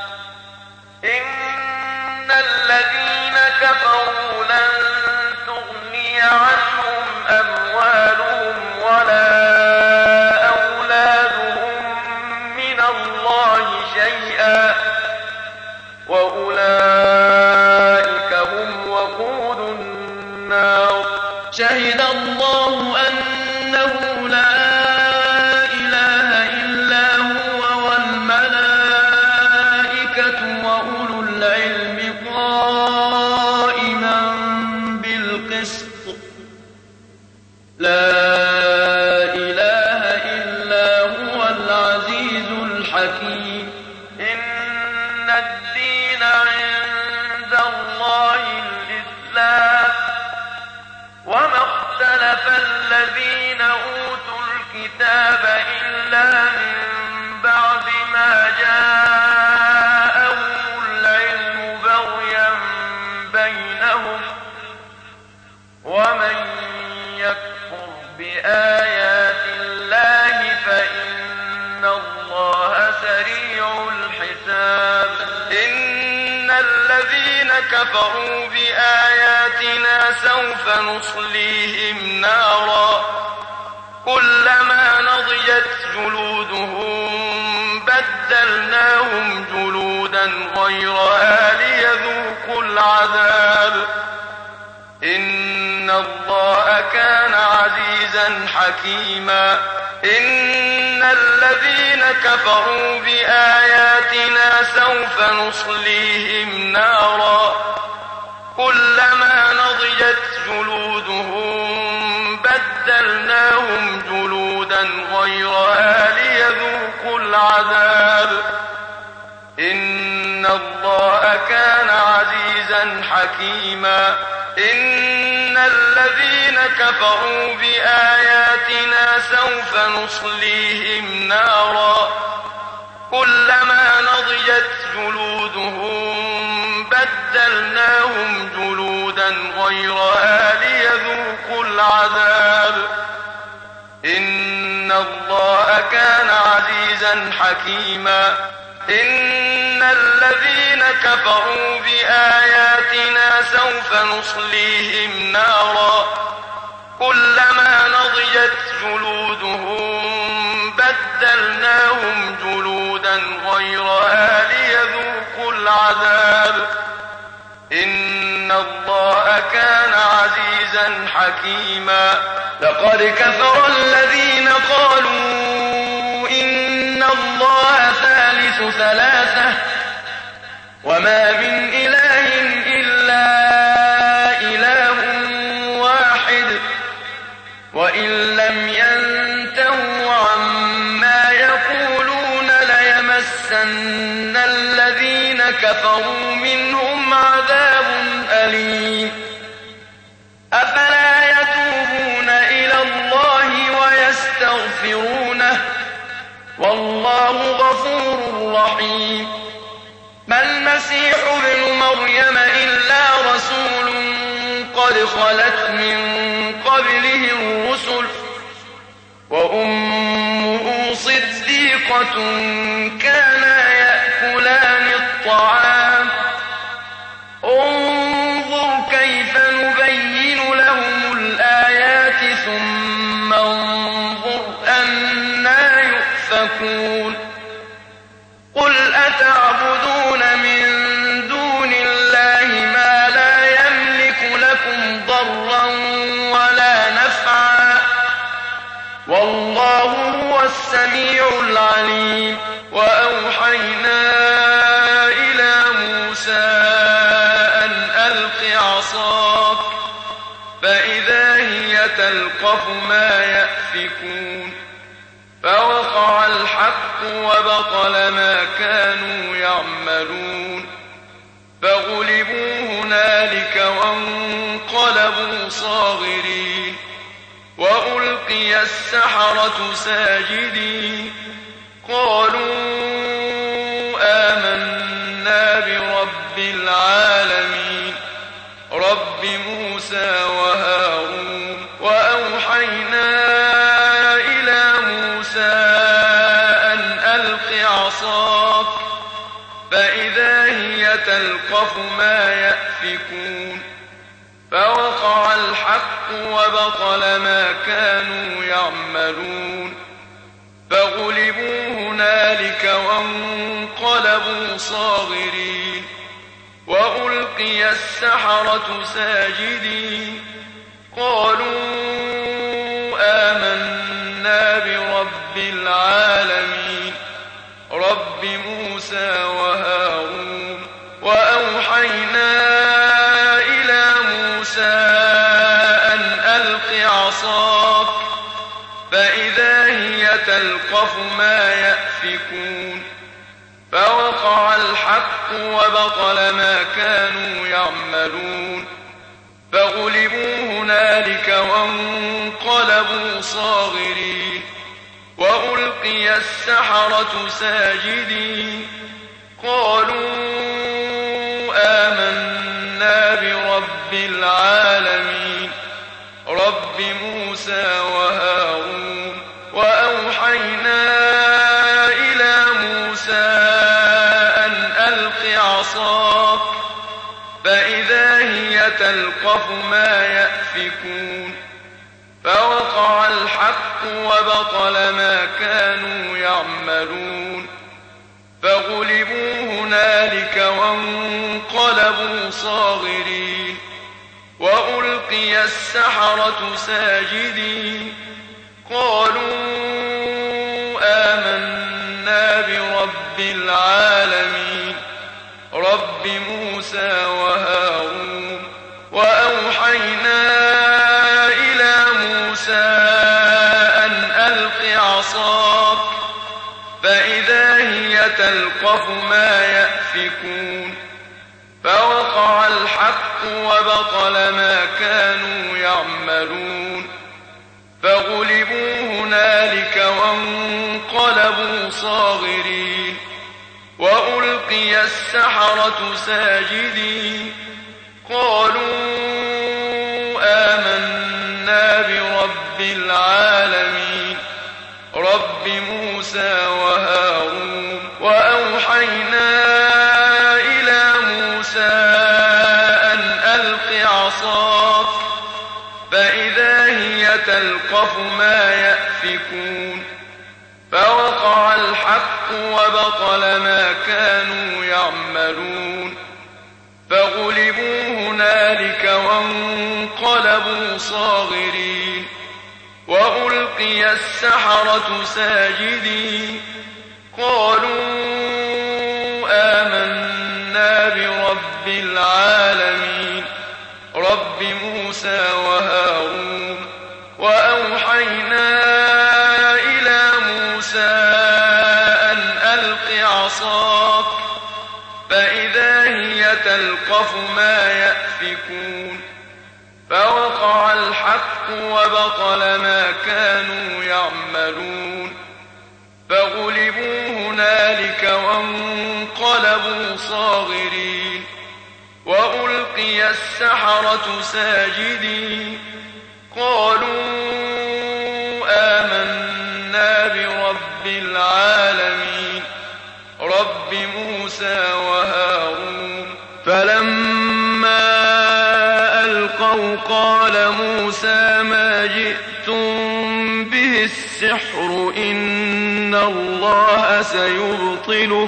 إن الذين كفروا لن تغني عنهم أموالهم ولا أولادهم من الله شيئا وأولئك هم وقود النار شهد الله أنه لا إله إلا هو والملائكة وأولو العلم قائما بالقسط لا إله إلا هو العزيز الحكيم إن الدين عند الله الإسلام وما اختلف الذين أوتوا الكتاب إلا من بعد ما جاءهم العلم بغيا بينهم ومن يكفر بآيات الله فإن الله سريع الحساب إن الذين كفروا بآياتنا سوف نصليهم نارا كلما نضجت جلودهم بدلناهم جلودا غيرها ليذوقوا العذاب إن الله كان عزيزا حكيما إن الذين كفروا بآياتنا سوف نصليهم نارا كلما نضجت جلودهم بدلناهم جلودا غيرها ليذوقوا العذاب إن الله كان عزيزا حكيما إن الذين كفروا بآياتنا سوف نصليهم نارا كلما نضجت جلودهم بدلناهم جلودا غيرها ليذوقوا العذاب إن الله كان عزيزا حكيما إن الذين كفروا بآياتنا سوف نصليهم نارا كلما نضجت جلودهم بدلناهم جلودا غيرها ليذوقوا العذاب إن الله كان عزيزا حكيما لقد كفر الذين قالوا إن الله ثالث ثلاثة وما من إله إلا إله واحد وإن لم ينتهوا عما يقولون ليمسن الذين كفروا منهم عذاب أليم أفلا يتوبون إلى الله ويستغفرونه والله غفور رحيم ما المسيح ابن مريم إلا رسول قد خلت من قبله الرسل وأمه صديقة كانا يأكلان الطعام انظر كيف نبين لهم يأفكون قل أتعبدون من دون الله ما لا يملك لكم ضرا ولا نفعا والله هو السميع العليم وأوحينا إلى موسى أن ألق عصاك فإذا هي تلقف ما يأفكون فوقع الحق وبطل ما كانوا يعملون فغلبوا هنالك وانقلبوا صاغرين وألقي السحرة ساجدين قالوا آمنا برب العالمين رب موسى وهارون وأوحينا إلى موسى أن ألق عصاك فإذا هي تلقف ما يأفكون فوقع الحق وبطل ما كانوا يعملون فغلبوا هنالك وانقلبوا صاغرين وألقي السحرة ساجدين قالوا آمنا برب العالمين رب موسى وهارون وأوحينا إلى موسى أن ألق عصاك فإذا هي تلقف ما يأفكون فوقع الحق وبطل ما كانوا يعملون فغلبوا هنالك وانقلبوا صاغرين وألقي السحرة ساجدين قالوا آمنا برب العالمين رب موسى وهارون وأوحينا إلى موسى أن ألق عصاك فإذا هي تلقف ما يأفكون فوقع الحق وبطل ما كانوا يعملون فغلبوا هنالك وانقلبوا صاغرين وألقي السحرة ساجدين قالوا آمنا برب العالمين رب موسى وهارون وأوحينا إلى موسى أن ألق عصاك فإذا هي تلقف ما يأفكون فوقع الحق وبطل ما كانوا يعملون فغلبوا هنالك وانقلبوا صاغرين وألقي السحرة ساجدين قالوا آمنا برب العالمين رب موسى وهارون وأوحينا إلى موسى أن ألق عصاك فإذا هي تلقف ما يأفكون فوقع الحق وبطل ما كانوا يعملون فغلبوا هنالك وانقلبوا صاغرين وألقي السحرة ساجدين قالوا آمنا برب العالمين رب موسى وهارون وأوحينا إلى موسى أن ألق عصاك فإذا هي تلقف ما يأفكون فوقع الحق وبطل ما كانوا يعملون فغلبوا هنالك وانقلبوا صاغرين وألقي السحرة ساجدين قالوا آمنا برب العالمين رب موسى وهارون فلما ألقوا قال موسى ما جئتم به السحر إن الله سيبطله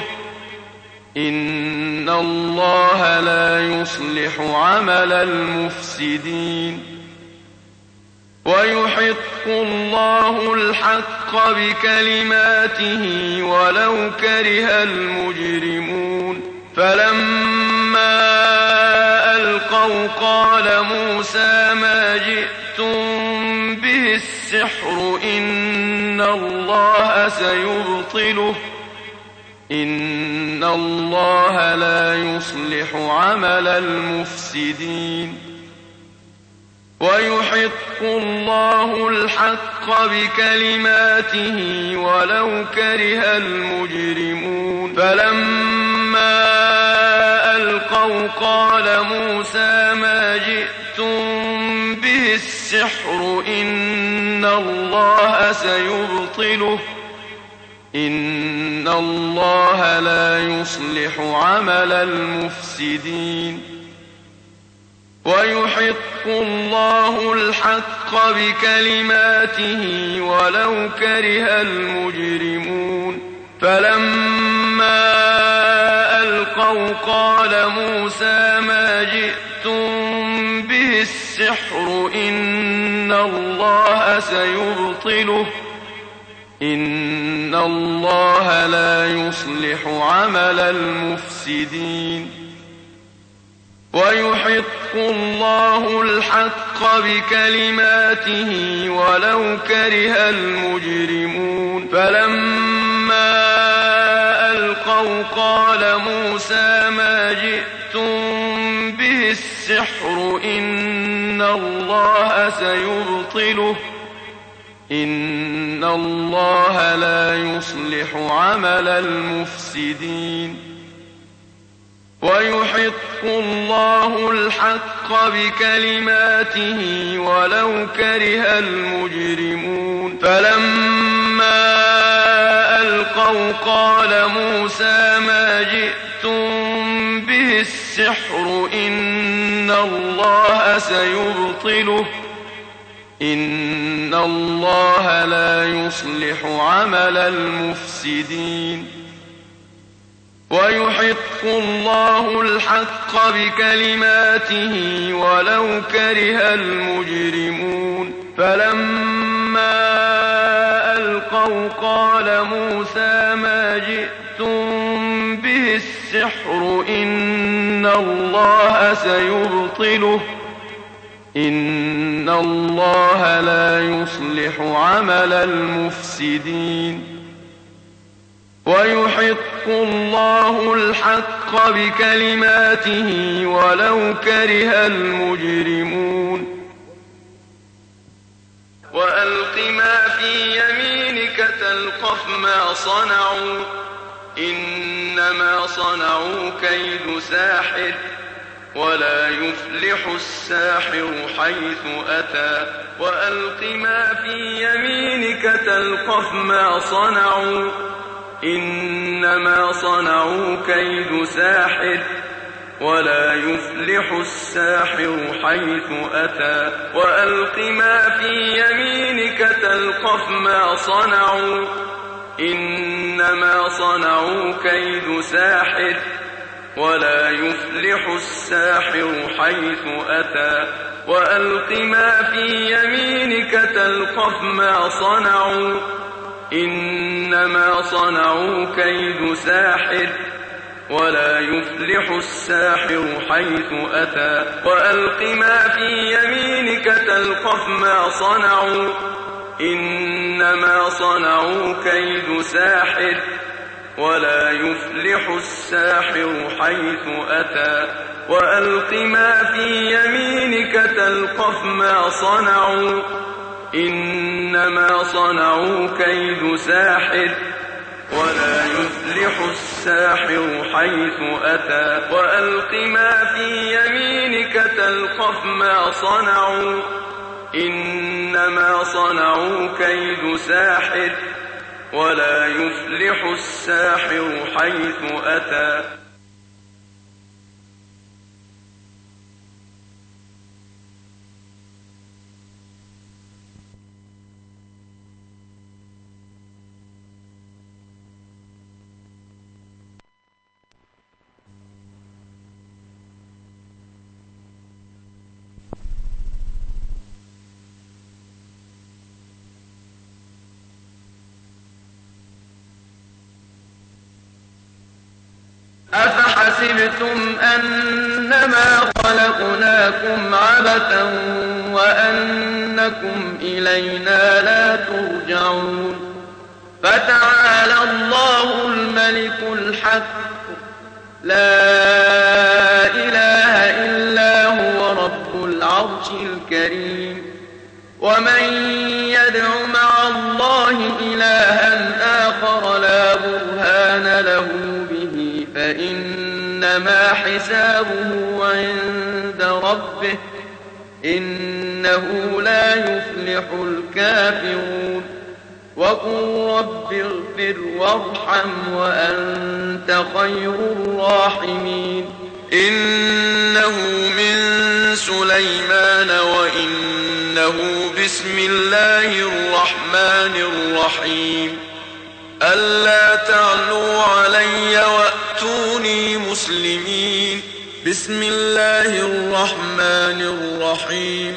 إن الله لا يصلح عمل المفسدين ويحق الله الحق بكلماته ولو كره المجرمون فلما ألقوا قال موسى ما جئتم به السحر إن الله سيبطله إن الله لا يصلح عمل المفسدين ويحق الله الحق بكلماته ولو كره المجرمون فلما ألقوا قال موسى ما جئتم به السحر إن الله سيبطله إن الله لا يصلح عمل المفسدين ويحق الله الحق بكلماته ولو كره المجرمون فلما ألقوا قال موسى ما جئتم به السحر إن الله سيبطله إن الله لا يصلح عمل المفسدين ويحق الله الحق بكلماته ولو كره المجرمون فلما ألقوا قال موسى ما جئتم به السحر إن الله سيبطله إن الله لا يصلح عمل المفسدين ويحق الله الحق بكلماته ولو كره المجرمون فلما ألقوا قال موسى ما جئتم به السحر إن الله سيبطله إن الله لا يصلح عمل المفسدين ويحق الله الحق بكلماته ولو كره المجرمون فلما ألقوا قال موسى ما جئتم به السحر إن الله سيبطله إن الله لا يصلح عمل المفسدين ويحق الله الحق بكلماته ولو كره المجرمون وألق ما في يمينك تلقف ما صنعوا إنما صنعوا كيد ساحر ولا يفلح الساحر حيث أتى وألق ما في يمينك تلقف ما صنعوا إنما صنعوا كيد ساحر ولا يفلح الساحر حيث أتى وألق ما في يمينك تلقف ما صنعوا إنما صنعوا كيد ساحر ولا يفلح الساحر حيث أتى وألق ما في يمينك تلقف ما صنعوا إنما صنعوا كيد ساحر ولا يفلح الساحر حيث أتى وألق ما في يمينك تلقف ما صنعوا إنما صنعوا كيد ساحر ولا يفلح الساحر حيث أتى وألق ما في يمينك تلقف ما صنعوا إنما صنعوا كيد ساحر ولا يفلح الساحر حيث أتى وألق ما في يمينك تلقف ما صنعوا إنما صنعوا كيد ساحر ولا يفلح الساحر حيث أتى أفحسبتم أنما خلقناكم عبثا وأنكم إلينا لا ترجعون فتعالى الله الملك الحق لا إله إلا هو رب العرش الكريم ومن يدع مع الله إلها آخر لا برهان له به فإنما حسابه عند ربه إنه لا يفلح الكافرون وقل رب اغفر وارحم وأنت خير الراحمين إنه من سليمان وإنه بسم الله الرحمن الرحيم ألا تعلوا علي وأتوني مسلمين بسم الله الرحمن الرحيم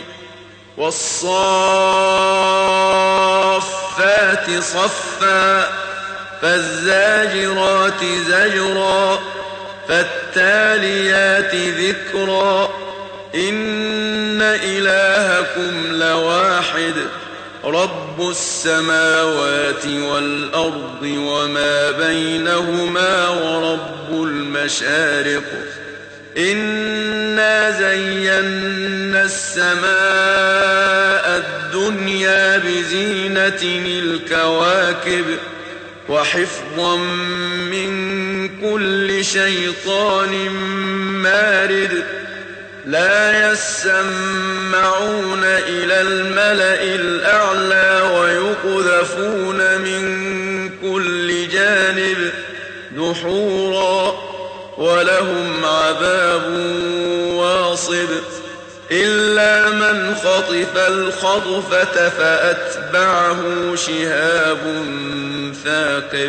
والصافات صفا فالزاجرات زجرا فالتاليات ذكرا إن إلهكم لواحد رب السماوات والأرض وما بينهما ورب المشارق إنا زينا السماء الدنيا بزينة الكواكب وحفظا من كل شيطان مارد لا يسمعون إلى الملأ الأعلى ويقذفون من كل جانب دحورا ولهم عذاب واصب إلا من خطف الخطفة فأتبعه شهاب ثاقب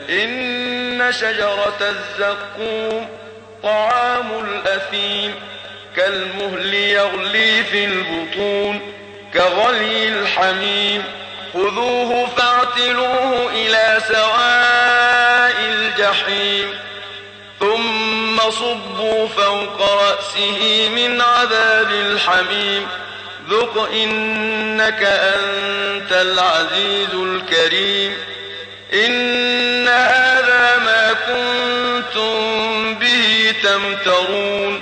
إن شجرة الزقوم طعام الأثيم كالمهل يغلي في البطون كغلي الحميم خذوه فاعتلوه إلى سواء الجحيم ثم صبوا فوق رأسه من عذاب الحميم ذق إنك أنت العزيز الكريم إن هذا ما كنتم به تمترون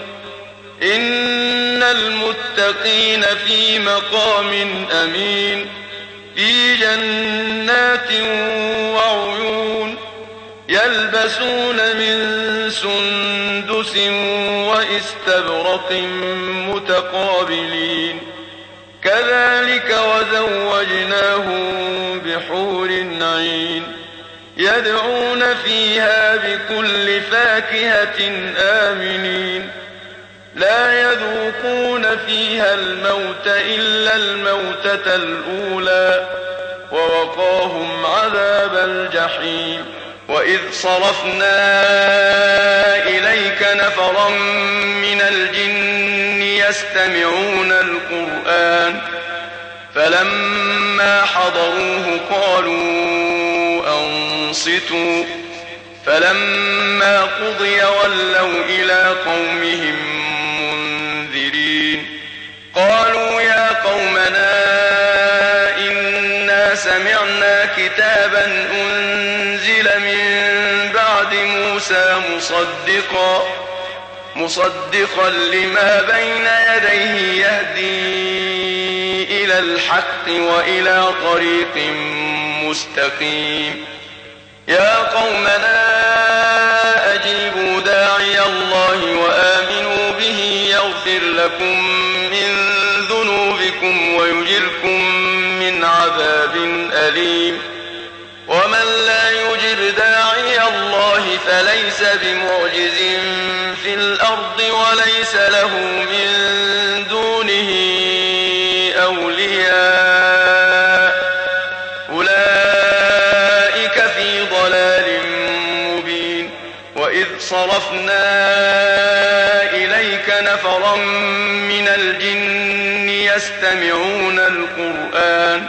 إن المتقين في مقام أمين في جنات وعيون يلبسون من سندس وإستبرق متقابلين كذلك وزوجناهم بحور عين يدعون فيها بكل فاكهة آمنين لا يذوقون فيها الموت إلا الموتة الأولى ووقاهم عذاب الجحيم وإذ صرفنا إليك نفرا من الجن يستمعون القرآن فلما حضروه قالوا أنصتوا فلما قضي ولوا إلى قومهم منذرين قالوا يا قومنا إنا سمعنا كتابا أنزل من بعد موسى مصدقا لما بين يديه يهدي إلى الحق وإلى طريق مستقيم يا قومنا أجيبوا داعي الله وآمنوا به يغفر لكم من ذنوبكم ويجركم من عذاب أليم ومن لا يجب داعي الله فليس بمعجز في الأرض وليس له من دونه أولياء أولئك في ضلال مبين وإذ صرفنا إليك نفرا من الجن يستمعون القرآن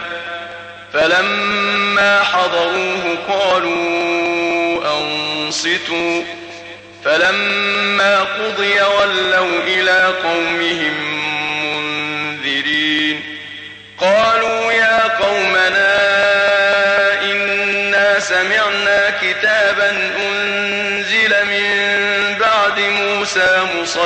فلما حضروه قالوا أنصتوا فلما قضي ولوا إلى قومهم منذرين. قالوا يا قومنا إنا سمعنا كتابا أنزل من بعد موسى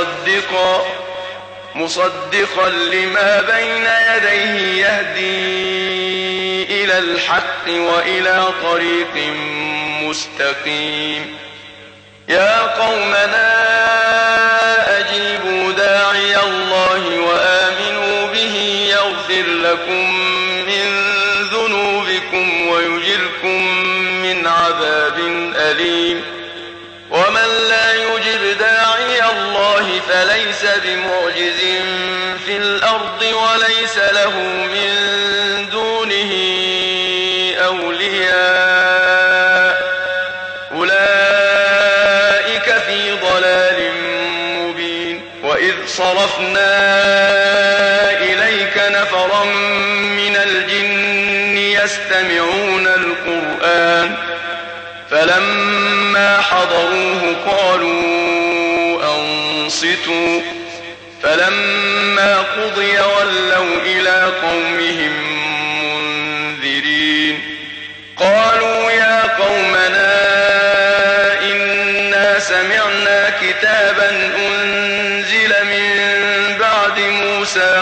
مصدقا لما بين يديه يهدي إلى الحق وإلى طريق مستقيم. يا قومنا أجيبوا داعي الله وآمنوا به يغفر لكم من ذنوبكم ويجركم من عذاب أليم. ومن لا يجب داعي الله فليس بمعجز في الأرض وليس له من دونه أولياء أولئك في ضلال مبين. وإذ صرفنا إليك نفرا من الجن يستمعون القرآن فلما حضروه قالوا أنصتوا فلما قضي ولوا إلى قومهم منذرين. قالوا يا قومنا إنا سمعنا كتابا أنزل من بعد موسى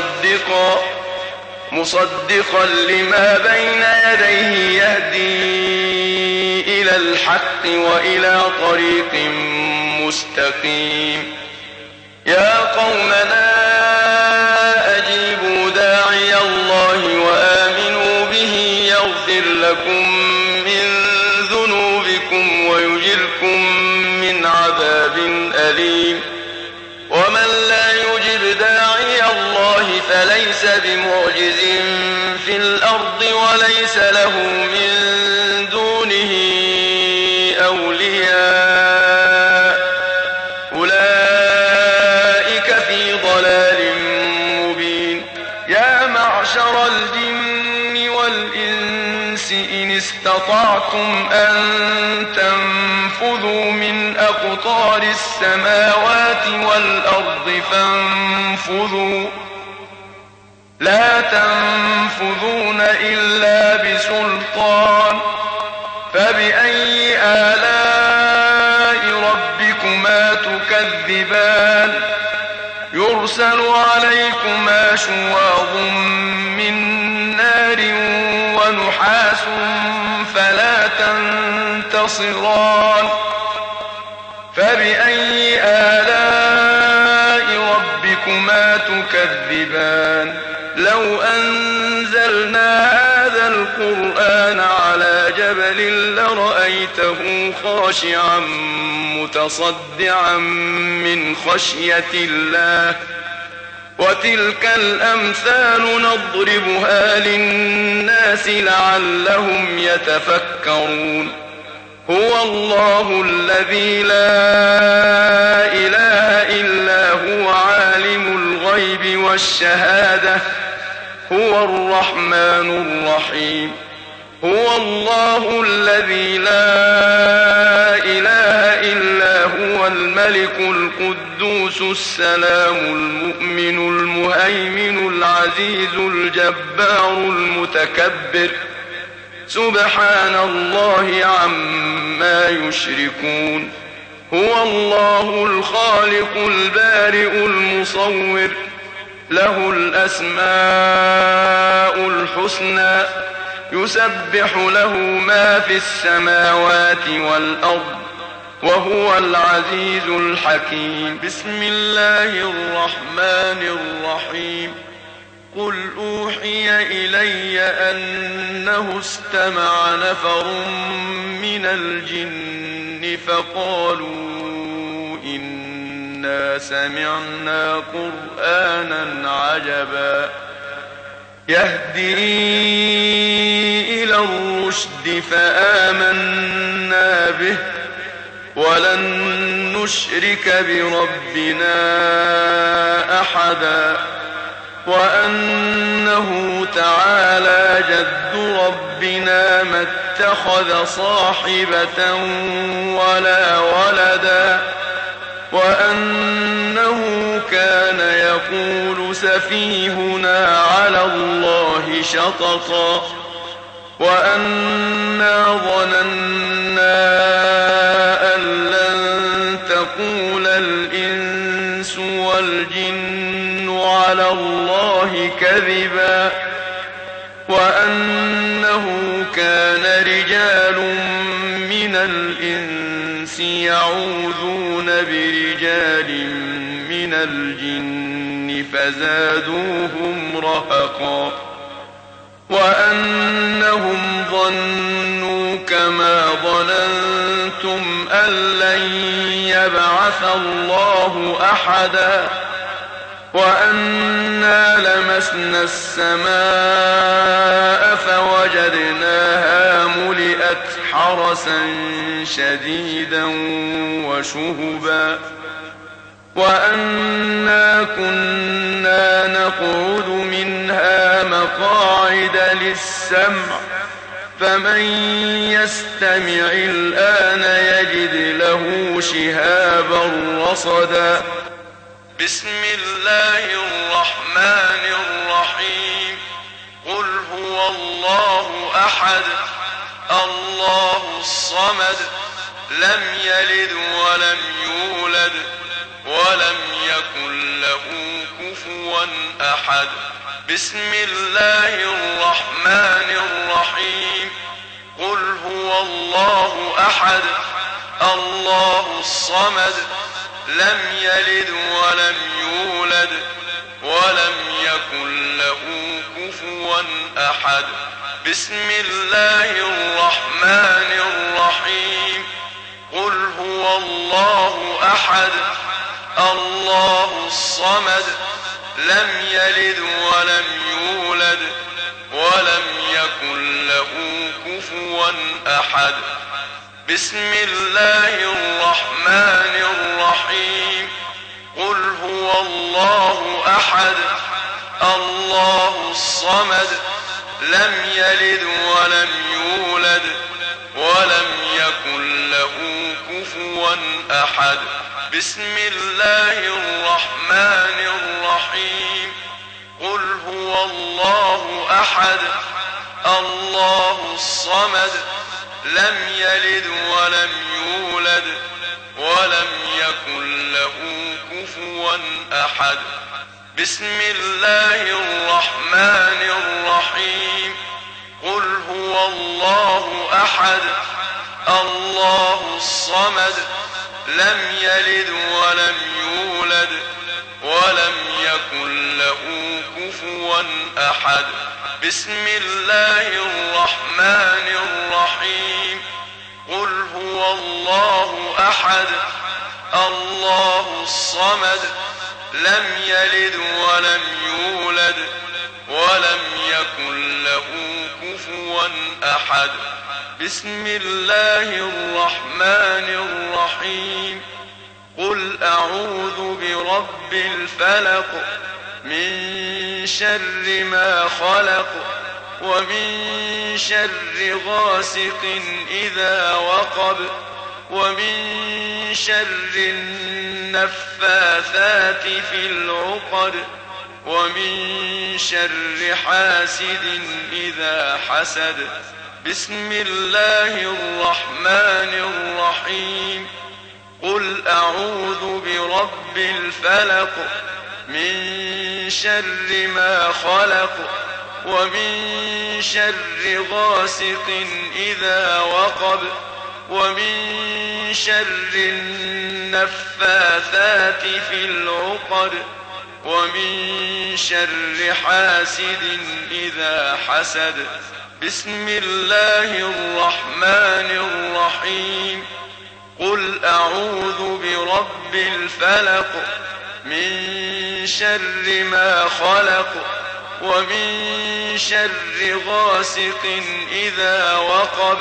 مصدقا لما بين يديه يهدي إلى الحق وإلى طريق مستقيم. يا قومنا أجيبوا داعي الله وآمنوا به يغفر لكم من ذنوبكم ويجركم من عذاب أليم. ومن لا يجب داعي الله فليس بمعجز في الأرض وليس له من دونه أولياء أولئك في ضلال مبين. يا معشر الجن والإنس إن استطعتم أن تنفذوا من أقطار السماوات والأرض فانفذوا لا تنفذون إلا بسلطان. فبأي آلاء ربكما تكذبان. يرسل عليكما شواظ من نار ونحاس فلا تنتصران. فبأي آلاء ربكما تكذبان. لو أنزلنا هذا القرآن على جبل لرأيته خاشعا متصدعا من خشية الله. وتلك الأمثال نضربها للناس لعلهم يتفكرون. هو الله الذي لا إله إلا هو عالم الغيب والشهادة هو الرحمن الرحيم. هو الله الذي لا إله إلا هو الملك القدوس السلام المؤمن المهيمن العزيز الجبار المتكبر سبحان الله عما يشركون. هو الله الخالق البارئ المصور له الأسماء الحسنى يسبح له ما في السماوات والأرض وهو العزيز الحكيم. بسم الله الرحمن الرحيم. قل أوحي إلي أنه استمع نفر من الجن فقالوا إنا سمعنا قرآنا عجبا يهدي إلى الرشد فآمنا به ولن نشرك بربنا أحدا وأنه تعالى جد ربنا ما اتخذ صاحبة ولا ولدا وأنه كان يقول سفيهنا على الله شططا وأنا ظننا أن لن تقول الإنس والجن على الله كذبا وأنه كان رجال من الإنس يعوذون برجال من الجن فزادوهم رهقا وأنهم ظنوا كما ظننتم أن لن يبعث الله أحدا وأنا لمسنا السماء فوجدناها ملئت حرسا شديدا وشهبا وأنا كنا نقعد منها مقاعد للسمع فمن يستمع الآن يجد له شهابا رصدا بسم الله الرحمن الرحيم قل هو الله أحد الله الصمد لم يلد ولم يولد ولم يكن له كفوا أحد بسم الله الرحمن الرحيم قل هو الله أحد الله الصمد لم يلد ولم يولد ولم يكن له كفوا أحد بسم الله الرحمن الرحيم قل هو الله أحد الله الصمد لم يلد ولم يولد ولم يكن له كفوا أحد بسم الله الرحمن الرحيم قل هو الله أحد الله الصمد لم يلد ولم يولد ولم يكن له كفوا أحد بسم الله الرحمن الرحيم قل هو الله أحد الله الصمد لم يلد ولم يولد ولم يكن له كفوا أحد بسم الله الرحمن الرحيم قل هو الله أحد الله الصمد لم يلد ولم يولد ولم يكن له كفوا أحد بسم الله الرحمن الرحيم قل هو الله أحد الله الصمد لم يلد ولم يولد ولم يكن له كفوا أحد بسم الله الرحمن الرحيم قل أعوذ برب الفلق من شر ما خلق ومن شر غاسق إذا وقب ومن شر النفاثات في العقد ومن شر حاسد إذا حسد بسم الله الرحمن الرحيم قل أعوذ برب الفلق من شر ما خلق ومن شر غاسق إذا وقب ومن شر النفاثات في العقد ومن شر حاسد إذا حسد بسم الله الرحمن الرحيم قل أعوذ برب الفلق من شر ما خلق ومن شر غاسق إذا وقب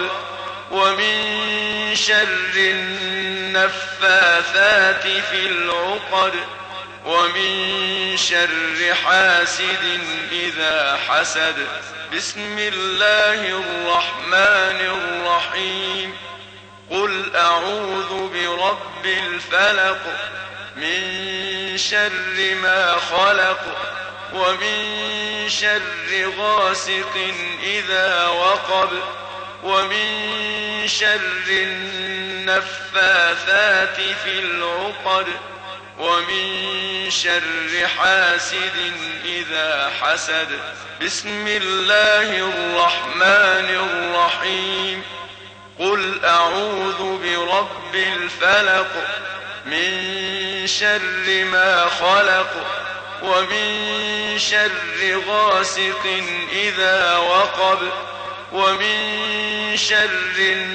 ومن شر النفاثات في العقد ومن شر حاسد إذا حسد. بسم الله الرحمن الرحيم. قل أعوذ برب الفلق من شر ما خلق ومن شر غاسق إذا وقب ومن شر النفاثات في العقد ومن شر حاسد إذا حسد. بسم الله الرحمن الرحيم. قل أعوذ برب الفلق من شر ما خلق ومن شر غاسق إذا وقب ومن شر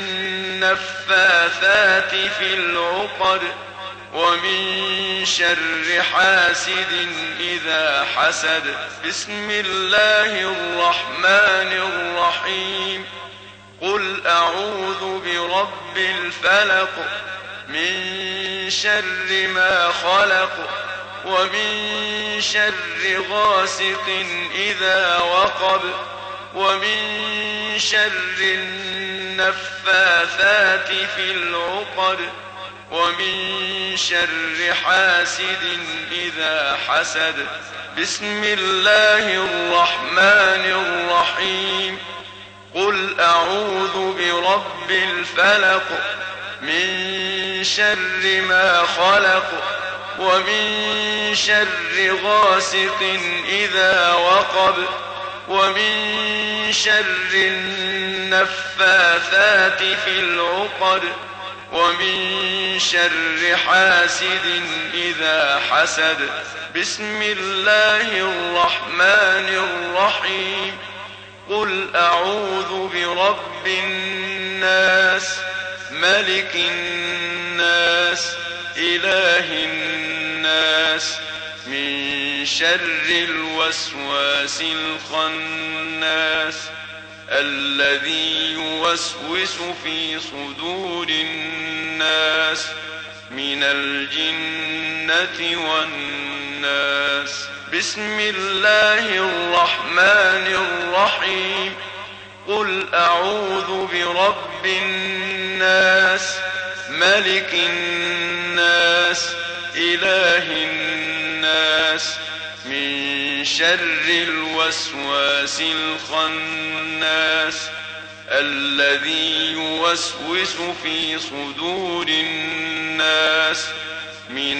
النفاثات في العقد ومن شر حاسد إذا حسد. بسم الله الرحمن الرحيم. قل أعوذ برب الفلق من شر ما خلق ومن شر غاسق إذا وقب ومن شر النفاثات في العقد ومن شر حاسد إذا حسد. بسم الله الرحمن الرحيم. قل أعوذ برب الفلق من شر ما خلق ومن شر غاسق إذا وقب ومن شر النفاثات في العقد ومن شر حاسد إذا حسد. بسم الله الرحمن الرحيم. قل أعوذ برب الناس ملك الناس إله الناس من شر الوسواس الخناس الذي يوسوس في صدور الناس من الجنة والناس. بسم الله الرحمن الرحيم. قل أعوذ برب الناس ملك الناس إله الناس من شر الوسواس الخناس الذي يوسوس في صدور الناس من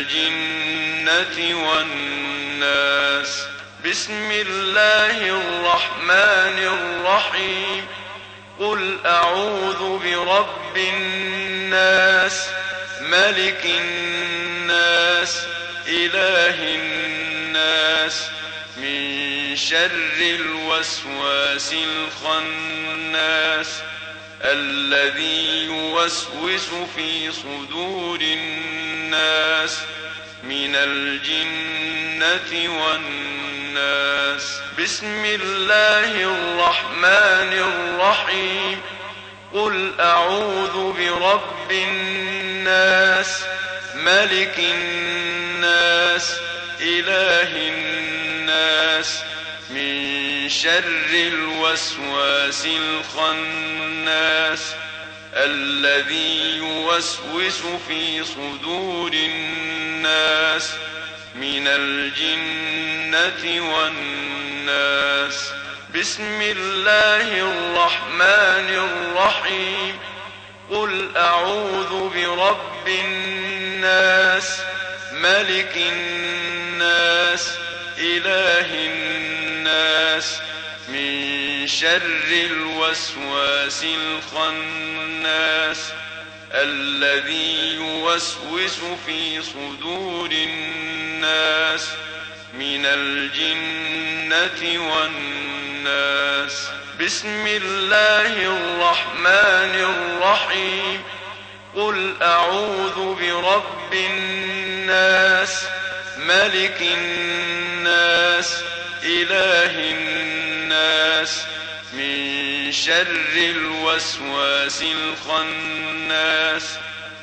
الجنة والناس. بسم الله الرحمن الرحيم. قل أعوذ برب الناس ملك الناس إله الناس من شر الوسواس الخناس الذي يوسوس في صدور الناس من الجنة والناس. بسم الله الرحمن الرحيم. قل أعوذ برب الناس ملك الناس إله الناس من شر الوسواس الخناس الذي يوسوس في صدور الناس من الجنة والناس. بسم الله الرحمن الرحيم. قل أعوذ برب الناس ملك الناس إله الناس من شر الوسواس الخناس الذي يوسوس في صدور الناس من الجنة والناس. بسم الله الرحمن الرحيم. قل أعوذ برب الناس ملك الناس إله الناس من شر الوسواس الخناس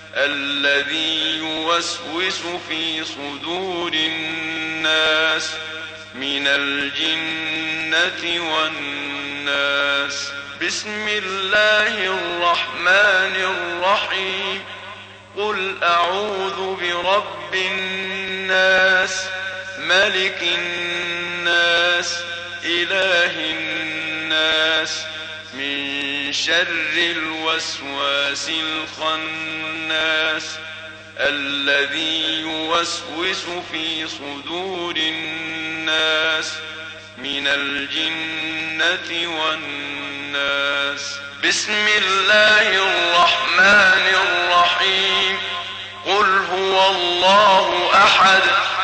الذي يوسوس في صدور الناس من الجنة والناس. بسم الله الرحمن الرحيم. قل أعوذ برب الناس ملك الناس إله الناس من شر الوسواس الخناس الذي يوسوس في صدور الناس من الجنة والناس. بسم الله الرحمن الرحيم. قل هو الله أحد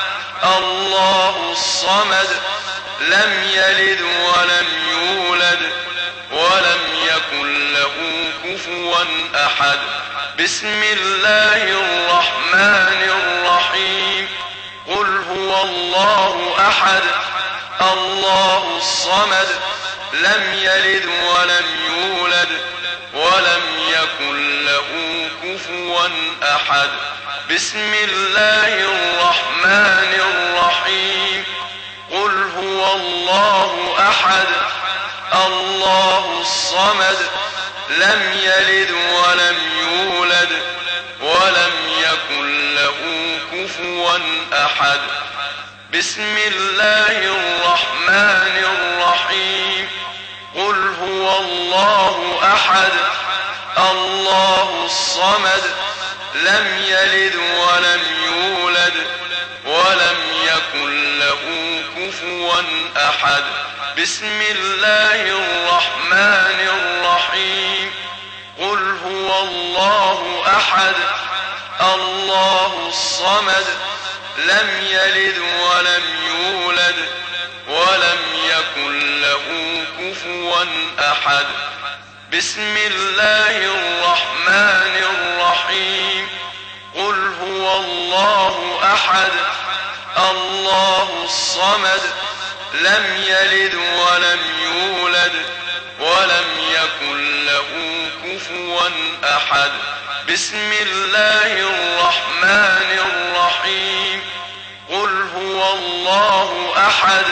الله الصمد لم يلد ولم يولد ولم يكن له كفوا أحد. بسم الله الرحمن الرحيم. قل هو الله أحد الله الصمد لم يلد ولم يولد ولم يكن له كفوا أحد. بسم الله الرحمن الرحيم. قل هو الله أحد الله الصمد لم يلد ولم يولد ولم يكن له كفوا أحد. بسم الله الرحمن الرحيم. قل هو الله أحد الله الصمد لم يلد ولم يولد ولم يكن له كفوا أحد. بسم الله الرحمن الرحيم. قل هو الله أحد الله الصمد لم يلد ولم يولد ولم يكن له كفوا أحد. بسم الله الرحمن الرحيم. قل هو الله أحد الله الصمد لم يلد ولم يولد ولم يكن له كفوا أحد. بسم الله الرحمن الرحيم. قل هو الله أحد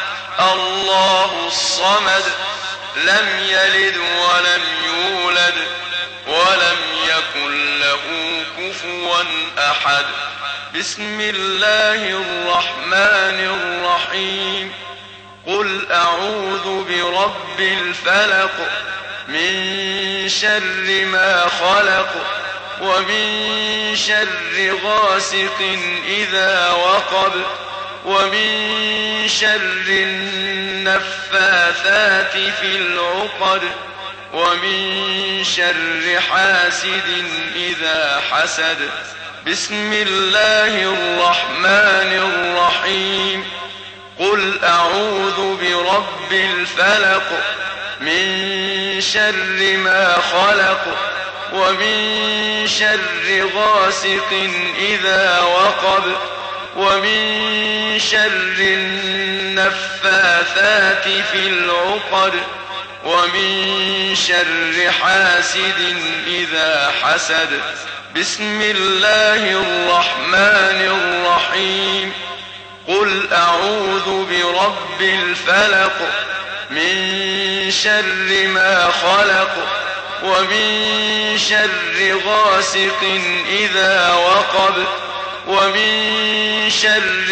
الله الصمد لم يلد ولم يولد ولم يكن له كفوا أحد. بسم الله الرحمن الرحيم. قل أعوذ برب الفلق من شر ما خلق ومن شر غاسق إذا وقب ومن شر النفاثات في العقد ومن شر حاسد إذا حسد. بسم الله الرحمن الرحيم. قل أعوذ برب الفلق من شر ما خلق ومن شر غاسق إذا وقب ومن شر النفاثات في العقد ومن شر حاسد إذا حسد. بسم الله الرحمن الرحيم. قل أعوذ برب الفلق من شر ما خلق ومن شر غاسق إذا وقب ومن شر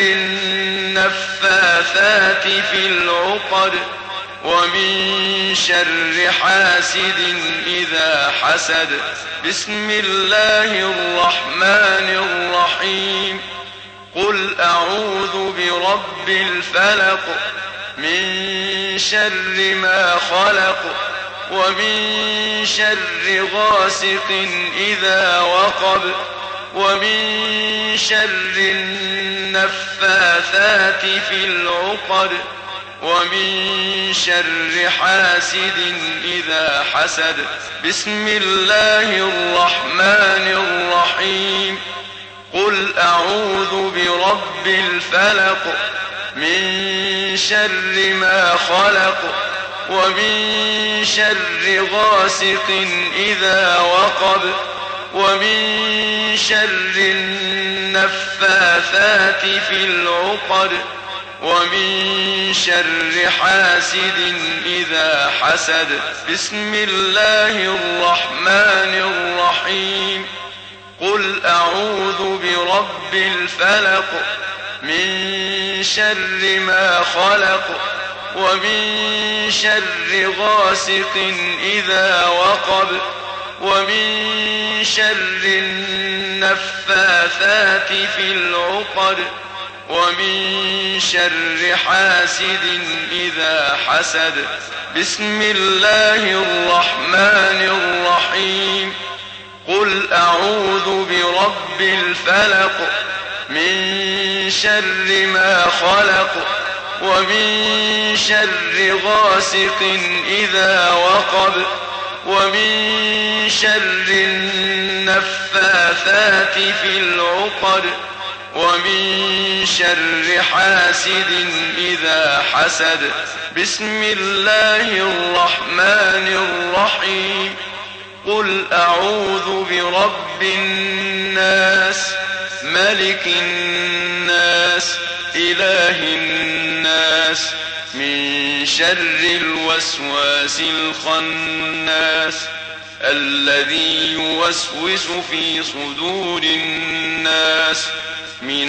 النفاثات في العقد ومن شر حاسد إذا حسد. بسم الله الرحمن الرحيم. قل أعوذ برب الفلق من شر ما خلق ومن شر غاسق إذا وقب ومن شر النفاثات في العقد ومن شر حاسد إذا حسد. بسم الله الرحمن الرحيم. قل أعوذ برب الفلق من شر ما خلق ومن شر غاسق إذا وقب ومن شر النفاثات في العقد ومن شر حاسد إذا حسد. بسم الله الرحمن الرحيم. قل أعوذ برب الفلق من شر ما خلق ومن شر غاسق إذا وقب ومن شر النفاثات في العقد ومن شر حاسد إذا حسد. بسم الله الرحمن الرحيم. قل أعوذ برب الفلق من شر ما خلق ومن شر غاسق إذا وقب ومن شر النفاثات في العقد ومن شر حاسد إذا حسد. بسم الله الرحمن الرحيم. قل أعوذ برب الناس ملك الناس إله الناس من شر الوسواس الخناس الذي يوسوس في صدور الناس من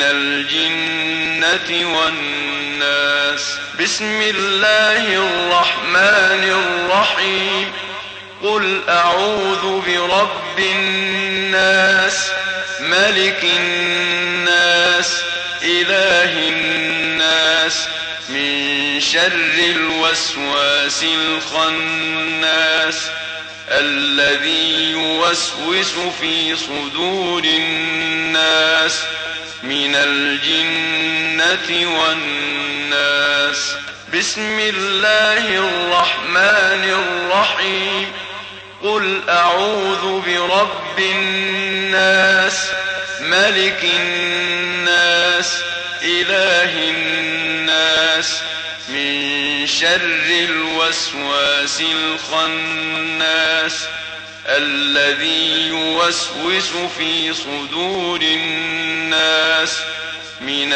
الجنة والناس. بسم الله الرحمن الرحيم. قل أعوذ برب الناس ملك الناس إله الناس من شر الوسواس الخناس الذي يوسوس في صدور الناس من الجنة والناس. بسم الله الرحمن الرحيم. قل أعوذ برب الناس ملك الناس إله الناس من شر الوسواس الخناس الذي يوسوس في صدور الناس من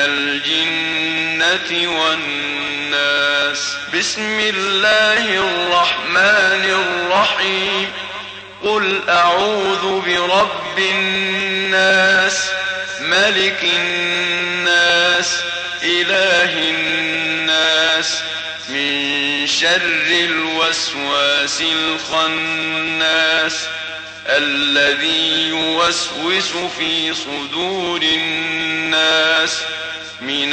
الجنة والناس. بسم الله الرحمن الرحيم. قل أعوذ برب الناس ملك الناس إله الناس من شر الوسواس الخناس الذي يوسوس في صدور الناس من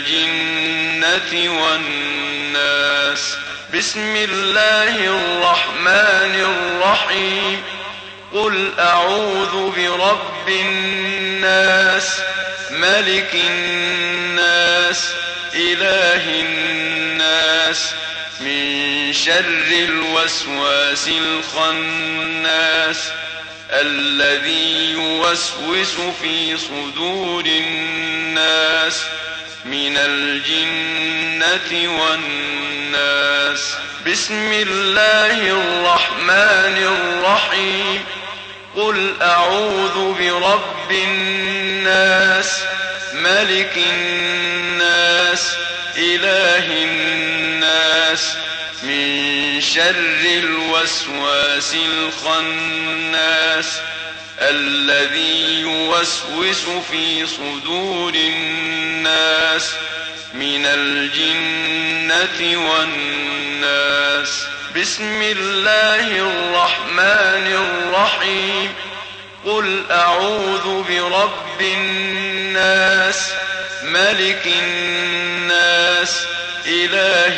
الجنة والناس. بسم الله الرحمن الرحيم. قل أعوذ برب الناس ملك الناس إله الناس من شر الوسواس الخناس الذي يوسوس في صدور الناس من الجنة والناس. بسم الله الرحمن الرحيم. قل أعوذ برب الناس ملك الناس إله الناس من شر الوسواس الخناس الذي يوسوس في صدور الناس من الجنة والناس. بسم الله الرحمن الرحيم. قل أعوذ برب الناس ملك الناس إله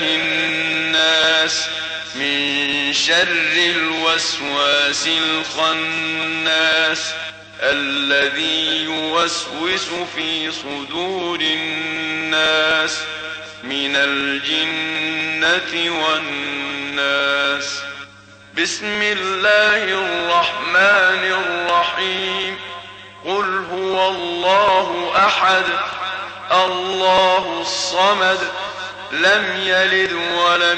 الناس من شر الوسواس الخناس الذي يوسوس في صدور الناس من الجنة والناس. بسم الله الرحمن الرحيم. قل هو الله أحد الله الصمد لم يلد ولم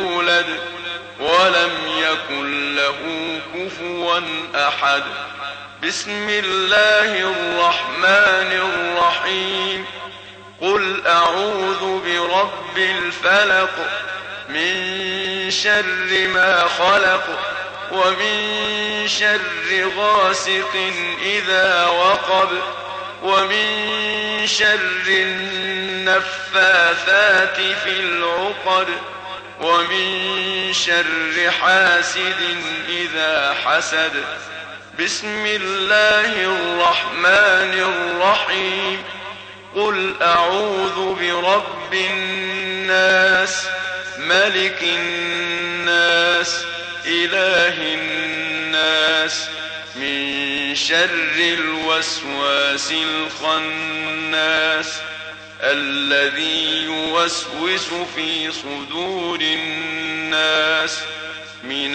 يولد ولم يكن له كفوا أحد. بسم الله الرحمن الرحيم قل أعوذ برب الفلق من شر ما خلق ومن شر غاسق إذا وقب ومن شر النفاثات في العقد ومن شر حاسد إذا حسد بسم الله الرحمن الرحيم قل أعوذ برب الناس ملك الناس إله الناس من شر الوسواس الخناس الذي يوسوس في صدور الناس من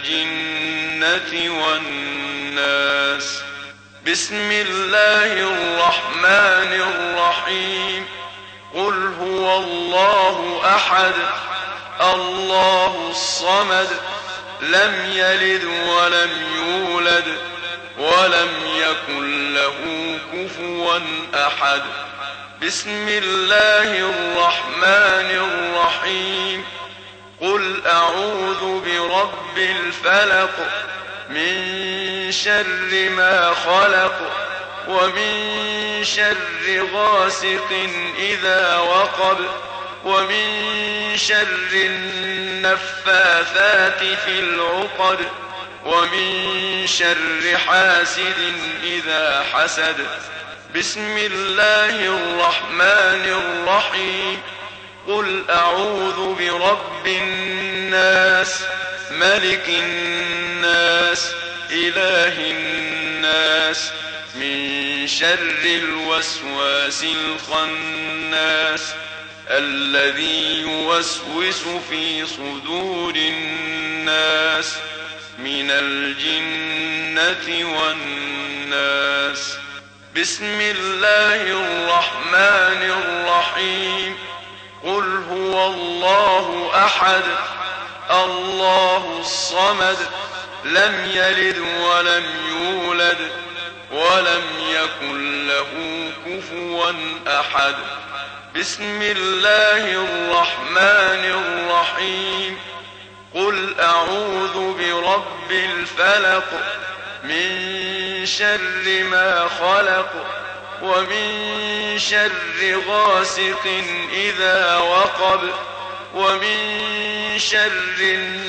الجنة والناس بسم الله الرحمن الرحيم قل هو الله أحد الله الصمد لم يلد ولم يولد ولم يكن له كفوا أحد بسم الله الرحمن الرحيم قل أعوذ برب الفلق من شر ما خلق ومن شر غاسق إذا وقب ومن شر النفاثات في العقد ومن شر حاسد إذا حسد بسم الله الرحمن الرحيم قل أعوذ برب الناس ملك الناس إله الناس من شر الوسواس الخناس الذي يوسوس في صدور الناس من الجنة والناس بسم الله الرحمن الرحيم قل هو الله أحد الله الصمد لم يلد ولم يولد ولم يكن له كفوا أحد بسم الله الرحمن الرحيم قل أعوذ برب الفلق من شر ما خلق ومن شر غاسق إذا وقب ومن شر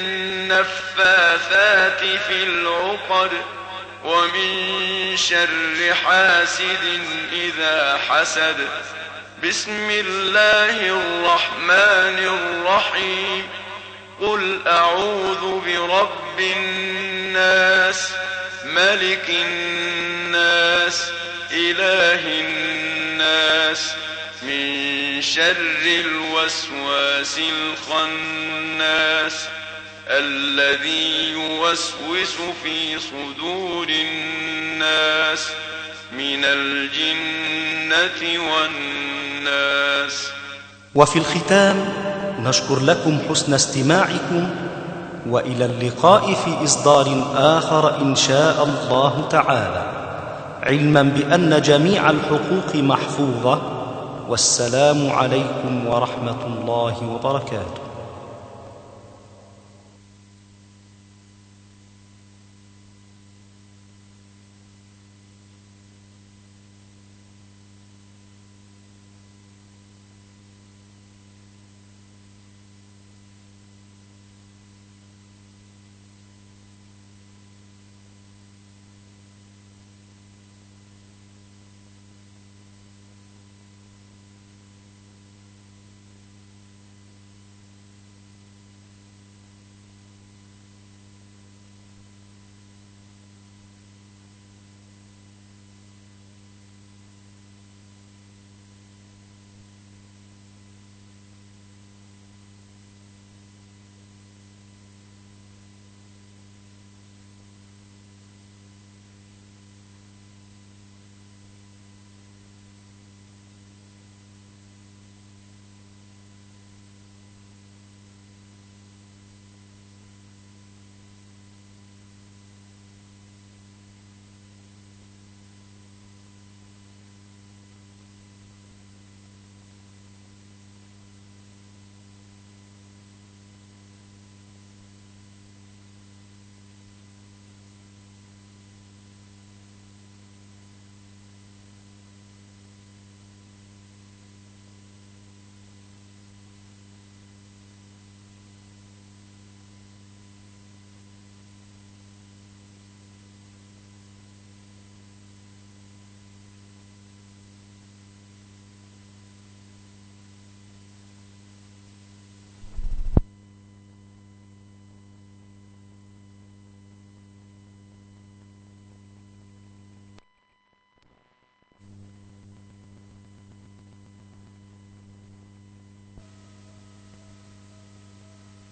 النفاثات في العقد ومن شر حاسد إذا حسد بسم الله الرحمن الرحيم قل أعوذ برب الناس ملك الناس إله الناس من شر الوسواس الخناس الذي يوسوس في صدور الناس من الجنة والناس. وفي الختام نشكر لكم حسن استماعكم، وإلى اللقاء في إصدار آخر إن شاء الله تعالى، علما بأن جميع الحقوق محفوظة. والسلام عليكم ورحمة الله وبركاته.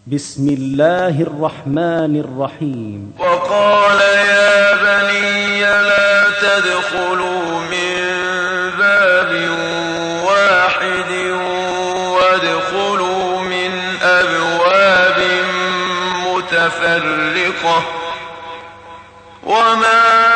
بسم الله الرحمن الرحيم. وقال يا بني لا تدخلوا من باب واحد وادخلوا من أبواب متفرقة وما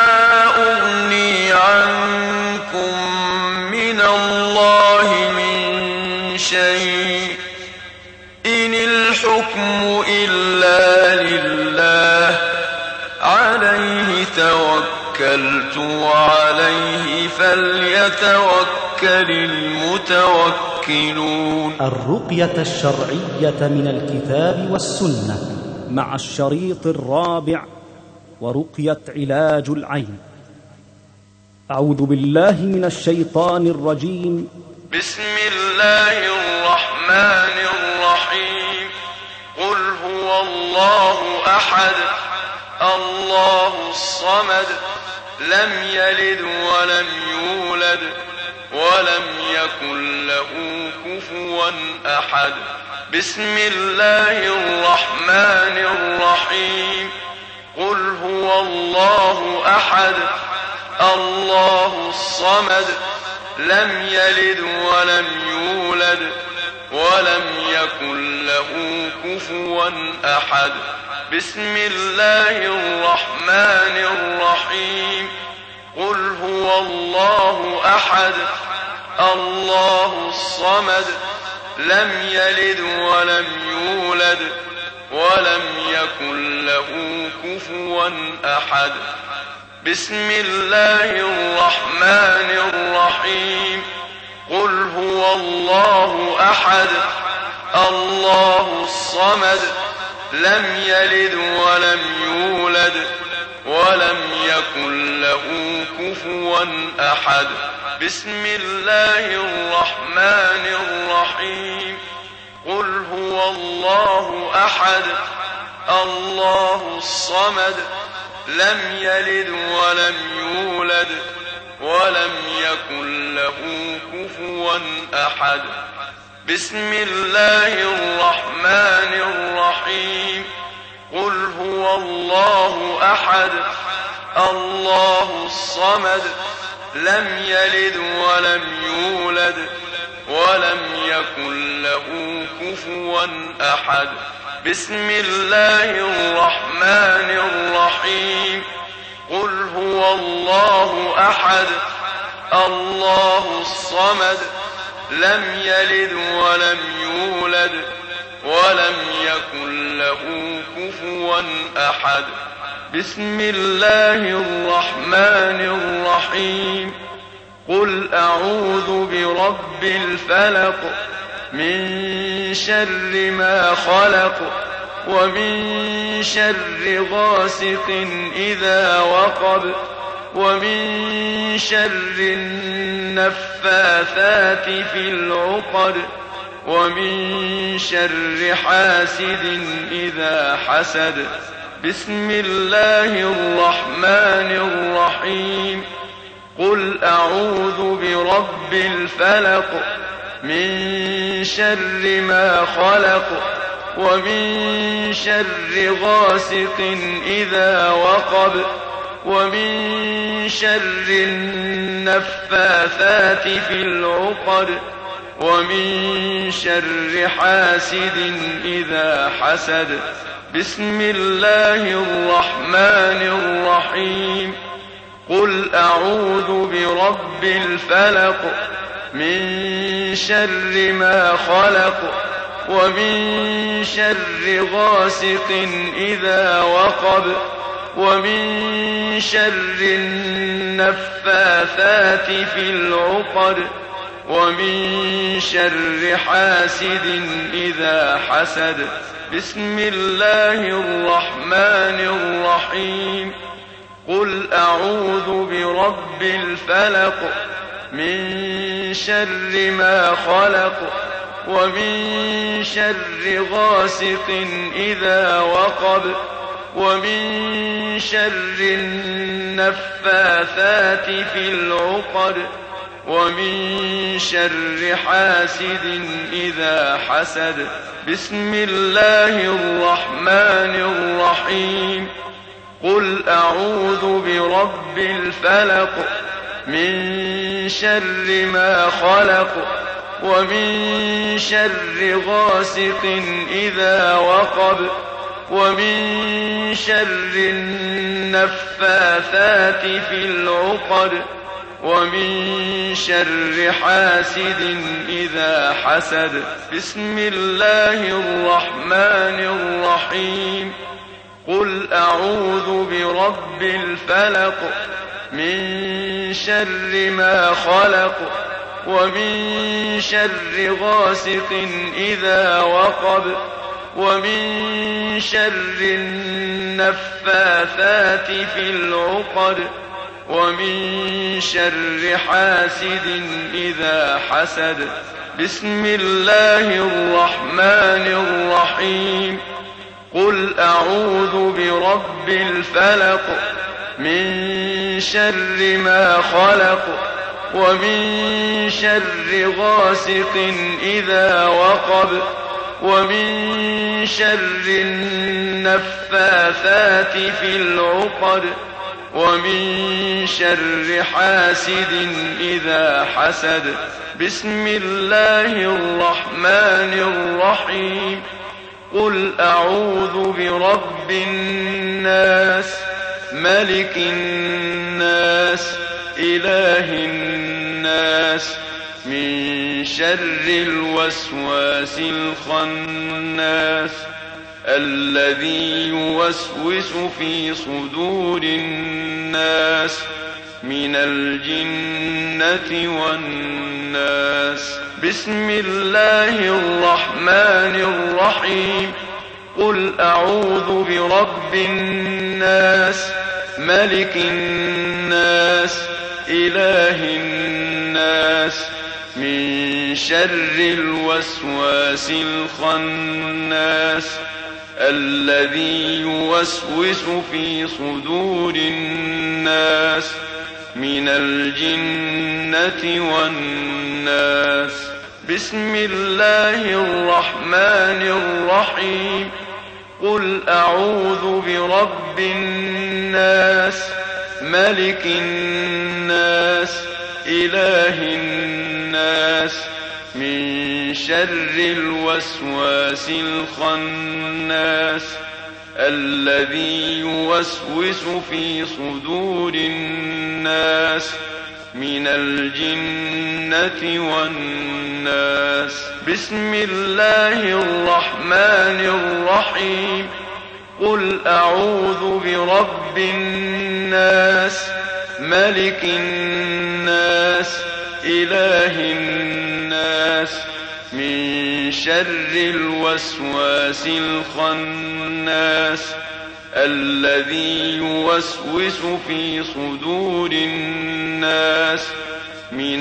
أغني عنكم من الله من شيء إن الحكم إلا لله عليه توكلت وعليه فليتوكل المتوكلون. الرقية الشرعية من الكتاب والسنة مع الشريط الرابع ورقية علاج العين. أعوذ بالله من الشيطان الرجيم. بسم الله الرحمن الرحيم. قل هو الله أحد الله الصمد لم يلد ولم يولد ولم يكن له كفوا أحد. بسم الله الرحمن الرحيم. قل هو الله أحد الله الصمد لم يلد ولم يولد ولم يكن له كفوا أحد. بسم الله الرحمن الرحيم. قل هو الله أحد الله الصمد لم يلد ولم يولد ولم يكن له كفوا أحد. بسم الله الرحمن الرحيم. قل هو الله أحد الله الصمد لم يلد ولم يولد ولم يكن له كفوا أحد. بسم الله الرحمن الرحيم. قل هو الله أحد الله الصمد لم يلد ولم يولد ولم يكن له كفوا أحد. بسم الله الرحمن الرحيم. قل هو الله أحد الله الصمد لم يلد ولم يولد ولم يكن له كفوا أحد. بسم الله الرحمن الرحيم. قل هو الله أحد الله الصمد لم يلد ولم يولد ولم يكن له كفوا أحد. بسم الله الرحمن الرحيم. قل أعوذ برب الفلق من شر ما خلق ومن شر غاسق إذا وقب ومن شر النفاثات في العقد ومن شر حاسد إذا حسد. بسم الله الرحمن الرحيم. قل أعوذ برب الفلق من شر ما خلق ومن شر غاسق إذا وقب ومن شر النفاثات في العقد ومن شر حاسد إذا حسد. بسم الله الرحمن الرحيم. قل أعوذ برب الفلق من شر ما خلق ومن شر غاسق إذا وقب ومن شر النفاثات في العقد ومن شر حاسد إذا حسد. بسم الله الرحمن الرحيم. قل أعوذ برب الفلق من شر ما خلق ومن شر غاسق إذا وقب ومن شر النفاثات في العقد ومن شر حاسد إذا حسد. بسم الله الرحمن الرحيم. قل أعوذ برب الفلق من شر ما خلق ومن شر غاسق إذا وقب ومن شر النفاثات في العقد ومن شر حاسد إذا حسد. بسم الله الرحمن الرحيم. قل أعوذ برب الفلق من شر ما خلق ومن شر غاسق إذا وقب ومن شر النفاثات في العقد ومن شر حاسد إذا حسد. بسم الله الرحمن الرحيم. قل أعوذ برب الفلق من شر ما خلق ومن شر غاسق إذا وقب ومن شر النفاثات في العقد ومن شر حاسد إذا حسد. بسم الله الرحمن الرحيم. قل أعوذ برب الناس ملك الناس إله الناس من شر الوسواس الخناس الذي يوسوس في صدور الناس من الجنة والناس. بسم الله الرحمن الرحيم. قل أعوذ برب الناس ملك الناس إله الناس من شر الوسواس الخناس الذي يوسوس في صدور الناس من الجنة والناس. بسم الله الرحمن الرحيم. قل أعوذ برب الناس ملك الناس إله الناس من شر الوسواس الخناس الذي يوسوس في صدور الناس من الجنة والناس. بسم الله الرحمن الرحيم. قل أعوذ برب الناس ملك الناس إله الناس من شر الوسواس الخناس الذي يوسوس في صدور الناس من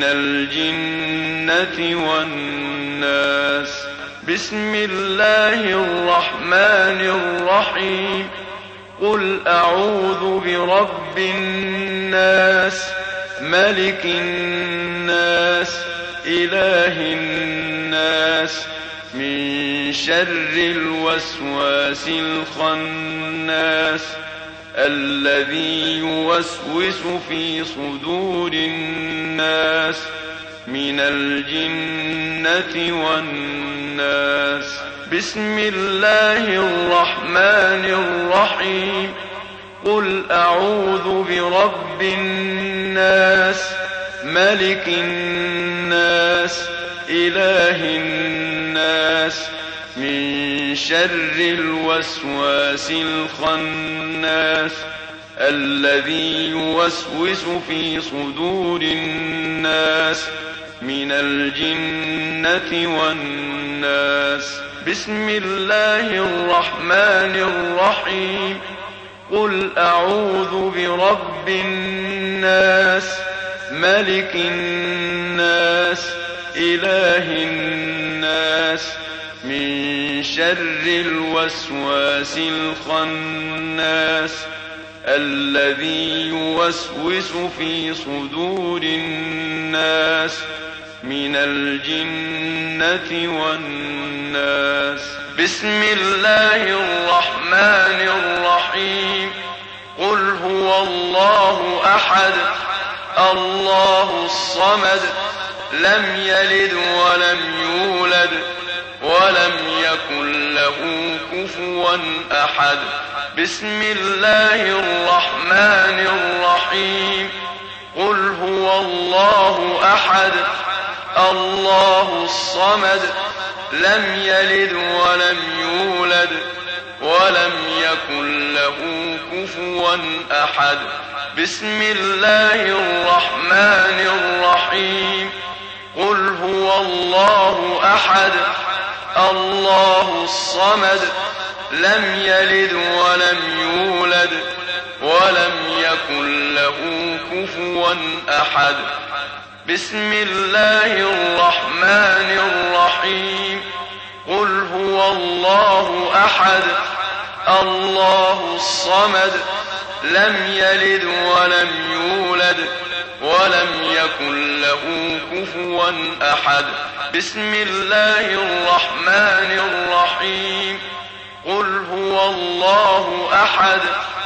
الجنة والناس. بسم الله الرحمن الرحيم. قل أعوذ برب الناس ملك الناس إله الناس من شر الوسواس الخناس الذي يوسوس في صدور الناس من الجنة والناس. بسم الله الرحمن الرحيم. قل أعوذ برب الناس ملك الناس إله الناس من شر الوسواس الخناس الذي يوسوس في صدور الناس من الجنة والناس. بسم الله الرحمن الرحيم. قل أعوذ برب الناس ملك الناس إله الناس من شر الوسواس الخناس الذي يوسوس في صدور الناس من الجنة والناس. بسم الله الرحمن الرحيم. قل هو الله أحد الله الصمد لم يلد ولم يولد ولم يكن له كفوا أحد. بسم الله الرحمن الرحيم. قل هو الله أحد الله الصمد لم يلد ولم يولد ولم يكن له كفوا أحد. بسم الله الرحمن الرحيم. قل هو الله أحد الله الصمد لم يلد ولم يولد ولم يكن له كفوا أحد. بسم الله الرحمن الرحيم. قل هو الله أحد الله الصمد لم يلد ولم يولد ولم يكن له كفوا أحد. بسم الله الرحمن الرحيم. قل هو الله أحد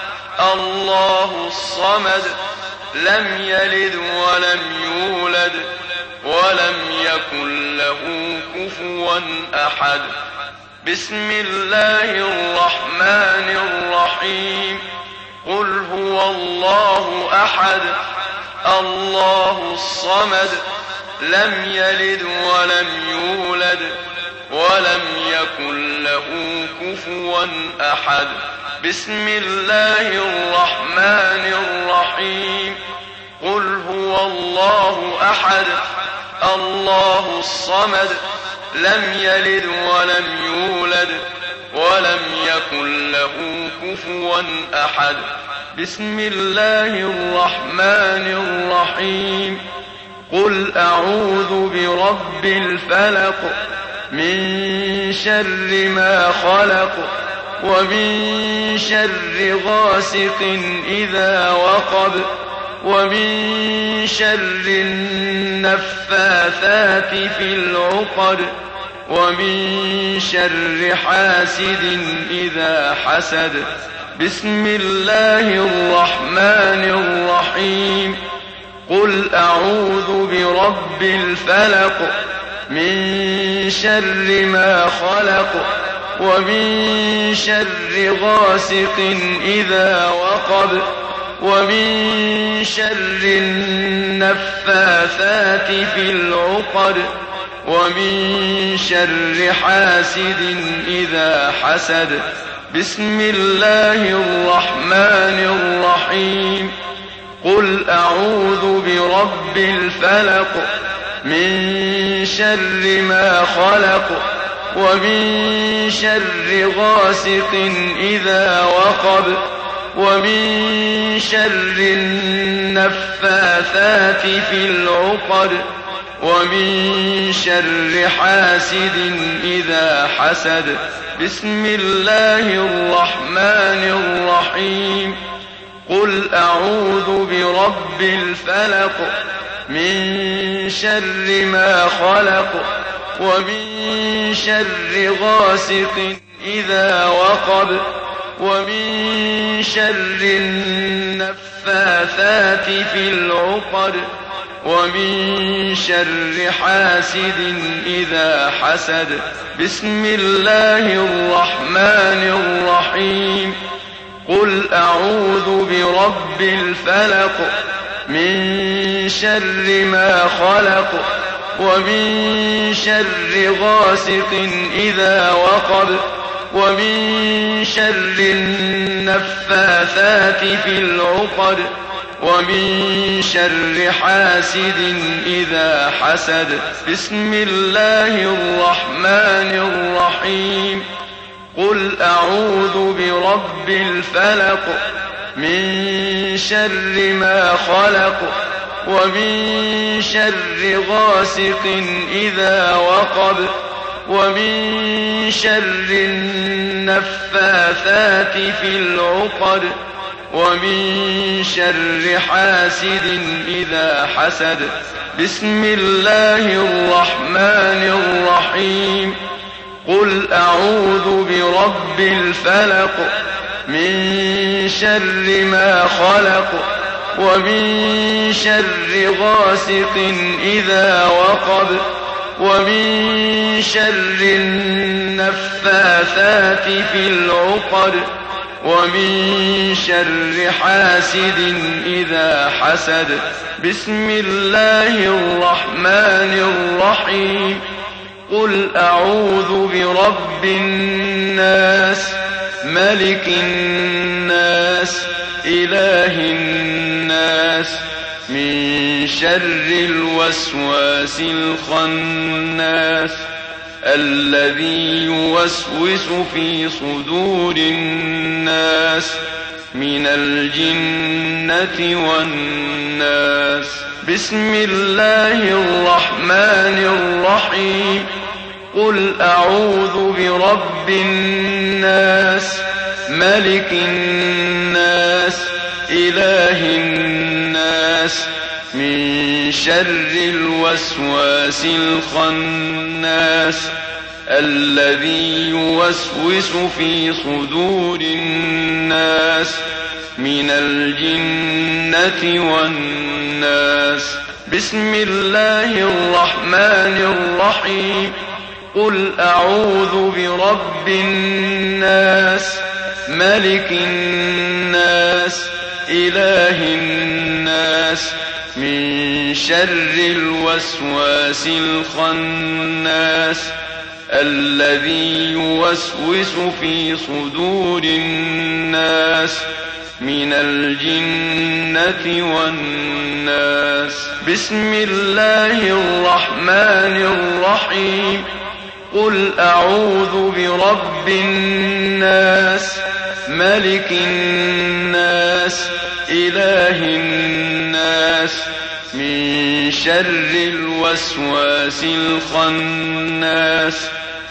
الله الصمد لم يلد ولم يولد ولم يكن له كفوا أحد. بسم الله الرحمن الرحيم. قل هو الله أحد الله الصمد لم يلد ولم يولد ولم يكن له كفوا أحد. بسم الله الرحمن الرحيم. قل هو الله أحد الله الصمد لم يلد ولم يولد ولم يكن له كفوا أحد. بسم الله الرحمن الرحيم. قل أعوذ برب الفلق من شر ما خلق ومن شر غاسق إذا وقب ومن شر النفاثات في العقد ومن شر حاسد إذا حسد. بسم الله الرحمن الرحيم. قل أعوذ برب الفلق من شر ما خلق ومن شر غاسق إذا وقب ومن شر النفاثات في العقد ومن شر حاسد إذا حسد. بسم الله الرحمن الرحيم. قل أعوذ برب الفلق من شر ما خلق ومن شر غاسق إذا وقب ومن شر النفاثات في العقد ومن شر حاسد إذا حسد. بسم الله الرحمن الرحيم. قل أعوذ برب الفلق من شر ما خلق ومن شر غاسق إذا وقب ومن شر النفاثات في العقد ومن شر حاسد إذا حسد. بسم الله الرحمن الرحيم. قل أعوذ برب الفلق من شر ما خلق ومن شر غاسق إذا وقب ومن شر النفاثات في العقد ومن شر حاسد إذا حسد. بسم الله الرحمن الرحيم. قل أعوذ برب الفلق من شر ما خلق ومن شر غاسق إذا وقب ومن شر النفاثات في العقد ومن شر حاسد إذا حسد. بسم الله الرحمن الرحيم. قل أعوذ برب الفلق من شر ما خلق ومن شر غاسق إذا وقب ومن شر النفاثات في العقد ومن شر حاسد إذا حسد. بسم الله الرحمن الرحيم. قل أعوذ برب الناس ملك الناس إله الناس من شر الوسواس الخناس الذي يوسوس في صدور الناس من الجنة والناس. بسم الله الرحمن الرحيم. قل أعوذ برب الناس ملك الناس إله الناس من شر الوسواس الخناس الذي يوسوس في صدور الناس من الجنة والناس. بسم الله الرحمن الرحيم. قل أعوذ برب الناس ملك الناس إله الناس من شر الوسواس الخناس الذي يوسوس في صدور الناس من الجنة والناس. بسم الله الرحمن الرحيم. قل أعوذ برب الناس ملك الناس إله الناس من شر الوسواس الخناس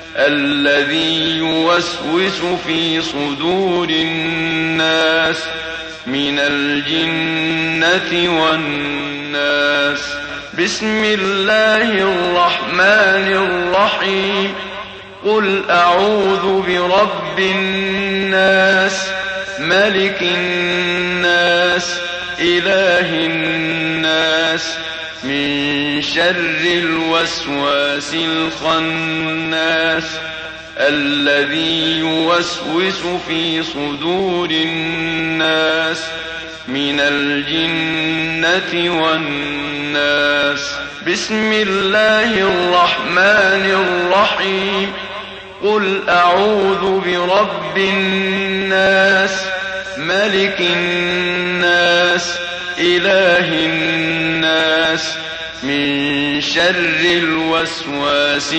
الذي يوسوس في صدور الناس من الجنة والناس. بسم الله الرحمن الرحيم. قل أعوذ برب الناس ملك الناس إله الناس من شر الوسواس الخناس الذي يوسوس في صدور الناس من الجنة والناس. بسم الله الرحمن الرحيم. قل أعوذ برب الناس ملك الناس إله الناس من شر الوسواس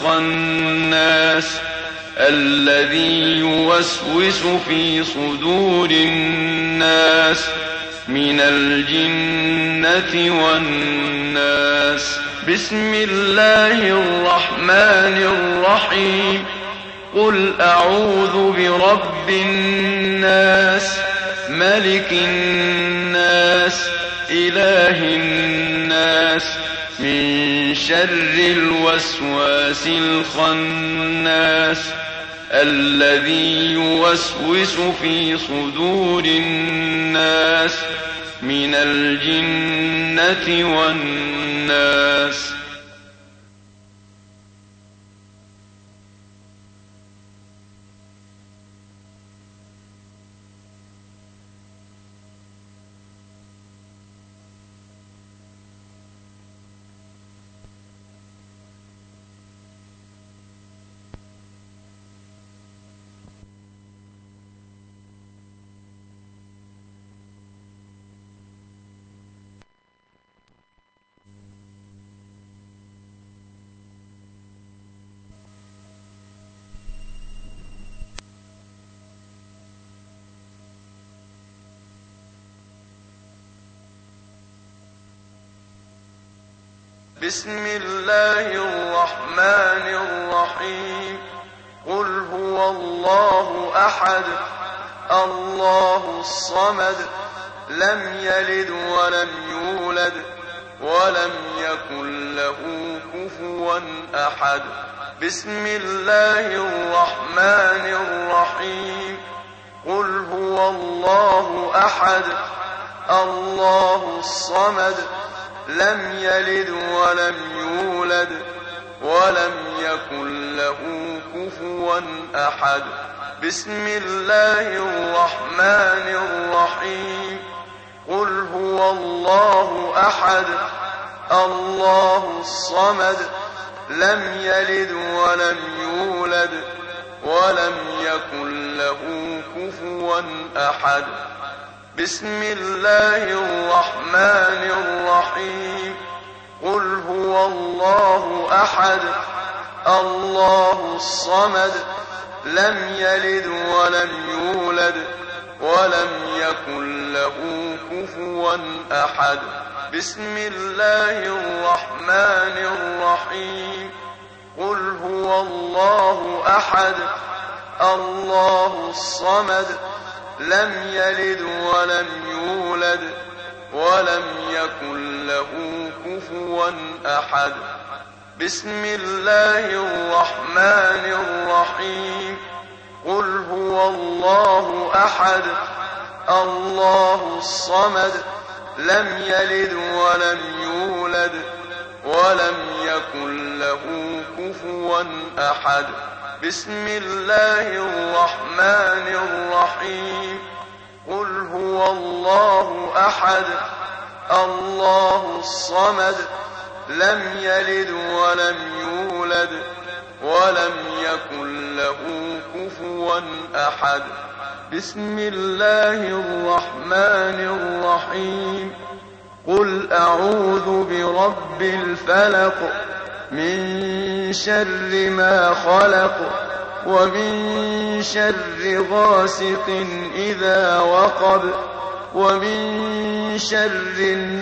الخناس الذي يوسوس في صدور الناس من الجنة والناس. بسم الله الرحمن الرحيم. قل أعوذ برب الناس ملك الناس إله الناس من شر الوسواس الخناس الذي يوسوس في صدور الناس من الجنة والناس. بسم الله الرحمن الرحيم. قل هو الله أحد الله الصمد لم يلد ولم يولد ولم يكن له كفوا أحد. بسم الله الرحمن الرحيم. قل هو الله أحد الله الصمد لم يلد ولم يولد ولم يكن له كفوا أحد. بسم الله الرحمن الرحيم. قل هو الله أحد الله الصمد لم يلد ولم يولد ولم يكن له كفوا أحد. بسم الله الرحمن الرحيم. قل هو الله أحد الله الصمد لم يلد ولم يولد ولم يكن له كفوا أحد. بسم الله الرحمن الرحيم. قل هو الله أحد الله الصمد لم يلد ولم يولد ولم يكن له كفوا أحد. بسم الله الرحمن الرحيم. قل هو الله أحد الله الصمد لم يلد ولم يولد ولم يكن له كفوا أحد. بسم الله الرحمن الرحيم. قل هو الله أحد الله الصمد لم يلد ولم يولد ولم يكن له كفوا أحد. بسم الله الرحمن الرحيم. قل أعوذ برب الفلق من شر ما خلق ومن شر غاسق إذا وقب ومن شر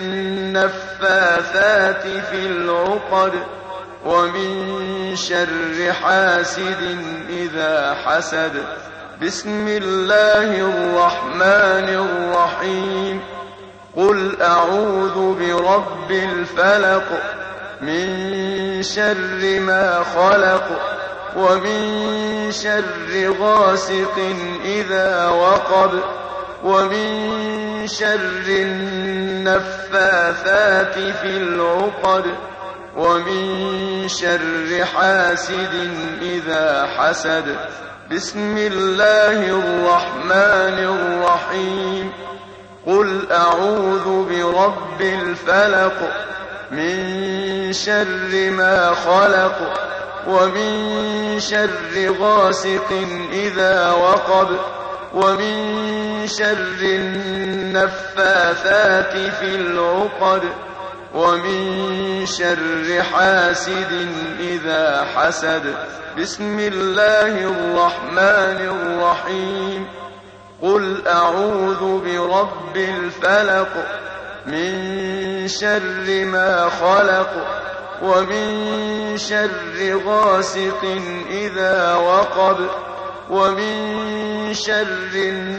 النفاثات في العقد ومن شر حاسد إذا حسد. بسم الله الرحمن الرحيم. قل أعوذ برب الفلق من شر ما خلق ومن شر غاسق إذا وقب ومن شر النفاثات في العقد ومن شر حاسد إذا حسد. بسم الله الرحمن الرحيم. قل أعوذ برب الفلق من شر ما خلق ومن شر غاسق إذا وقب ومن شر النفاثات في العقد ومن شر حاسد إذا حسد. بسم الله الرحمن الرحيم. قل أعوذ برب الفلق من شر ما خلق ومن شر غاسق إذا وقب ومن شر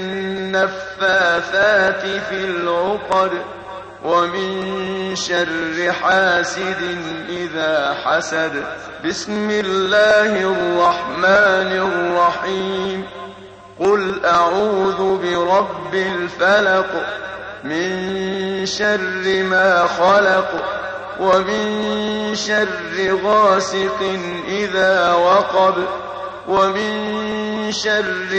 النفاثات في العقد ومن شر حاسد إذا حسد. بسم الله الرحمن الرحيم. قل أعوذ برب الفلق من شر ما خلق ومن شر غاسق إذا وقب ومن شر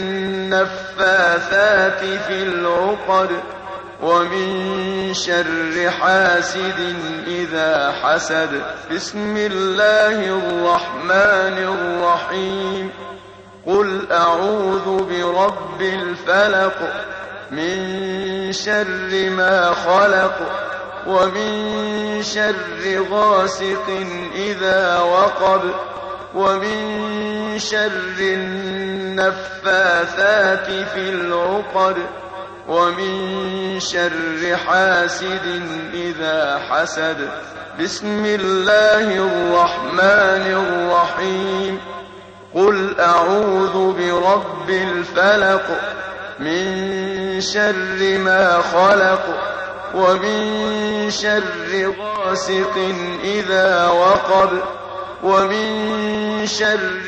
النفاثات في العقد ومن شر حاسد إذا حسد. بسم الله الرحمن الرحيم. قل أعوذ برب الفلق من شر ما خلق ومن شر غاسق إذا وقب ومن شر النفاثات في العقد ومن شر حاسد إذا حسد. بسم الله الرحمن الرحيم. قل أعوذ برب الفلق من شر ما خلق ومن شر غاسق إذا وقب ومن شر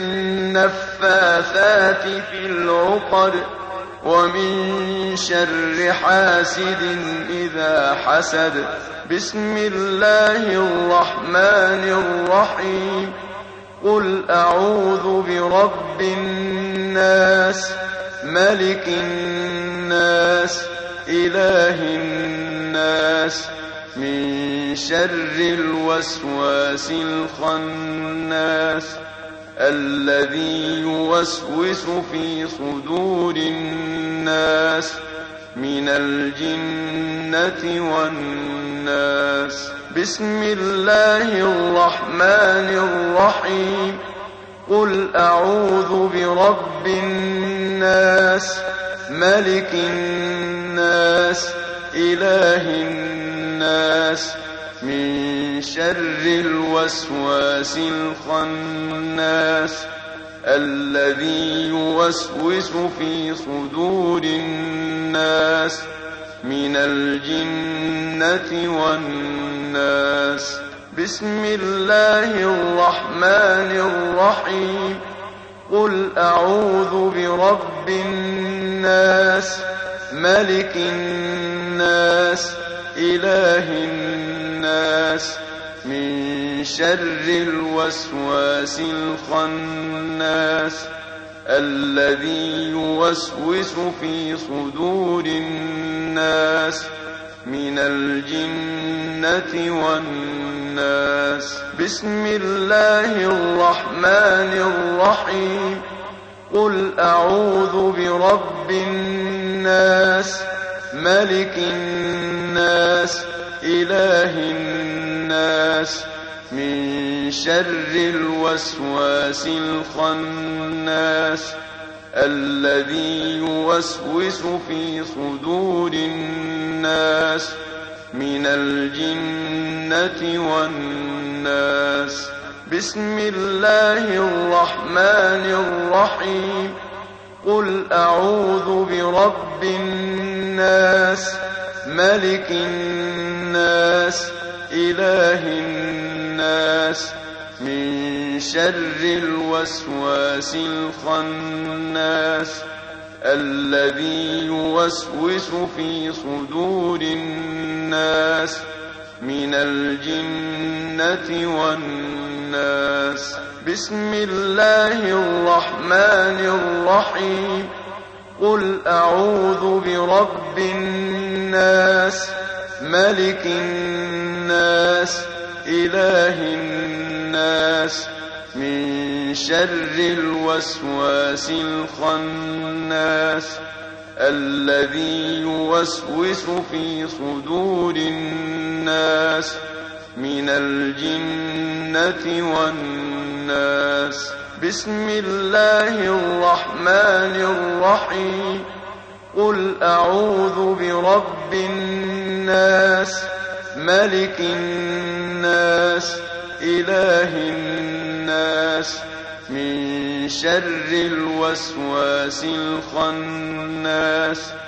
النفاثات في العقد ومن شر حاسد إذا حسد. بسم الله الرحمن الرحيم. قل أعوذ برب الناس ملك الناس إله الناس من شر الوسواس الخناس الذي يوسوس في صدور الناس من الجنة والناس. بسم الله الرحمن الرحيم. قل أعوذ برب الناس ملك الناس إله الناس من شر الوسواس الخناس الذي يوسوس في صدور الناس من الجنة والناس. بسم الله الرحمن الرحيم. قل أعوذ برب الناس ملك الناس إله الناس من شر الوسواس الخناس الذي يوسوس في صدور الناس من الجنة والناس. بسم الله الرحمن الرحيم. قل أعوذ برب الناس ملك الناس إله الناس من شر الوسواس الخناس الذي يوسوس في صدور الناس من الجنة والناس. بسم الله الرحمن الرحيم. قل أعوذ برب الناس ملك الناس إله الناس من شر الوسواس الخناس الذي يوسوس في صدور الناس من الجنة والناس. بسم الله الرحمن الرحيم. قل أعوذ برب الناس ملك الناس إله الناس من شر الوسواس الخناس الذي يوسوس في صدور الناس من الجنة والناس. بسم الله الرحمن الرحيم. قل أعوذ برب الناس ملك الناس إله الناس من شر الوسواس الخناس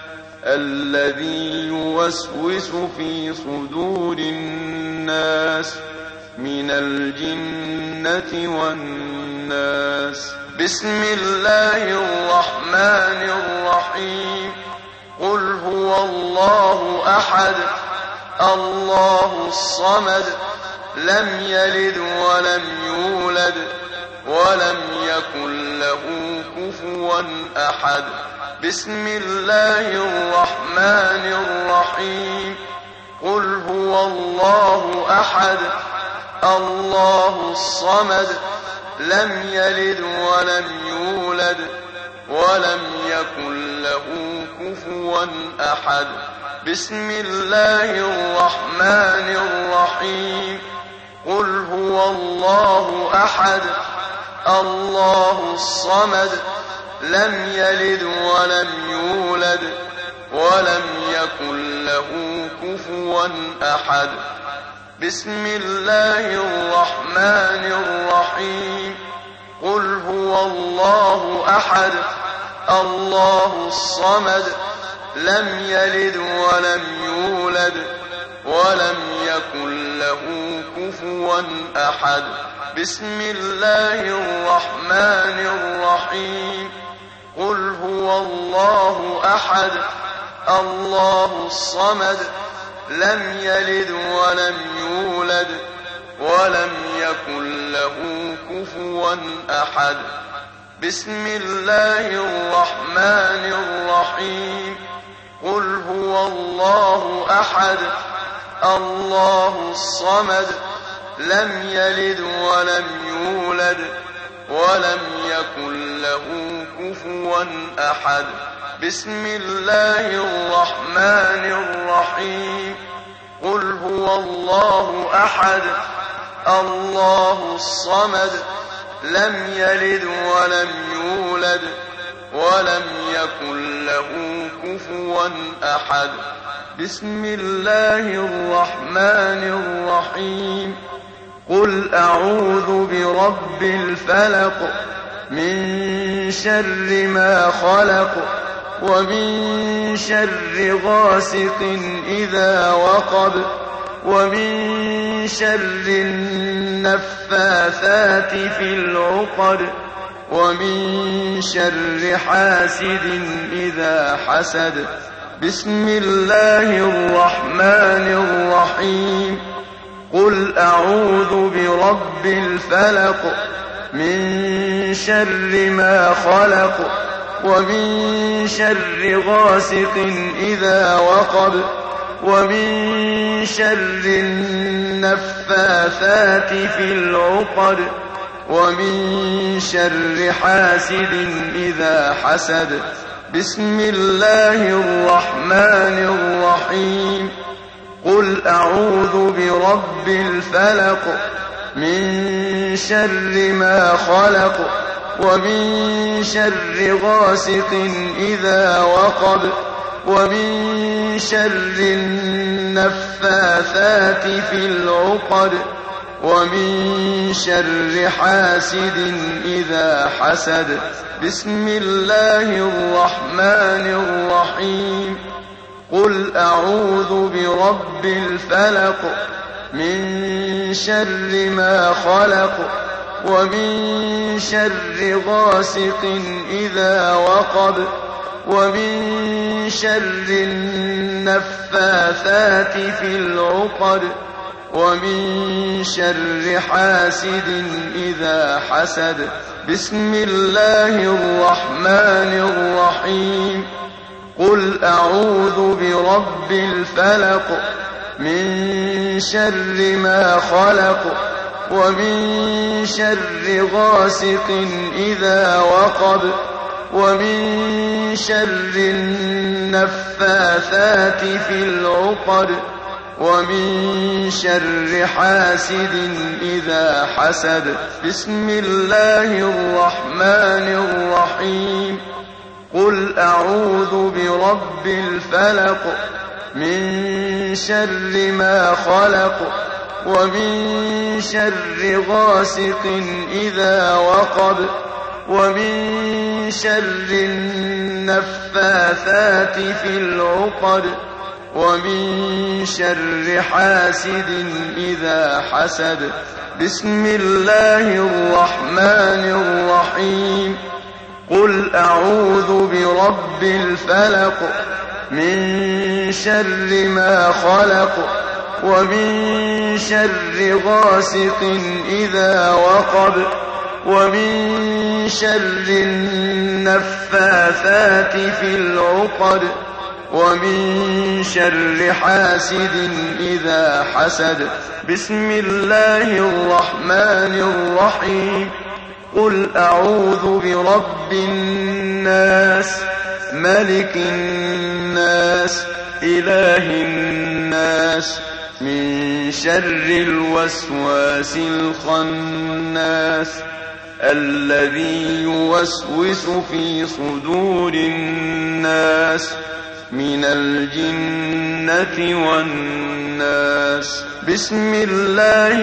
الذي يوسوس في صدور الناس من الجنة والناس. بسم الله الرحمن الرحيم. قل هو الله أحد الله الصمد لم يلد ولم يولد ولم يكن له كفوا أحد. بسم الله الرحمن الرحيم. قل هو الله أحد الله الصمد لم يلد ولم يولد ولم يكن له كفوا أحد. بسم الله الرحمن الرحيم. قل هو الله أحد الله الصمد لم يلد ولم يولد ولم يكن له كفوا أحد. بسم الله الرحمن الرحيم. قل هو الله أحد الله الصمد لم يلد ولم يولد ولم يكن له كفوا أحد. بسم الله الرحمن الرحيم. قل هو الله أحد الله الصمد لم يلد ولم يولد ولم يكن له كفوا أحد. بسم الله الرحمن الرحيم. قل هو الله أحد الله الصمد لم يلد ولم يولد ولم يكن له كفوا أحد. بسم الله الرحمن الرحيم. قل هو الله أحد الله الصمد لم يلد ولم يولد ولم يكن له كفوا أحد. بسم الله الرحمن الرحيم. قل أعوذ برب الفلق من شر ما خلق ومن شر غاسق إذا وقب ومن شر النفاثات في العقد ومن شر حاسد إذا حسد. بسم الله الرحمن الرحيم. قل أعوذ برب الفلق من شر ما خلق ومن شر غاسق إذا وقب ومن شر النفاثات في العقد ومن شر حاسد إذا حسد. بسم الله الرحمن الرحيم. قل أعوذ برب الفلق من شر ما خلق ومن شر غاسق إذا وقب ومن شر النفاثات في العقد ومن شر حاسد إذا حسد. بسم الله الرحمن الرحيم. قل أعوذ برب الفلق من شر ما خلق ومن شر غاسق إذا وقب ومن شر النفاثات في العقد ومن شر حاسد إذا حسد. بسم الله الرحمن الرحيم. قل أعوذ برب الفلق من شر ما خلق ومن شر غاسق إذا وقب ومن شر النفاثات في العقد ومن شر حاسد إذا حسد. بسم الله الرحمن الرحيم. قل أعوذ برب الفلق من شر ما خلق ومن شر غاسق إذا وقب ومن شر النفاثات في العقد ومن شر حاسد إذا حسد. بسم الله الرحمن الرحيم. قل أعوذ برب الفلق من شر ما خلق ومن شر غاسق إذا وقب ومن شر النفاثات في العقد ومن شر حاسد إذا حسد. بسم الله الرحمن الرحيم. قل أعوذ برب الناس ملك الناس إله الناس من شر الوسواس الخناس الذي يوسوس في صدور الناس من الجنة والناس. بسم الله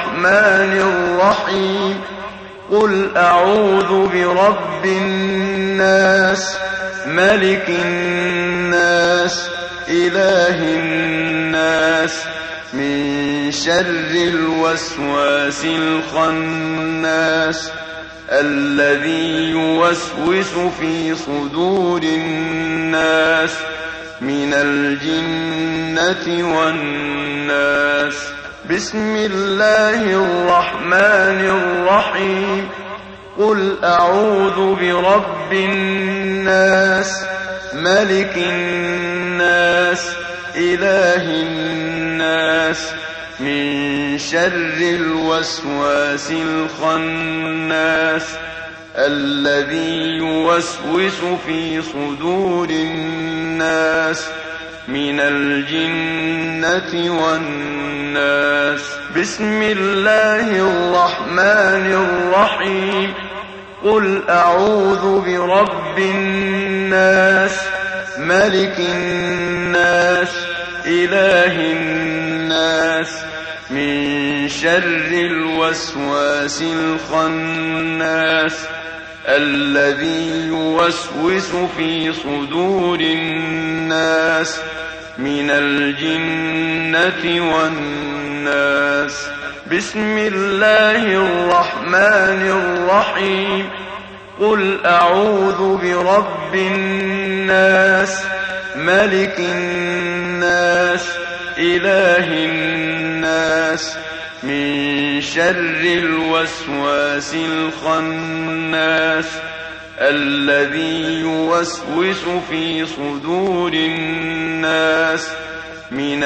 الرحمن الرحيم. قل أعوذ برب الناس الناس ملك الناس إله الناس من شر الوسواس الخناس الذي يوسوس في صدور الناس من الجنة والناس. بسم الله الرحمن الرحيم. قل أعوذ برب الناس ملك الناس إله الناس من شر الوسواس الخناس الذي يوسوس في صدور الناس من الجنة والناس. بسم الله الرحمن الرحيم. قل أعوذ برب الناس ملك الناس إله الناس من شر الوسواس الخناس الذي يوسوس في صدور الناس من الجنة والناس. بسم الله الرحمن الرحيم. قل أعوذ برب الناس ملك الناس إله الناس من شر الوسواس الخناس الذي يوسوس في صدور الناس من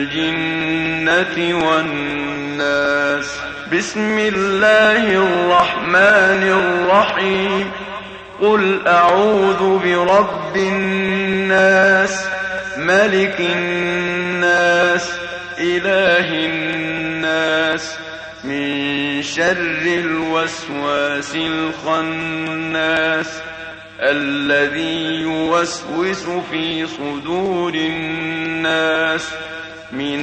الجنة والناس. بسم الله الرحمن الرحيم. قل أعوذ برب الناس ملك الناس إله الناس من شر الوسواس الخناس الذي يوسوس في صدور الناس من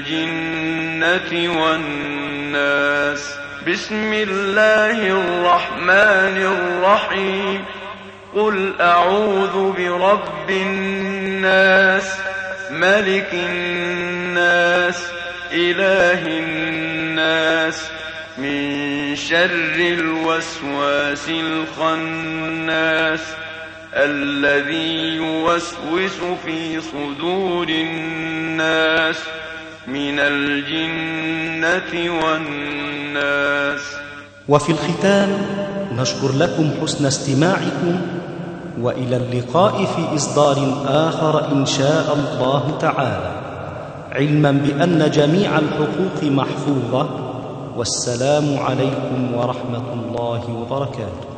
الجنة والناس. بسم الله الرحمن الرحيم. قل أعوذ برب الناس ملك الناس إله الناس من شر الوسواس الخناس الذي يوسوس في صدور الناس من الجنة والناس. وفي الختام نشكر لكم حسن استماعكم، وإلى اللقاء في إصدار آخر إن شاء الله تعالى، علما بأن جميع الحقوق محفوظة. والسلام عليكم ورحمة الله وبركاته.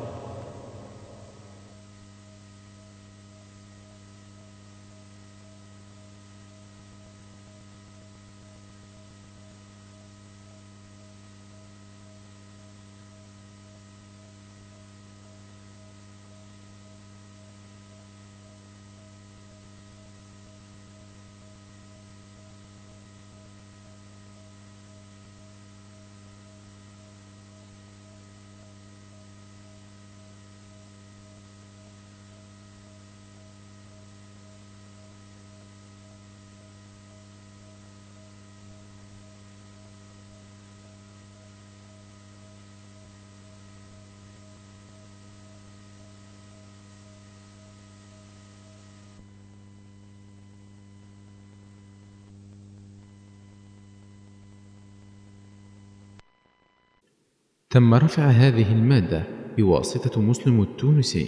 تم رفع هذه المادة بواسطة مسلم التونسي.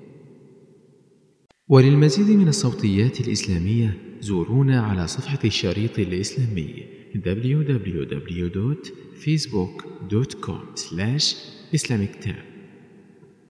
وللمزيد من الصوتيات الإسلامية زورونا على صفحة الشريط الإسلامي www.facebook.com/islamictab.